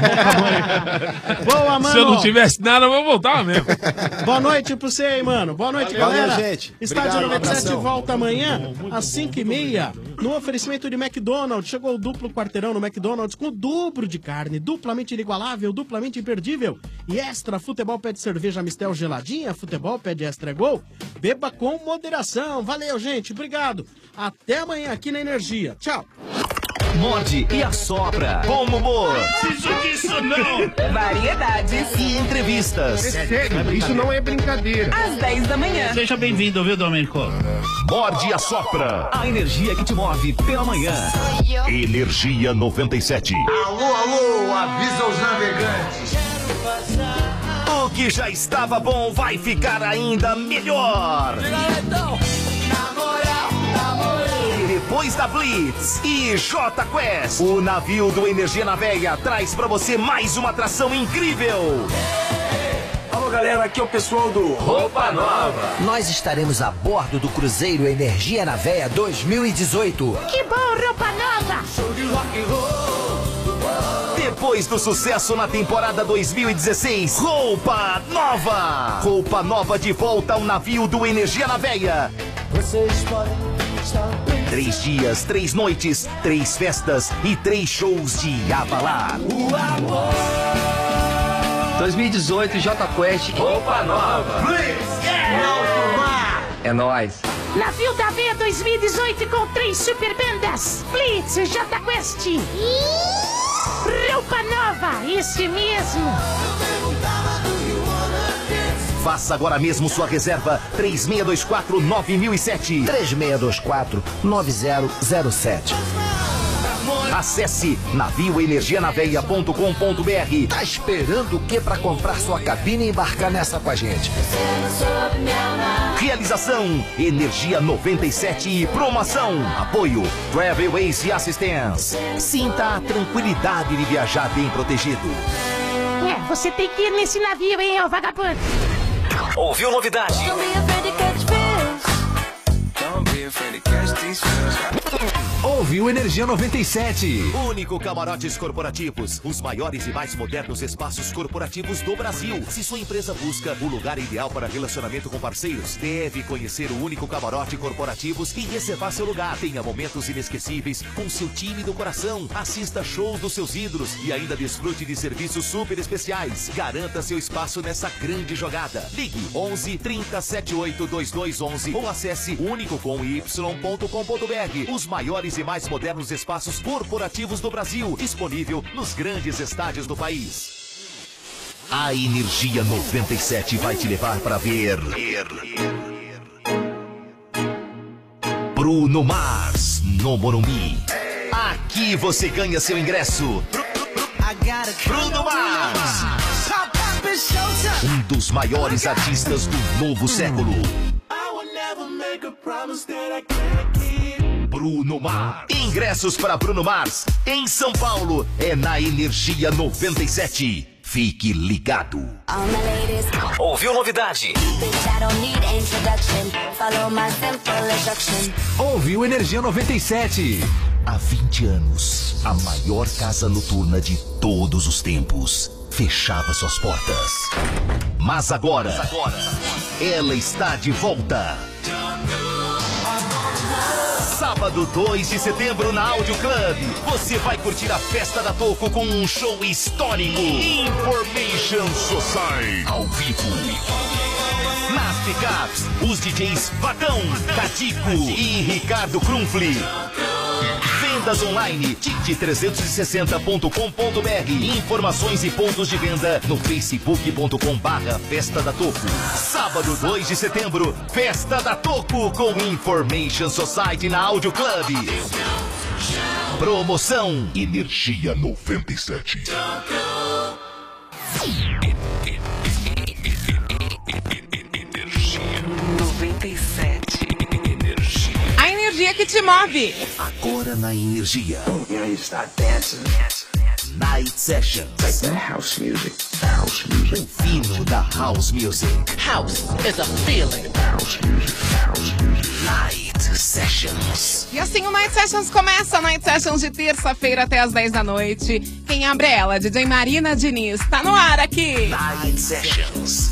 Boa, mano. Se eu não tivesse nada, eu voltava mesmo. Boa noite pra você aí, mano. Boa noite, Valeu, galera. gente. Estádio Obrigado, 97 abração. volta amanhã, às 5h30, no oferecimento de McDonald's. Chegou o duplo quarteirão no McDonald's com o dobro de carne, duplamente inigualável, duplamente imperdível. E extra, futebol pede cerveja Mistel geladinha, futebol pede extra gol. Beba com moderação. Valeu, gente. Obrigado. Até amanhã aqui na Energia. Tchau. Morde e assopra. Bom humor. Preciso disso não. Variedades e entrevistas. sério, isso não é brincadeira. Às 10 da manhã. Seja bem-vindo, viu, Domênico? Morde e assopra. A energia que te move pela manhã. Energia 97. Alô, avisa os navegantes. O que já estava bom vai ficar ainda melhor. Depois da Blitz e J Quest, o navio do Energia na Veia traz pra você mais uma atração incrível. Alô, galera, aqui é o pessoal do Roupa Nova. Nós estaremos a bordo do cruzeiro Energia na Veia 2018. Que bom, Roupa Nova. Show de rock and roll. Depois do sucesso na temporada 2016, Roupa Nova. Roupa Nova de volta ao navio do Energia na Veia. Vocês podem estar bem. 3 dias, 3 noites, 3 festas e 3 shows de abalar. O amor. 2018 J Quest. Roupa Nova. É nóis. Navio da Veia 2018 com 3 super bandas. Blitz, J Quest. Roupa Nova, isso mesmo. Faça agora mesmo sua reserva 3624-9007. 3624-9007. Acesse navioenergianaveia.com.br. Tá esperando o que pra comprar sua cabine e embarcar nessa com a gente? Realização Energia 97 e promoção. Apoio Travelways e Assistance. Sinta a tranquilidade de viajar bem protegido. Você tem que ir nesse navio, hein, ô vagabundo. Ouviu novidade? Ouviu Energia 97. Único Camarotes Corporativos, os maiores e mais modernos espaços corporativos do Brasil. Se sua empresa busca o lugar ideal para relacionamento com parceiros, deve conhecer o Único Camarote Corporativos e reservar seu lugar. Tenha momentos inesquecíveis com seu time do coração. Assista shows dos seus ídolos e ainda desfrute de serviços super especiais. Garanta seu espaço nessa grande jogada. Ligue 11 30 78 2211 ou acesse unicocomy.com.br. Os maiores e mais modernos espaços corporativos do Brasil, disponível nos grandes estádios do país. A Energia 97 vai te levar para ver Bruno Mars no Morumbi. Aqui você ganha seu ingresso. Bruno Mars, um dos maiores artistas do novo século. Bruno Mars. Ingressos para Bruno Mars em São Paulo é na Energia 97. Fique ligado. Ouviu novidade? Ouviu Energia 97. Há 20 anos, a maior casa noturna de todos os tempos fechava suas portas. Mas agora, ela está de volta. Sábado 2 de setembro na Audio Club, você vai curtir a Festa da Toco com um show histórico. Information Society ao vivo. Nas pickups, os DJs Vagão, Catico e Ricardo Krumfli. Vendas online, tic360.com.br. Informações e pontos de venda no facebook.com/Festa da Toco. Sábado 2 de setembro, Festa da Toco com Information Society na Audio Club. Promoção Energia 97. A energia que te move. Agora na Energia. Night Sessions. House music. House music. O fino da House Music. House is a feeling. House music. House music. Night Sessions. E assim o Night Sessions começa. Night Sessions de terça-feira até as 10 da noite. Quem abre é ela, DJ Marina Diniz. Tá no ar aqui. Night Sessions.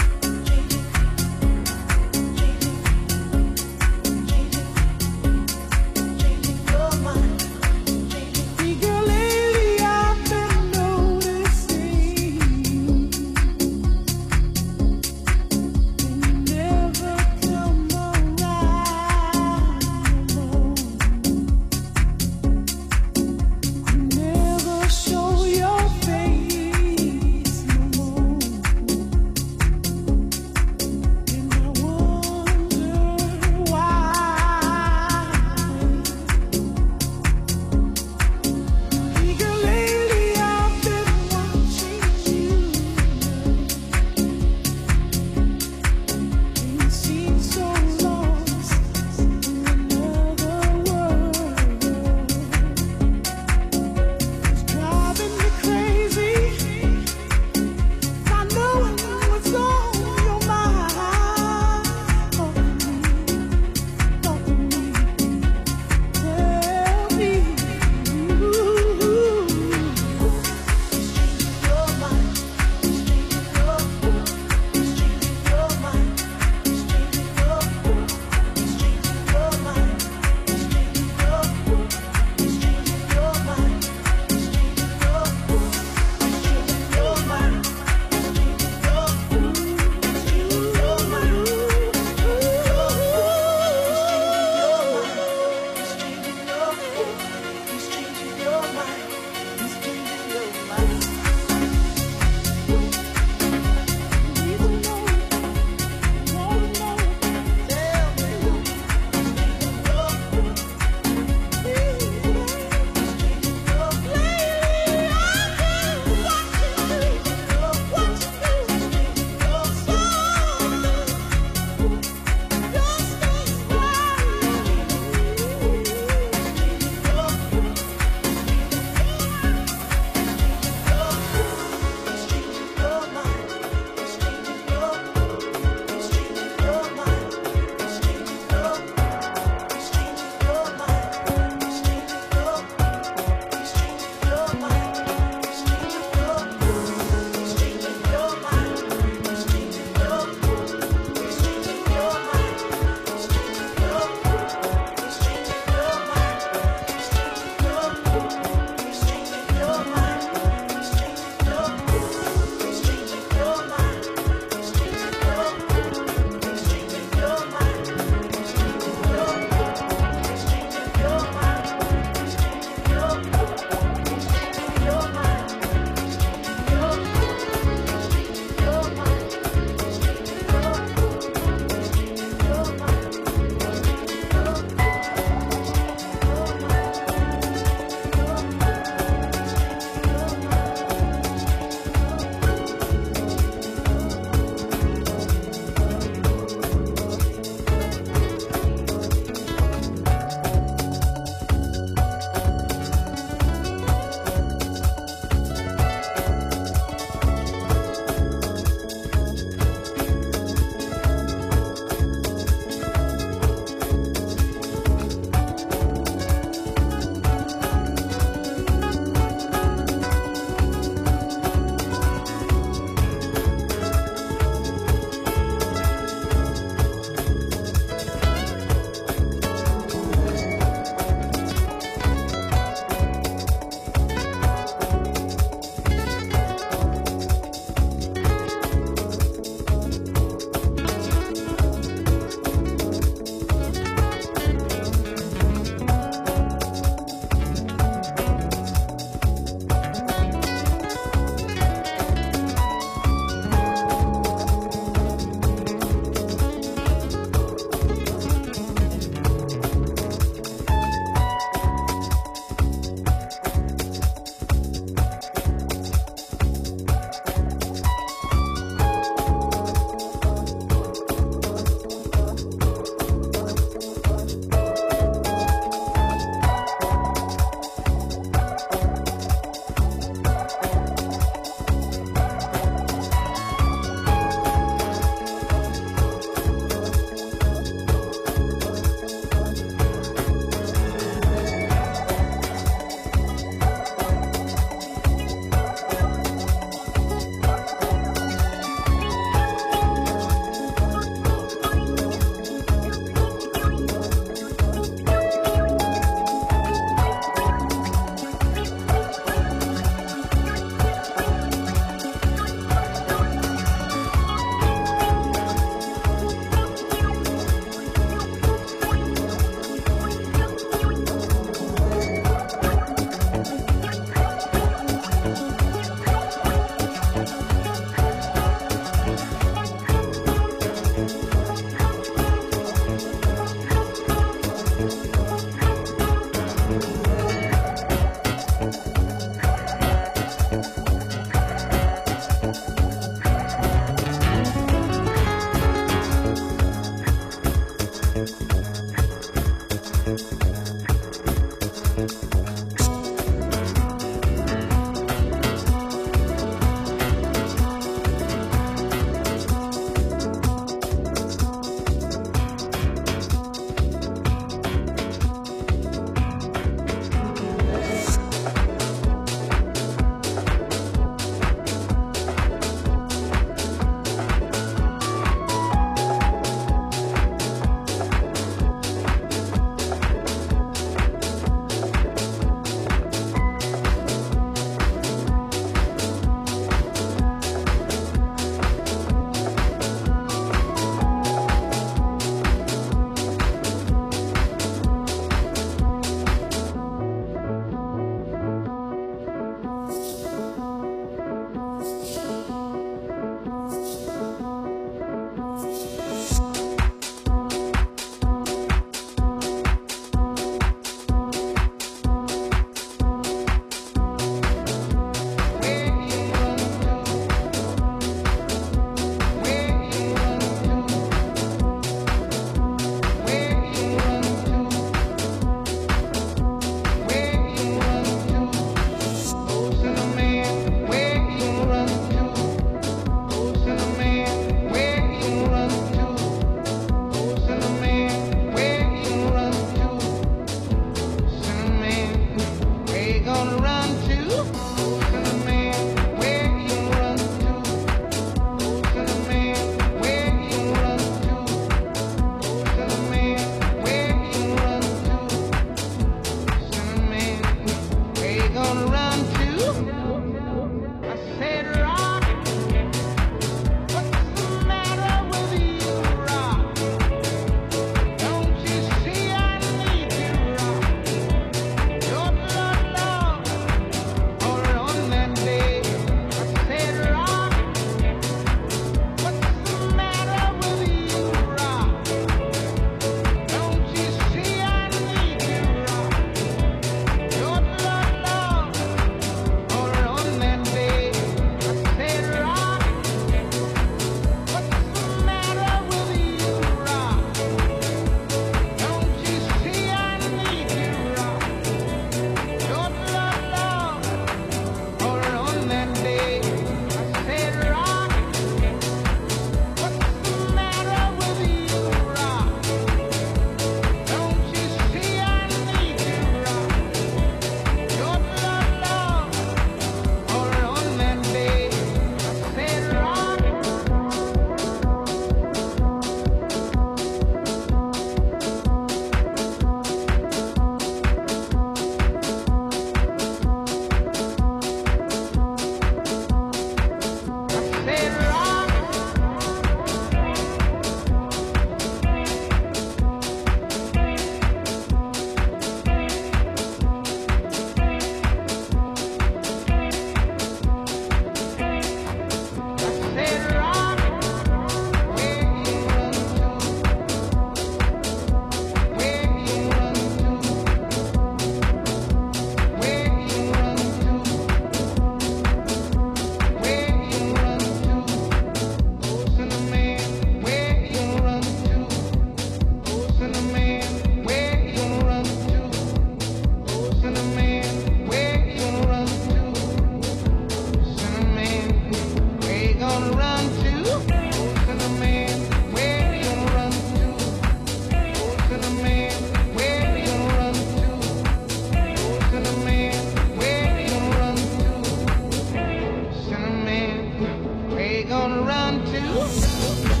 gonna run to?